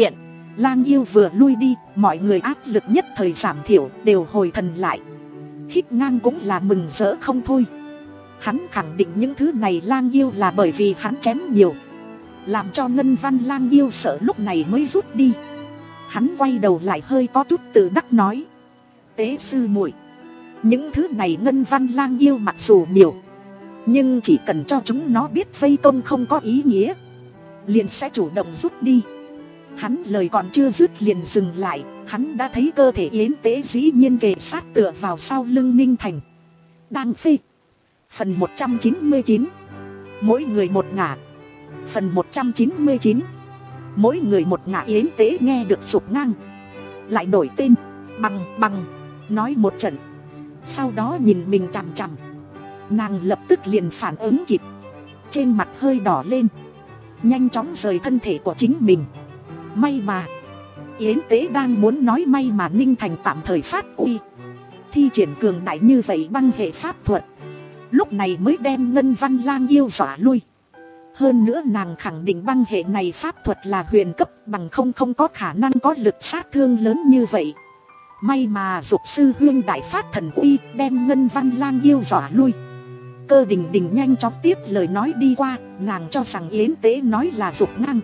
Lang yêu vừa lui đi, mọi người áp lực nhất thời giảm thiểu, đều hồi thần lại. Khích Ngang cũng là mừng rỡ không thôi. Hắn khẳng định những thứ này Lang yêu là bởi vì hắn chém nhiều, làm cho Ngân Văn Lang yêu sợ lúc này mới rút đi. Hắn quay đầu lại hơi có chút tự đắc nói: Tế sư muội, những thứ này Ngân Văn Lang yêu mặc dù nhiều, nhưng chỉ cần cho chúng nó biết vây công không có ý nghĩa, liền sẽ chủ động rút đi. Hắn lời còn chưa dứt liền dừng lại, hắn đã thấy cơ thể Yến Tế dĩ nhiên kề sát tựa vào sau lưng Ninh Thành. Đang phê. Phần một trăm chín mươi chín. Mỗi người một ngả. Phần một trăm chín mươi chín. Mỗi người một ngả. Yến Tế nghe được Dục Ngang lại đổi tên, bằng bằng nói một trận, sau đó nhìn mình chằm chằm. Nàng lập tức liền phản ứng kịp, trên mặt hơi đỏ lên, nhanh chóng rời thân thể của chính mình. May mà Yến Tế đang muốn nói may mà Ninh Thành tạm thời phát uy, thi triển cường đại như vậy băng hệ pháp thuật, lúc này mới đem Ngân Văn Lang yêu dọa lui. Hơn nữa nàng khẳng định băng hệ này pháp thuật là huyền cấp, bằng không không có khả năng có lực sát thương lớn như vậy. May mà Dục sư huynh đại phát thần uy, đem Ngân Văn Lang yêu dọa lui. Cơ Đình Đình nhanh chóng tiếp lời nói đi qua, nàng cho rằng Yến Tế nói là Dục Ngang.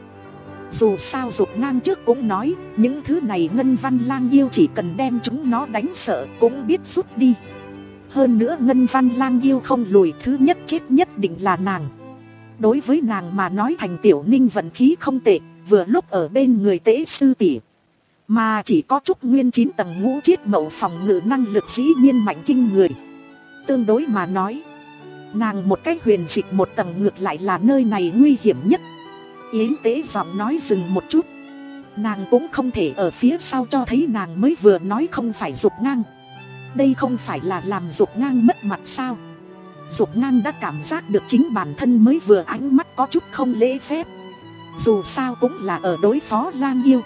Dù sao Dục Ngang trước cũng nói, những thứ này Ngân Văn Lang yêu chỉ cần đem chúng nó đánh sợ cũng biết rút đi. Hơn nữa Ngân Văn Lang yêu không lùi, thứ nhất chết nhất định là nàng. Đối với nàng mà nói Thành Tiểu Ninh vận khí không tệ, vừa lúc ở bên người Tế sư tỷ, mà chỉ có Trúc Nguyên chín tầng ngũ chiết mậu phòng ngự năng lực dĩ nhiên mạnh kinh người. Tương đối mà nói, nàng một cách huyền dịch một tầng ngược lại là nơi này nguy hiểm nhất. Yến Tế giọng nói dừng một chút, nàng cũng không thể ở phía sau cho thấy nàng mới vừa nói không phải Dục Ngang. Đây không phải là làm Dục Ngang mất mặt sao? Dục Ngang đã cảm giác được chính bản thân mới vừa ánh mắt có chút không lễ phép. Dù sao cũng là ở đối phó Lang yêu,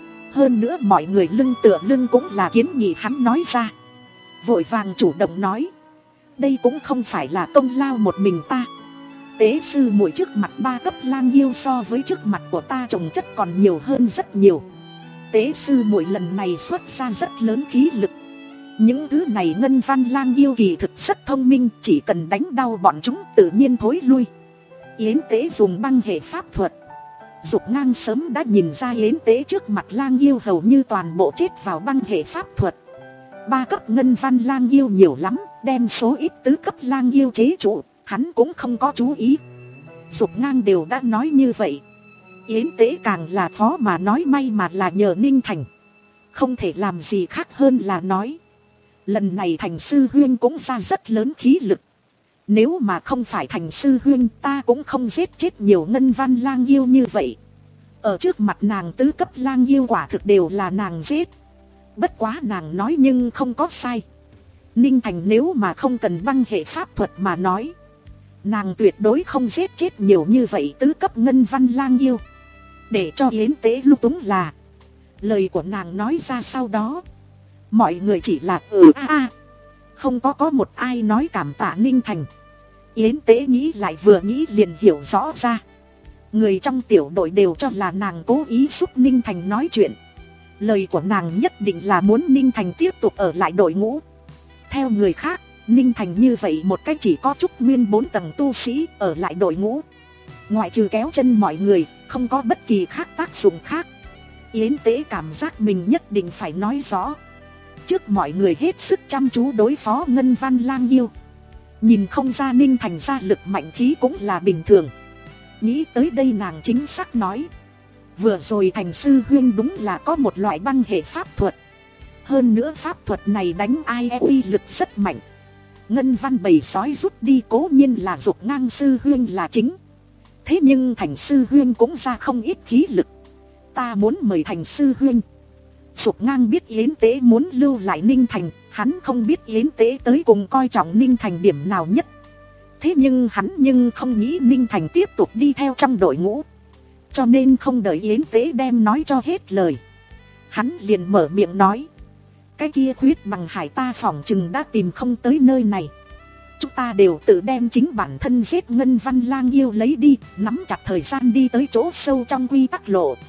hơn nữa mọi người lưng tựa lưng cũng là kiến nghị hắn nói ra. Vội vàng chủ động nói: đây cũng không phải là công lao một mình ta. Tế sư muội trước mặt ba cấp Lang yêu so với trước mặt của ta trồng chất còn nhiều hơn rất nhiều. Tế sư muội lần này xuất ra rất lớn khí lực. Những thứ này Ngân Văn Lang yêu kỳ thực rất thông minh, chỉ cần đánh đau bọn chúng tự nhiên thối lui. Yến Tế dùng băng hệ pháp thuật, Dục Ngang sớm đã nhìn ra Yến Tế trước mặt Lang yêu hầu như toàn bộ chết vào băng hệ pháp thuật. Ba cấp Ngân Văn Lang yêu nhiều lắm, đem số ít tứ cấp Lang yêu chế trụ, hắn cũng không có chú ý. Dục Ngang đều đã nói như vậy, Yến Tế càng là khó mà nói may mà là nhờ Ninh Thành. Không thể làm gì khác hơn là nói, lần này Thành sư huynh cũng ra rất lớn khí lực. Nếu mà không phải Thành sư huynh, ta cũng không giết chết nhiều Ngân Văn Lang yêu như vậy. Ở trước mặt nàng tứ cấp Lang yêu quả thực đều là nàng giết. Bất quá nàng nói nhưng không có sai. Ninh Thành nếu mà không cần băng hệ pháp thuật mà nói, nàng tuyệt đối không giết chết nhiều như vậy tứ cấp Ngân Văn Lang yêu. Để cho Yến Tế lung túng là, lời của nàng nói ra sau đó, mọi người chỉ là ừ a a, không có có một ai nói cảm tạ Ninh Thành. Yến Tế nghĩ lại vừa nghĩ liền hiểu rõ ra, người trong tiểu đội đều cho là nàng cố ý giúp Ninh Thành nói chuyện. Lời của nàng nhất định là muốn Ninh Thành tiếp tục ở lại đội ngũ. Theo người khác, Ninh Thành như vậy một cách chỉ có Trúc Nguyên bốn tầng tu sĩ ở lại đội ngũ, ngoại trừ kéo chân mọi người, không có bất kỳ khác tác dụng khác. Yến Tế cảm giác mình nhất định phải nói rõ. Trước mọi người hết sức chăm chú đối phó Ngân Văn Lang yêu, nhìn không ra Ninh Thành ra lực mạnh khí cũng là bình thường. Nghĩ tới đây nàng chính xác nói, vừa rồi Thành sư huynh đúng là có một loại băng hệ pháp thuật. Hơn nữa pháp thuật này đánh ai uy lực rất mạnh. Ngân Văn bầy sói rút đi cố nhiên là Dục Ngang sư huynh là chính, thế nhưng Thành sư huynh cũng ra không ít khí lực. Ta muốn mời Thành sư huynh. Dục Ngang biết Yến Tế muốn lưu lại Ninh Thành, hắn không biết Yến Tế tới cùng coi trọng Ninh Thành điểm nào nhất. Thế nhưng hắn nhưng không nghĩ Ninh Thành tiếp tục đi theo trong đội ngũ, cho nên không đợi Yến Tế đem nói cho hết lời, hắn liền mở miệng nói: cái kia Khuyết Bằng Hải ta phỏng chừng đã tìm không tới nơi này. Chúng ta đều tự đem chính bản thân giết Ngân Văn Lang yêu lấy đi, nắm chặt thời gian đi tới chỗ sâu trong quy tắc lộ.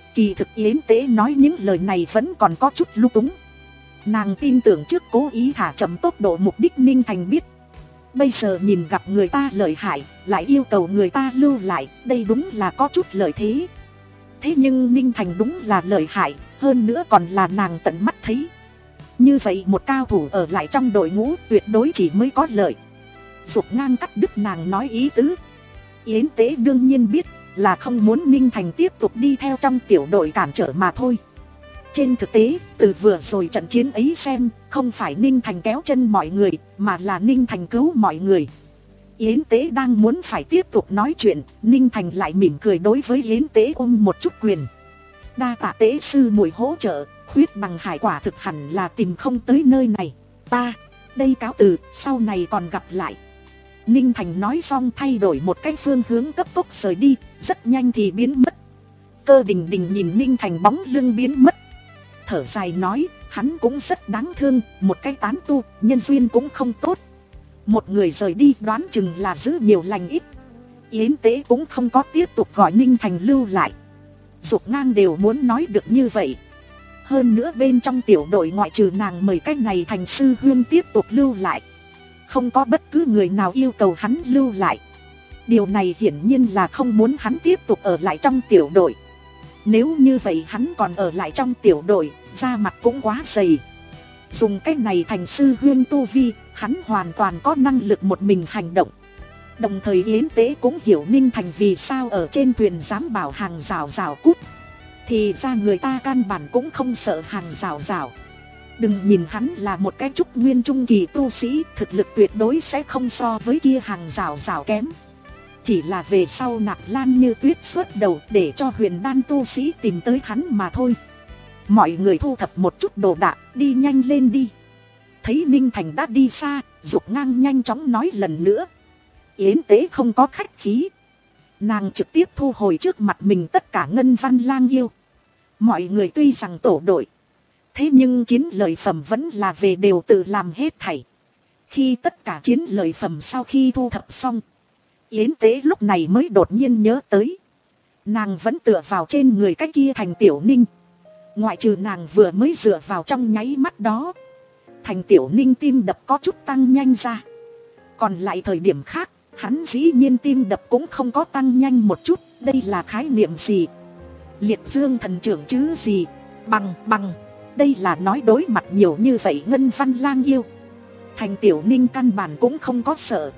Kỳ thực Yến Tế nói những lời này vẫn còn có chút lung túng. Nàng tin tưởng trước cố ý thả chậm tốc độ mục đích Ninh Thành biết. Bây giờ nhìn gặp người ta lợi hại, lại yêu cầu người ta lưu lại, đây đúng là có chút lợi thế. Thế nhưng Ninh Thành đúng là lợi hại, hơn nữa còn là nàng tận mắt thấy. Như vậy một cao thủ ở lại trong đội ngũ tuyệt đối chỉ mới có lợi. Dục ngang cắt đứt nàng nói ý tứ. Yến Tế đương nhiên biết là không muốn Ninh Thành tiếp tục đi theo trong tiểu đội cản trở mà thôi. Trên thực tế, từ vừa rồi trận chiến ấy xem, không phải Ninh Thành kéo chân mọi người, mà là Ninh Thành cứu mọi người. Yến Tế đang muốn phải tiếp tục nói chuyện, Ninh Thành lại mỉm cười đối với Yến Tế ôm một chút quyền. Đa tạ Tế sư muội hỗ trợ, huyết bằng hải quả thực hẳn là tìm không tới nơi này. Ta, đây cáo từ, sau này còn gặp lại. Ninh Thành nói xong thay đổi một cái phương hướng cấp tốc rời đi, rất nhanh thì biến mất. Cơ Đình Đình nhìn Ninh Thành bóng lưng biến mất, thở dài nói, hắn cũng rất đáng thương, một cái tán tu, nhân duyên cũng không tốt. Một người rời đi đoán chừng là giữ nhiều lành ít. Yến Tế cũng không có tiếp tục gọi Ninh Thành lưu lại. Dục ngang đều muốn nói được như vậy. Hơn nữa bên trong tiểu đội ngoại trừ nàng mời cách này thành sư huyên tiếp tục lưu lại, không có bất cứ người nào yêu cầu hắn lưu lại. Điều này hiển nhiên là không muốn hắn tiếp tục ở lại trong tiểu đội. Nếu như vậy hắn còn ở lại trong tiểu đội, da mặt cũng quá dày. Dùng cách này thành sư huyên tu vi, hắn hoàn toàn có năng lực một mình hành động. Đồng thời Yến Tế cũng hiểu Ninh Thành vì sao ở trên thuyền dám bảo hàng rào rào cút. Thì ra người ta căn bản cũng không sợ hàng rào rào. Đừng nhìn hắn là một cái trúc nguyên trung kỳ tu sĩ, thực lực tuyệt đối sẽ không so với kia hàng rào rào kém. Chỉ là về sau Nạp Lan Như Tuyết xuất đầu để cho huyền đan tu sĩ tìm tới hắn mà thôi. Mọi người thu thập một chút đồ đạc, đi nhanh lên đi. Thấy Ninh Thành đã đi xa, Dục ngang nhanh chóng nói lần nữa. Yến Tế không có khách khí. Nàng trực tiếp thu hồi trước mặt mình tất cả ngân văn lang yêu. Mọi người tuy rằng tổ đội, thế nhưng chiến lợi phẩm vẫn là về đều tự làm hết thảy. Khi tất cả chiến lợi phẩm sau khi thu thập xong, Yến Tế lúc này mới đột nhiên nhớ tới. Nàng vẫn tựa vào trên người cái kia Thành Tiểu Ninh. Ngoại trừ nàng vừa mới dựa vào trong nháy mắt đó, Thành Tiểu Ninh tim đập có chút tăng nhanh ra. Còn lại thời điểm khác, hắn dĩ nhiên tim đập cũng không có tăng nhanh một chút. Đây là khái niệm gì? Liệt dương thần trưởng chứ gì? Bằng, bằng. Đây là nói đối mặt nhiều như vậy ngân văn lang yêu, Thành Tiểu Ninh căn bản cũng không có sợ.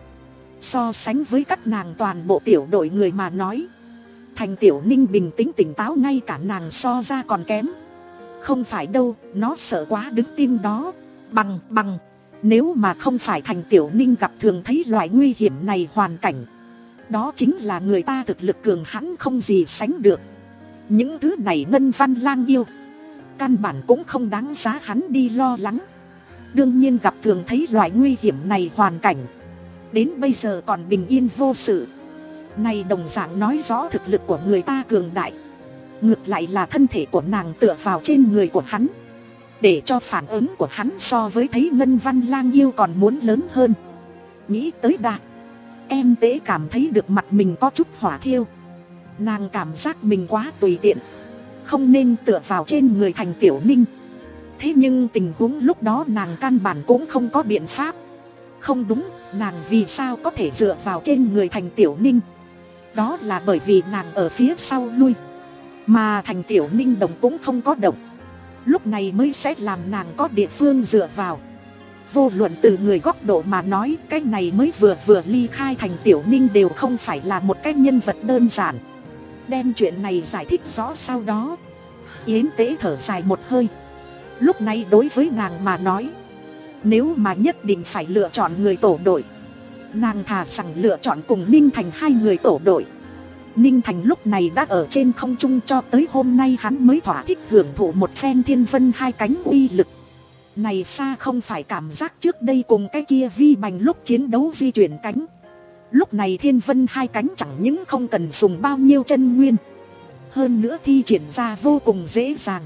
So sánh với các nàng toàn bộ tiểu đội người mà nói, Thành Tiểu Ninh bình tĩnh tỉnh táo ngay cả nàng so ra còn kém. Không phải đâu, nó sợ quá đứng tim đó. Bằng, bằng. Nếu mà không phải Thành Tiểu Ninh gặp thường thấy loại nguy hiểm này hoàn cảnh, đó chính là người ta thực lực cường hãn không gì sánh được. Những thứ này ngân văn lang yêu, căn bản cũng không đáng giá hắn đi lo lắng. Đương nhiên gặp thường thấy loại nguy hiểm này hoàn cảnh, đến bây giờ còn bình yên vô sự, này đồng dạng nói rõ thực lực của người ta cường đại. Ngược lại là thân thể của nàng tựa vào trên người của hắn, để cho phản ứng của hắn so với thấy ngân văn lang yêu còn muốn lớn hơn. Nghĩ tới đà, em Tế cảm thấy được mặt mình có chút hỏa thiêu. Nàng cảm giác mình quá tùy tiện, không nên tựa vào trên người Thành Tiểu Ninh. Thế nhưng tình huống lúc đó nàng căn bản cũng không có biện pháp. Không đúng, nàng vì sao có thể dựa vào trên người Thành Tiểu Ninh? Đó là bởi vì nàng ở phía sau lui, mà Thành Tiểu Ninh động cũng không có động. Lúc này mới sẽ làm nàng có địa phương dựa vào. Vô luận từ người góc độ mà nói, cái này mới vừa vừa ly khai Thành Tiểu Ninh đều không phải là một cái nhân vật đơn giản. Đem chuyện này giải thích rõ sau đó, Yến Tế thở dài một hơi. Lúc này đối với nàng mà nói, nếu mà nhất định phải lựa chọn người tổ đội, nàng thà rằng lựa chọn cùng Ninh Thành hai người tổ đội. Ninh Thành lúc này đã ở trên không trung, cho tới hôm nay hắn mới thỏa thích hưởng thụ một phen thiên vân hai cánh uy lực. Này xa không phải cảm giác trước đây cùng cái kia Vi Bành lúc chiến đấu di chuyển cánh. Lúc này thiên vân hai cánh chẳng những không cần dùng bao nhiêu chân nguyên, hơn nữa thi triển ra vô cùng dễ dàng.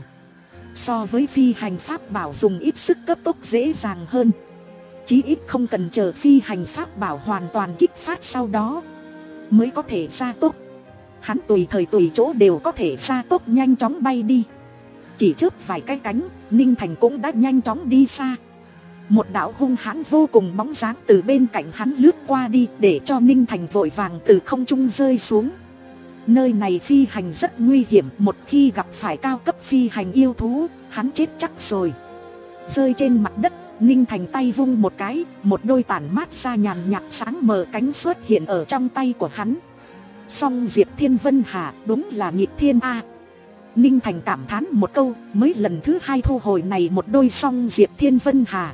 So với phi hành pháp bảo dùng ít sức cấp tốc dễ dàng hơn. Chí ít không cần chờ phi hành pháp bảo hoàn toàn kích phát sau đó mới có thể ra tốc. hắn tùy thời tùy chỗ đều có thể gia tốc nhanh chóng bay đi. Chỉ chớp vài cái cánh, Ninh Thành cũng đã nhanh chóng đi xa. Một đạo hung hãn vô cùng bóng dáng từ bên cạnh hắn lướt qua đi, để cho Ninh Thành vội vàng từ không trung rơi xuống. Nơi này phi hành rất nguy hiểm, một khi gặp phải cao cấp phi hành yêu thú, hắn chết chắc rồi. Rơi trên mặt đất, Ninh Thành tay vung một cái, một đôi tản mát ra nhàn nhạt sáng mờ cánh xuất hiện ở trong tay của hắn. Song Diệp Thiên Vân Hà, đúng là nghịch thiên a. Ninh Thành cảm thán một câu, mới lần thứ hai thu hồi này một đôi song Diệp Thiên Vân Hà.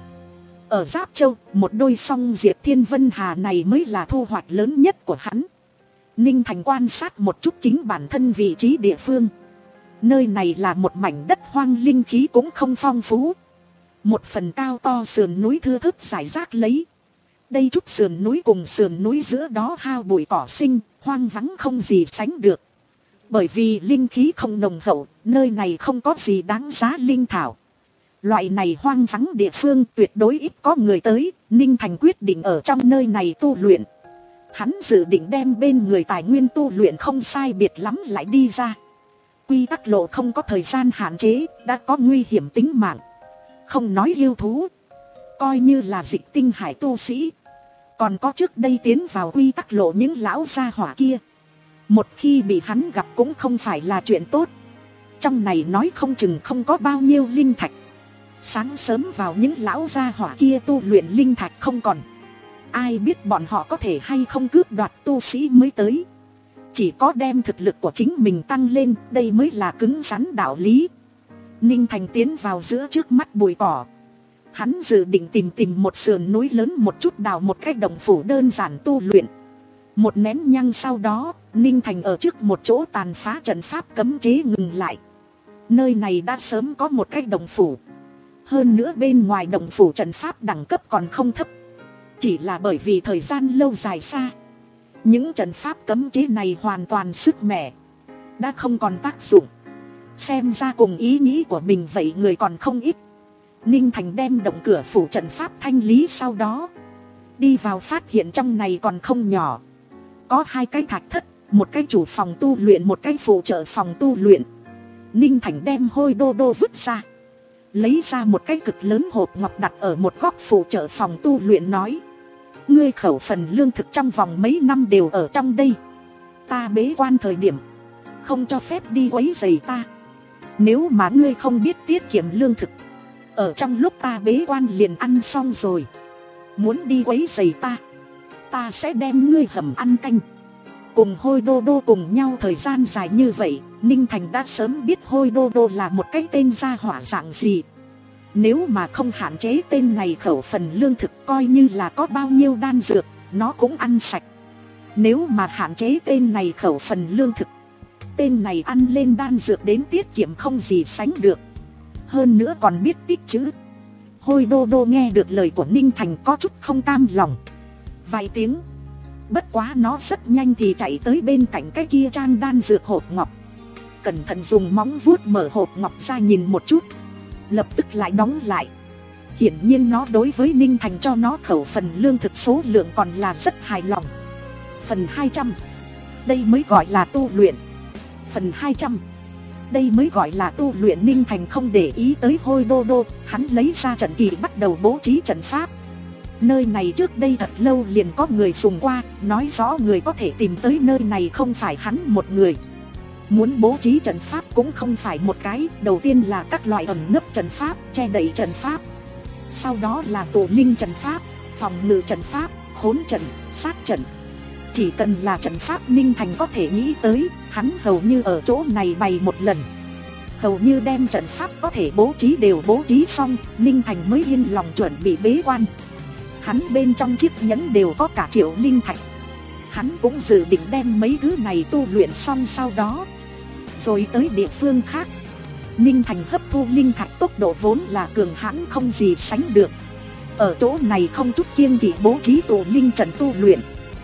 Ở Giáp Châu, một đôi song Diệp Thiên Vân Hà này mới là thu hoạch lớn nhất của hắn. Ninh Thành quan sát một chút chính bản thân vị trí địa phương. Nơi này là một mảnh đất hoang, linh khí cũng không phong phú. Một phần cao to sườn núi thưa thớt rải rác lấy. Đây chút sườn núi cùng sườn núi giữa đó hao bụi cỏ sinh, hoang vắng không gì sánh được. Bởi vì linh khí không nồng hậu, nơi này không có gì đáng giá linh thảo. Loại này hoang vắng địa phương tuyệt đối ít có người tới, Ninh Thành quyết định ở trong nơi này tu luyện. Hắn dự định đem bên người tài nguyên tu luyện không sai biệt lắm lại đi ra. Quy tắc lộ không có thời gian hạn chế, đã có nguy hiểm tính mạng. Không nói yêu thú, coi như là dịch tinh hải tu sĩ, còn có trước đây tiến vào quy tắc lộ những lão gia hỏa kia, một khi bị hắn gặp cũng không phải là chuyện tốt. Trong này nói không chừng không có bao nhiêu linh thạch. Sáng sớm vào những lão gia hỏa kia tu luyện linh thạch không còn, ai biết bọn họ có thể hay không cướp đoạt tu sĩ mới tới. Chỉ có đem thực lực của chính mình tăng lên, đây mới là cứng rắn đạo lý. Ninh Thành tiến vào giữa trước mắt bụi cỏ. Hắn dự định tìm tìm một sườn núi lớn một chút, đào một cái động phủ đơn giản tu luyện. Một nén nhang sau đó, Ninh Thành ở trước một chỗ tàn phá trận pháp cấm chế ngừng lại. Nơi này đã sớm có một cái động phủ. Hơn nữa bên ngoài động phủ trận pháp đẳng cấp còn không thấp. Chỉ là bởi vì thời gian lâu dài xa, những trận pháp cấm chế này hoàn toàn sức mẻ, đã không còn tác dụng. Xem ra cùng ý nghĩ của mình vậy người còn không ít. Ninh Thành đem động cửa phủ trận pháp thanh lý, sau đó đi vào phát hiện trong này còn không nhỏ. Có hai cái thạch thất, một cái chủ phòng tu luyện, một cái phụ trợ phòng tu luyện. Ninh Thành đem hôi đô đô vứt ra, lấy ra một cái cực lớn hộp ngọc đặt ở một góc phụ trợ phòng tu luyện, nói: ngươi khẩu phần lương thực trong vòng mấy năm đều ở trong đây. Ta bế quan thời điểm không cho phép đi quấy rầy ta. Nếu mà ngươi không biết tiết kiệm lương thực, ở trong lúc ta bế quan liền ăn xong rồi. Muốn đi quấy rầy ta, ta sẽ đem ngươi hầm ăn canh. Cùng hôi đô đô cùng nhau thời gian dài như vậy, Ninh Thành đã sớm biết hôi đô đô là một cái tên gia hỏa dạng gì. Nếu mà không hạn chế tên này khẩu phần lương thực, coi như là có bao nhiêu đan dược, nó cũng ăn sạch. Nếu mà hạn chế tên này khẩu phần lương thực, tên này ăn lên đan dược đến tiết kiệm không gì sánh được. Hơn nữa còn biết tích trữ. Hôi đô đô nghe được lời của Ninh Thành có chút không cam lòng. Vài tiếng, bất quá nó rất nhanh thì chạy tới bên cạnh cái kia trang đan dược hộp ngọc. Cẩn thận dùng móng vuốt mở hộp ngọc ra nhìn một chút, lập tức lại đóng lại. Hiển nhiên nó đối với Ninh Thành cho nó khẩu phần lương thực số lượng còn là rất hài lòng. Phần hai trăm, đây mới gọi là tu luyện. Phần hai trăm, đây mới gọi là tu luyện. Ninh Thành không để ý tới hôi đô đô, hắn lấy ra trận kỳ bắt đầu bố trí trận pháp. Nơi này trước đây thật lâu liền có người dùng qua, nói rõ người có thể tìm tới nơi này không phải hắn một người. Muốn bố trí trận pháp cũng không phải một cái, đầu tiên là các loại ẩn nấp trận pháp, che đậy trận pháp. Sau đó là tụ linh trận pháp, phòng ngự trận pháp, khốn trận, sát trận. Chỉ cần là trận pháp Ninh Thành có thể nghĩ tới, hắn hầu như ở chỗ này bày một lần. Hầu như đem trận pháp có thể bố trí đều bố trí xong, Ninh Thành mới yên lòng chuẩn bị bế quan. Hắn bên trong chiếc nhẫn đều có cả triệu linh thạch. Hắn cũng dự định đem mấy thứ này tu luyện xong sau đó rồi tới địa phương khác. Ninh Thành hấp thu linh thạch tốc độ vốn là cường hãn không gì sánh được. Ở chỗ này không chút kiêng kỵ bố trí tụ linh trận tu luyện.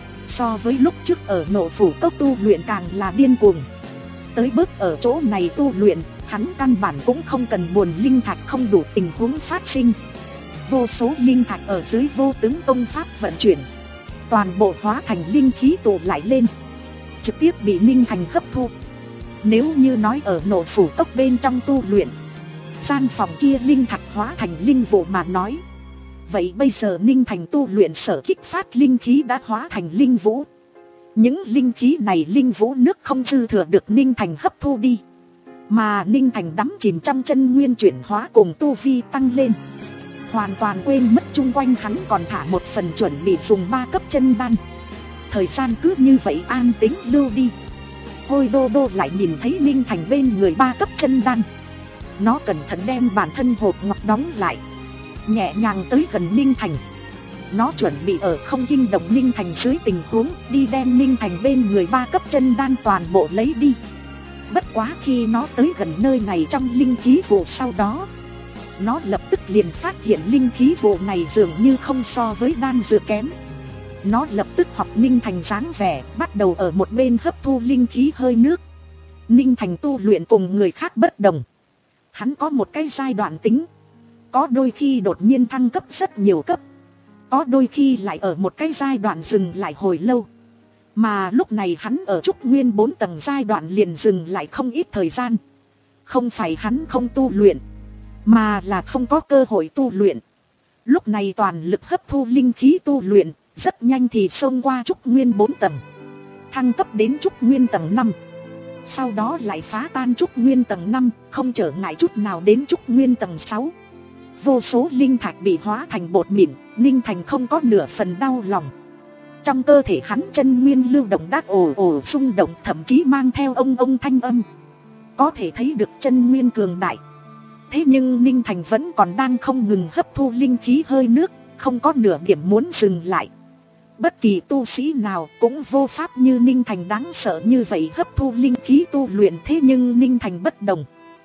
So với lúc trước ở Nộ Phủ Cốc tu luyện càng là điên cuồng. Tới bước ở chỗ này tu luyện, hắn căn bản cũng không cần buồn linh thạch không đủ tình huống phát sinh. Vô số linh thạch ở dưới vô tướng công pháp vận chuyển, toàn bộ hóa thành linh khí tụ lại lên. trực tiếp bị Ninh Thành hấp thu. Nếu như nói ở Nộ Phủ Cốc bên trong tu luyện, gian phòng kia linh thạch hóa thành linh vụ mà nói, vậy bây giờ Ninh Thành tu luyện sở kích phát linh khí đã hóa thành linh vũ. Những linh khí này linh vũ nước không dư thừa được Ninh Thành hấp thu đi, mà Ninh Thành đắm chìm trong chân nguyên chuyển hóa cùng tu vi tăng lên, hoàn toàn quên mất chung quanh hắn còn thả một phần chuẩn bị dùng ba cấp chân đan. Thời gian cứ như vậy an tĩnh lưu đi. Hôi Đô Đô lại nhìn thấy Ninh Thành bên người ba cấp chân đan. Nó cẩn thận đem bản thân hộp ngọc đóng lại, nhẹ nhàng tới gần Ninh Thành. Nó chuẩn bị ở không kinh động Ninh Thành dưới tình huống đi đem Ninh Thành bên người ba cấp chân đan toàn bộ lấy đi. Bất quá khi nó tới gần nơi này trong linh khí vụ sau đó, nó lập tức liền phát hiện linh khí vụ này dường như không so với đan dược kém. Nó lập tức học Ninh Thành dáng vẻ, bắt đầu ở một bên hấp thu linh khí hơi nước. Ninh Thành tu luyện cùng người khác bất đồng. Hắn có một cái giai đoạn tính, có đôi khi đột nhiên thăng cấp rất nhiều cấp, có đôi khi lại ở một cái giai đoạn dừng lại hồi lâu. Mà lúc này hắn ở trúc nguyên bốn tầng giai đoạn liền dừng lại không ít thời gian. Không phải hắn không tu luyện, mà là không có cơ hội tu luyện. Lúc này toàn lực hấp thu linh khí tu luyện, rất nhanh thì xông qua trúc nguyên bốn tầng, thăng cấp đến trúc nguyên tầng năm. Sau đó lại phá tan trúc nguyên tầng năm, không trở ngại chút nào đến trúc nguyên tầng sáu. Vô số linh thạch bị hóa thành bột mịn, Ninh Thành không có nửa phần đau lòng. Trong cơ thể hắn chân nguyên lưu động đắc ồ ồ xung động, thậm chí mang theo ông ông thanh âm. Có thể thấy được chân nguyên cường đại. Thế nhưng Ninh Thành vẫn còn đang không ngừng hấp thu linh khí hơi nước, không có nửa điểm muốn dừng lại. Bất kỳ tu sĩ nào cũng vô pháp như Ninh Thành đáng sợ như vậy hấp thu linh khí tu luyện. Thế nhưng Ninh Thành bất đồng.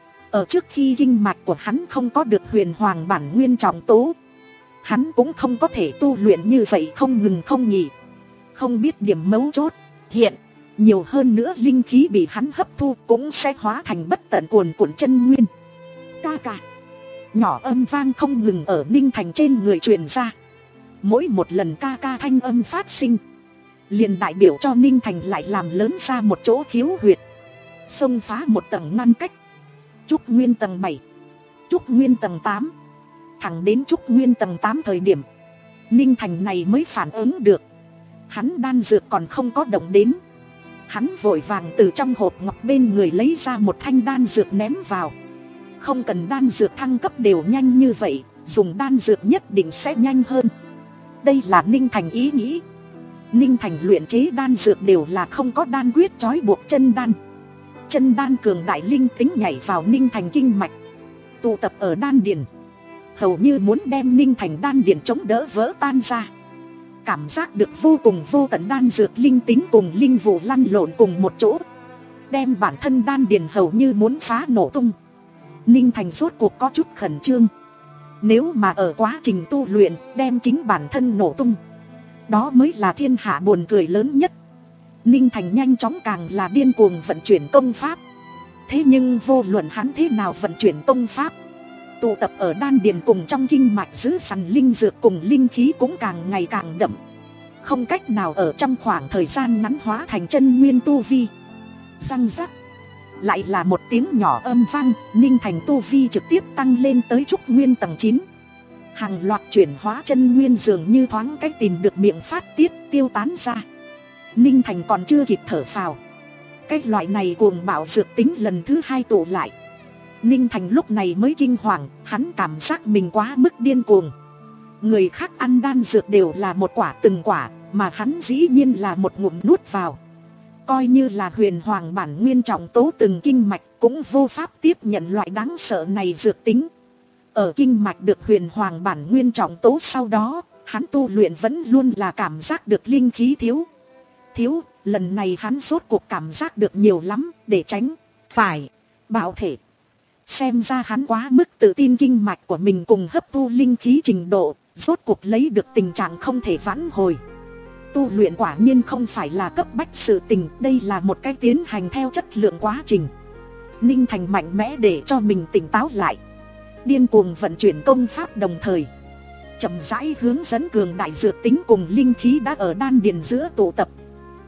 Ở trước khi kinh mạch của hắn không có được huyền hoàng bản nguyên trọng tố, hắn cũng không có thể tu luyện như vậy không ngừng không nghỉ. Không biết điểm mấu chốt hiện nhiều hơn nữa linh khí bị hắn hấp thu cũng sẽ hóa thành bất tận cuồn cuộn chân nguyên. Ca ca. Nhỏ âm vang không ngừng ở Ninh Thành trên người truyền ra. Mỗi một lần ca ca thanh âm phát sinh, liền đại biểu cho Ninh Thành lại làm lớn ra một chỗ khiếu huyệt, xông phá một tầng ngăn cách. Trúc nguyên tầng bảy, Trúc nguyên tầng tám. Thẳng đến Trúc nguyên tầng tám thời điểm, Ninh Thành này mới phản ứng được. Hắn đan dược còn không có động đến. Hắn vội vàng từ trong hộp ngọc bên người lấy ra một thanh đan dược ném vào. Không cần đan dược thăng cấp đều nhanh như vậy, dùng đan dược nhất định sẽ nhanh hơn. Đây là Ninh Thành ý nghĩ. Ninh Thành luyện chế đan dược đều là không có đan quyết trói buộc chân đan. Chân đan cường đại linh tính nhảy vào Ninh Thành kinh mạch, tụ tập ở đan điền, hầu như muốn đem Ninh Thành đan điền chống đỡ vỡ tan ra. Cảm giác được vô cùng vô tận đan dược linh tính cùng linh vụ lăn lộn cùng một chỗ, đem bản thân đan điền hầu như muốn phá nổ tung. Ninh Thành rốt cuộc có chút khẩn trương. Nếu mà ở quá trình tu luyện đem chính bản thân nổ tung, đó mới là thiên hạ buồn cười lớn nhất. Ninh Thành nhanh chóng càng là điên cuồng vận chuyển công pháp. Thế nhưng vô luận hắn thế nào vận chuyển công pháp, tụ tập ở đan điền cùng trong kinh mạch giữ sẵn linh dược cùng linh khí cũng càng ngày càng đậm, không cách nào ở trong khoảng thời gian ngắn hóa thành chân nguyên tu vi. Răng rắc, lại là một tiếng nhỏ âm vang. Ninh Thành tu vi trực tiếp tăng lên tới trúc nguyên tầng chín. Hàng loạt chuyển hóa chân nguyên dường như thoáng cách tìm được miệng phát tiết tiêu tán ra. Ninh Thành còn chưa kịp thở phào, cái loại này cuồng bạo dược tính lần thứ hai tụ lại. Ninh Thành lúc này mới kinh hoàng, hắn cảm giác mình quá mức điên cuồng. Người khác ăn đan dược đều là một quả từng quả, mà hắn dĩ nhiên là một ngụm nuốt vào. Coi như là huyền hoàng bản nguyên trọng tố từng kinh mạch cũng vô pháp tiếp nhận loại đáng sợ này dược tính. Ở kinh mạch được huyền hoàng bản nguyên trọng tố sau đó, hắn tu luyện vẫn luôn là cảm giác được linh khí thiếu. Thiếu, lần này hắn rốt cuộc cảm giác được nhiều lắm, để tránh phải bạo thể. Xem ra hắn quá mức tự tin kinh mạch của mình cùng hấp thu linh khí trình độ, rốt cuộc lấy được tình trạng không thể vãn hồi. Tu luyện quả nhiên không phải là cấp bách sự tình, đây là một cái tiến hành theo chất lượng quá trình. Ninh Thành mạnh mẽ để cho mình tỉnh táo lại, điên cuồng vận chuyển công pháp đồng thời chậm rãi hướng dẫn cường đại dược tính cùng linh khí đã ở đan điền giữa tụ tập.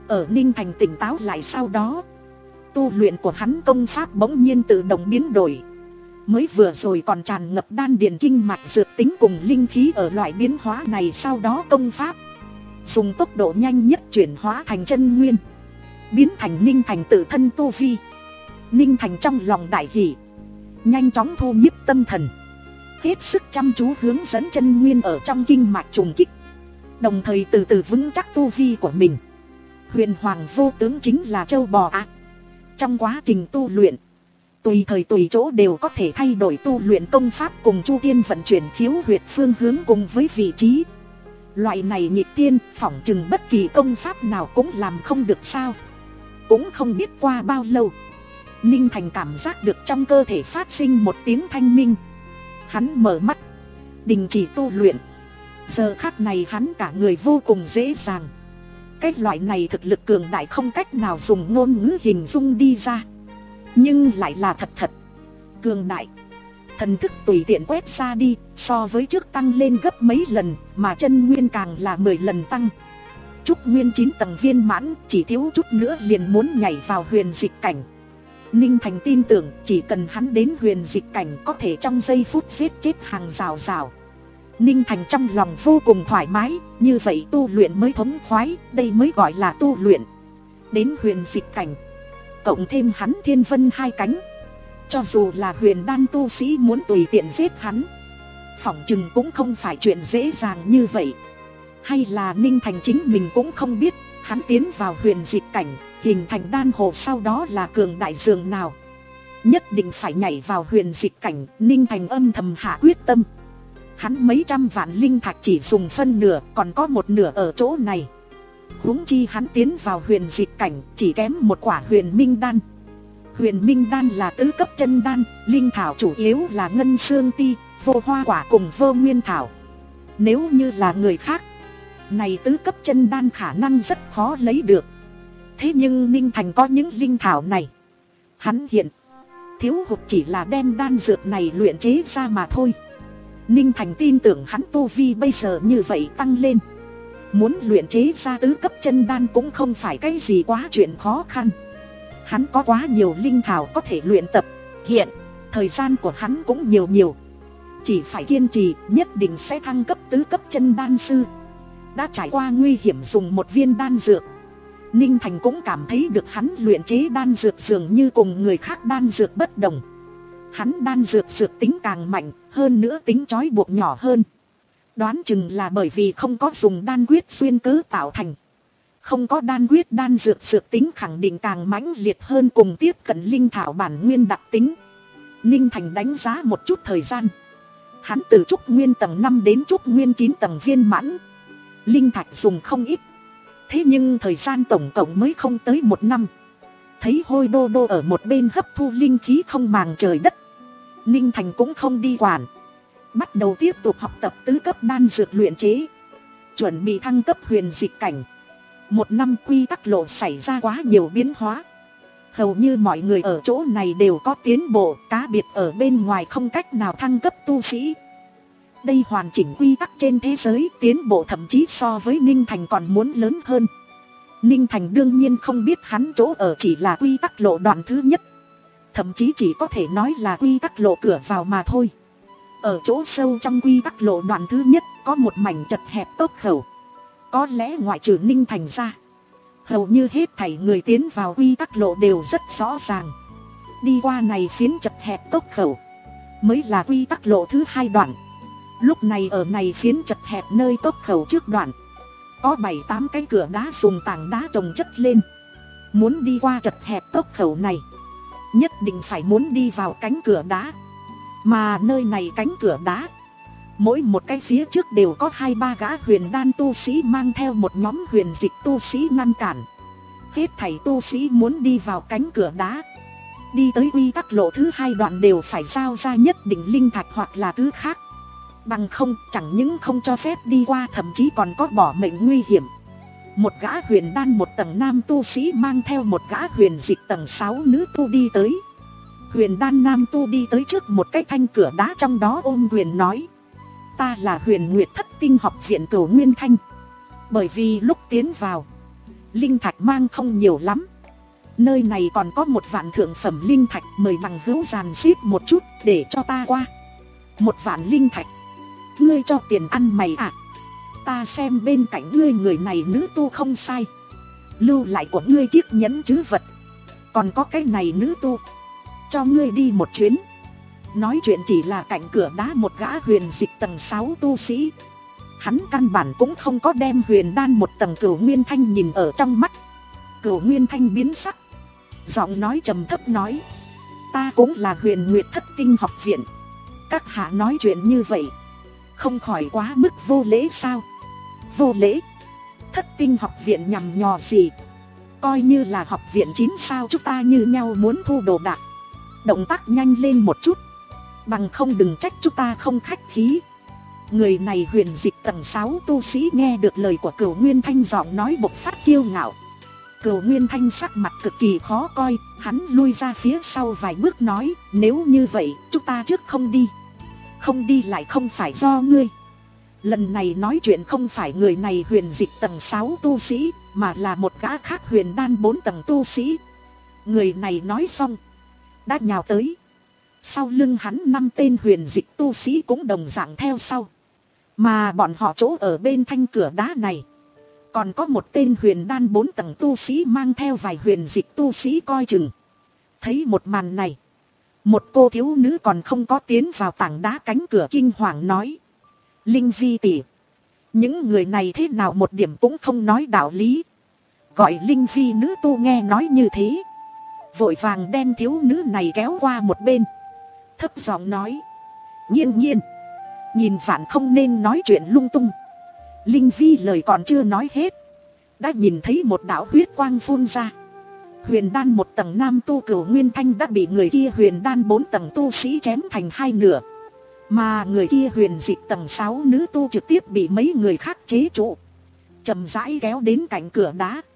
Ở Ninh Thành tỉnh táo lại sau đó, tu luyện của hắn công pháp bỗng nhiên tự động biến đổi. Mới vừa rồi còn tràn ngập đan điền kinh mạch dược tính cùng linh khí ở loại biến hóa này, sau đó công pháp dùng tốc độ nhanh nhất chuyển hóa thành chân nguyên, biến thành Ninh Thành tự thân tu vi. Ninh Thành trong lòng đại hỷ, nhanh chóng thu nhiếp tâm thần, hết sức chăm chú hướng dẫn chân nguyên ở trong kinh mạch trùng kích, đồng thời từ từ vững chắc tu vi của mình. Huyền Hoàng vô tướng chính là châu bò ạ. À. Trong quá trình tu luyện, tùy thời tùy chỗ đều có thể thay đổi tu luyện công pháp cùng chu tiên vận chuyển khiếu huyệt phương hướng cùng với vị trí. Loại này nhịp tiên, phỏng chừng bất kỳ công pháp nào cũng làm không được sao. Cũng không biết qua bao lâu, Ninh Thành cảm giác được trong cơ thể phát sinh một tiếng thanh minh. Hắn mở mắt, đình chỉ tu luyện. Giờ khắc này hắn cả người vô cùng dễ dàng. Cái loại này thực lực cường đại không cách nào dùng ngôn ngữ hình dung đi ra, nhưng lại là thật thật cường đại. Thần thức tùy tiện quét ra đi, so với trước tăng lên gấp mấy lần, mà chân nguyên càng là mười lần tăng. Trúc nguyên chín tầng viên mãn, chỉ thiếu chút nữa liền muốn nhảy vào huyền dịch cảnh. Ninh Thành tin tưởng chỉ cần hắn đến huyền dịch cảnh có thể trong giây phút giết chết hàng rào rào. Ninh Thành trong lòng vô cùng thoải mái, như vậy tu luyện mới thống khoái, đây mới gọi là tu luyện. Đến huyền dịch cảnh, cộng thêm hắn thiên vân hai cánh, cho dù là huyền đan tu sĩ muốn tùy tiện giết hắn, phỏng chừng cũng không phải chuyện dễ dàng như vậy. Hay là Ninh Thành chính mình cũng không biết, hắn tiến vào huyền dịch cảnh, hình thành đan hồ sau đó là cường đại dường nào. Nhất định phải nhảy vào huyền dịch cảnh, Ninh Thành âm thầm hạ quyết tâm. Hắn mấy trăm vạn linh thạch chỉ dùng phân nửa, còn có một nửa ở chỗ này. Huống chi hắn tiến vào huyền dịch cảnh, chỉ kém một quả huyền minh đan. Huyền minh đan là tứ cấp chân đan, linh thảo chủ yếu là ngân xương ti, vô hoa quả cùng vô nguyên thảo. Nếu như là người khác, này tứ cấp chân đan khả năng rất khó lấy được. Thế nhưng Ninh Thành có những linh thảo này, hắn hiện thiếu hụt chỉ là đem đan dược này luyện chế ra mà thôi. Ninh Thành tin tưởng hắn tu vi bây giờ như vậy tăng lên, muốn luyện chế ra tứ cấp chân đan cũng không phải cái gì quá chuyện khó khăn. Hắn có quá nhiều linh thảo có thể luyện tập, hiện thời gian của hắn cũng nhiều nhiều. Chỉ phải kiên trì, nhất định sẽ thăng cấp tứ cấp chân đan sư. Đã trải qua nguy hiểm dùng một viên đan dược, Ninh Thành cũng cảm thấy được hắn luyện chế đan dược dường như cùng người khác đan dược bất đồng. Hắn đan dược dược tính càng mạnh, hơn nữa tính trói buộc nhỏ hơn. Đoán chừng là bởi vì không có dùng đan quyết xuyên cớ tạo thành. Không có đan quyết đan dược dược tính khẳng định càng mãnh liệt hơn cùng tiếp cận linh thảo bản nguyên đặc tính. Ninh Thành đánh giá một chút thời gian. Hắn từ trúc nguyên tầng năm đến trúc nguyên chín tầng viên mãn. Linh thạch dùng không ít. Thế nhưng thời gian tổng cộng mới không tới một năm. Thấy Hôi Đô Đô ở một bên hấp thu linh khí không màng trời đất, Ninh Thành cũng không đi quản, bắt đầu tiếp tục học tập tứ cấp đan dược luyện chế, chuẩn bị thăng cấp huyền dịch cảnh. Một năm quy tắc lộ xảy ra quá nhiều biến hóa. Hầu như mọi người ở chỗ này đều có tiến bộ, cá biệt ở bên ngoài không cách nào thăng cấp tu sĩ. Đây hoàn chỉnh quy tắc trên thế giới, tiến bộ thậm chí so với Ninh Thành còn muốn lớn hơn. Ninh Thành đương nhiên không biết hắn chỗ ở chỉ là quy tắc lộ đoạn thứ nhất, thậm chí chỉ có thể nói là quy tắc lộ cửa vào mà thôi. Ở chỗ sâu trong quy tắc lộ đoạn thứ nhất có một mảnh chật hẹp tốc khẩu. Có lẽ ngoại trừ Ninh Thành ra, hầu như hết thảy người tiến vào quy tắc lộ đều rất rõ ràng. Đi qua này phiến chật hẹp tốc khẩu mới là quy tắc lộ thứ hai đoạn. Lúc này ở này phiến chật hẹp nơi tốc khẩu trước đoạn, có bảy tám cái cửa đá dùng tảng đá trồng chất lên. Muốn đi qua chật hẹp tốc khẩu này, nhất định phải muốn đi vào cánh cửa đá. Mà nơi này cánh cửa đá, mỗi một cái phía trước đều có hai ba gã huyền đan tu sĩ mang theo một nhóm huyền dịch tu sĩ ngăn cản. Hết thảy tu sĩ muốn đi vào cánh cửa đá, đi tới quy tắc lộ thứ hai đoạn đều phải giao ra nhất định linh thạch hoặc là thứ khác. Bằng không, chẳng những không cho phép đi qua, thậm chí còn có bỏ mệnh nguy hiểm. Một gã huyền đan một tầng nam tu sĩ mang theo một gã huyền dịch tầng sáu nữ tu đi tới. Huyền đan nam tu đi tới trước một cái thanh cửa đá, trong đó ôm quyền nói: ta là Huyền Nguyệt Thất Tinh học viện Cửu Nguyên Thanh. Bởi vì lúc tiến vào, Linh thạch mang không nhiều lắm. Nơi này còn có một vạn thượng phẩm linh thạch, mời bằng hữu dàn xếp một chút để cho ta qua. Một vạn linh thạch? Ngươi cho tiền ăn mày à? Ta xem bên cạnh ngươi người này nữ tu không sai. Lưu lại của ngươi chiếc nhẫn trữ vật. Còn có cái này nữ tu, cho ngươi đi một chuyến. Nói chuyện chỉ là cạnh cửa đá một gã huyền dịch tầng sáu tu sĩ. Hắn căn bản cũng không có đem huyền đan một tầng Cửu Nguyên Thanh nhìn ở trong mắt. Cửu Nguyên Thanh biến sắc, giọng nói trầm thấp nói: ta cũng là Huyền Nguyệt Thất Tinh học viện. Các hạ nói chuyện như vậy, không khỏi quá mức vô lễ sao? Vô lễ? Thất Tinh học viện nhằm nhò gì? Coi như là học viện chín sao chúng ta như nhau muốn thu đồ đạc. Động tác nhanh lên một chút, bằng không đừng trách chúng ta không khách khí. Người này huyền dịch tầng sáu tu sĩ nghe được lời của Cửu Nguyên Thanh giọng nói bộc phát kiêu ngạo. Cửu Nguyên Thanh sắc mặt cực kỳ khó coi, hắn lui ra phía sau vài bước nói: nếu như vậy chúng ta trước không đi. Không đi lại không phải do ngươi. Lần này nói chuyện không phải người này huyền dịch tầng sáu tu sĩ, mà là một gã khác huyền đan bốn tầng tu sĩ. Người này nói xong, đã nhào tới. Sau lưng hắn năm tên huyền dịch tu sĩ cũng đồng dạng theo sau. Mà bọn họ chỗ ở bên thanh cửa đá này, còn có một tên huyền đan bốn tầng tu sĩ mang theo vài huyền dịch tu sĩ coi chừng. Thấy một màn này, một cô thiếu nữ còn không có tiến vào tảng đá cánh cửa kinh hoàng nói: Linh Vi tỷ, những người này thế nào một điểm cũng không nói đạo lý. Gọi Linh Vi nữ tu nghe nói như thế, vội vàng đem thiếu nữ này kéo qua một bên, thấp giọng nói: Nhiên nhiên, nhìn vạn không nên nói chuyện lung tung. Linh Vi lời còn chưa nói hết, đã nhìn thấy một đạo huyết quang phun ra. Huyền đan một tầng nam tu Cửu Nguyên Thanh đã bị người kia huyền đan bốn tầng tu sĩ chém thành hai nửa. Mà người kia huyền dịch tầng sáu nữ tu trực tiếp bị mấy người khác chế trụ, chậm rãi kéo đến cạnh cửa đá.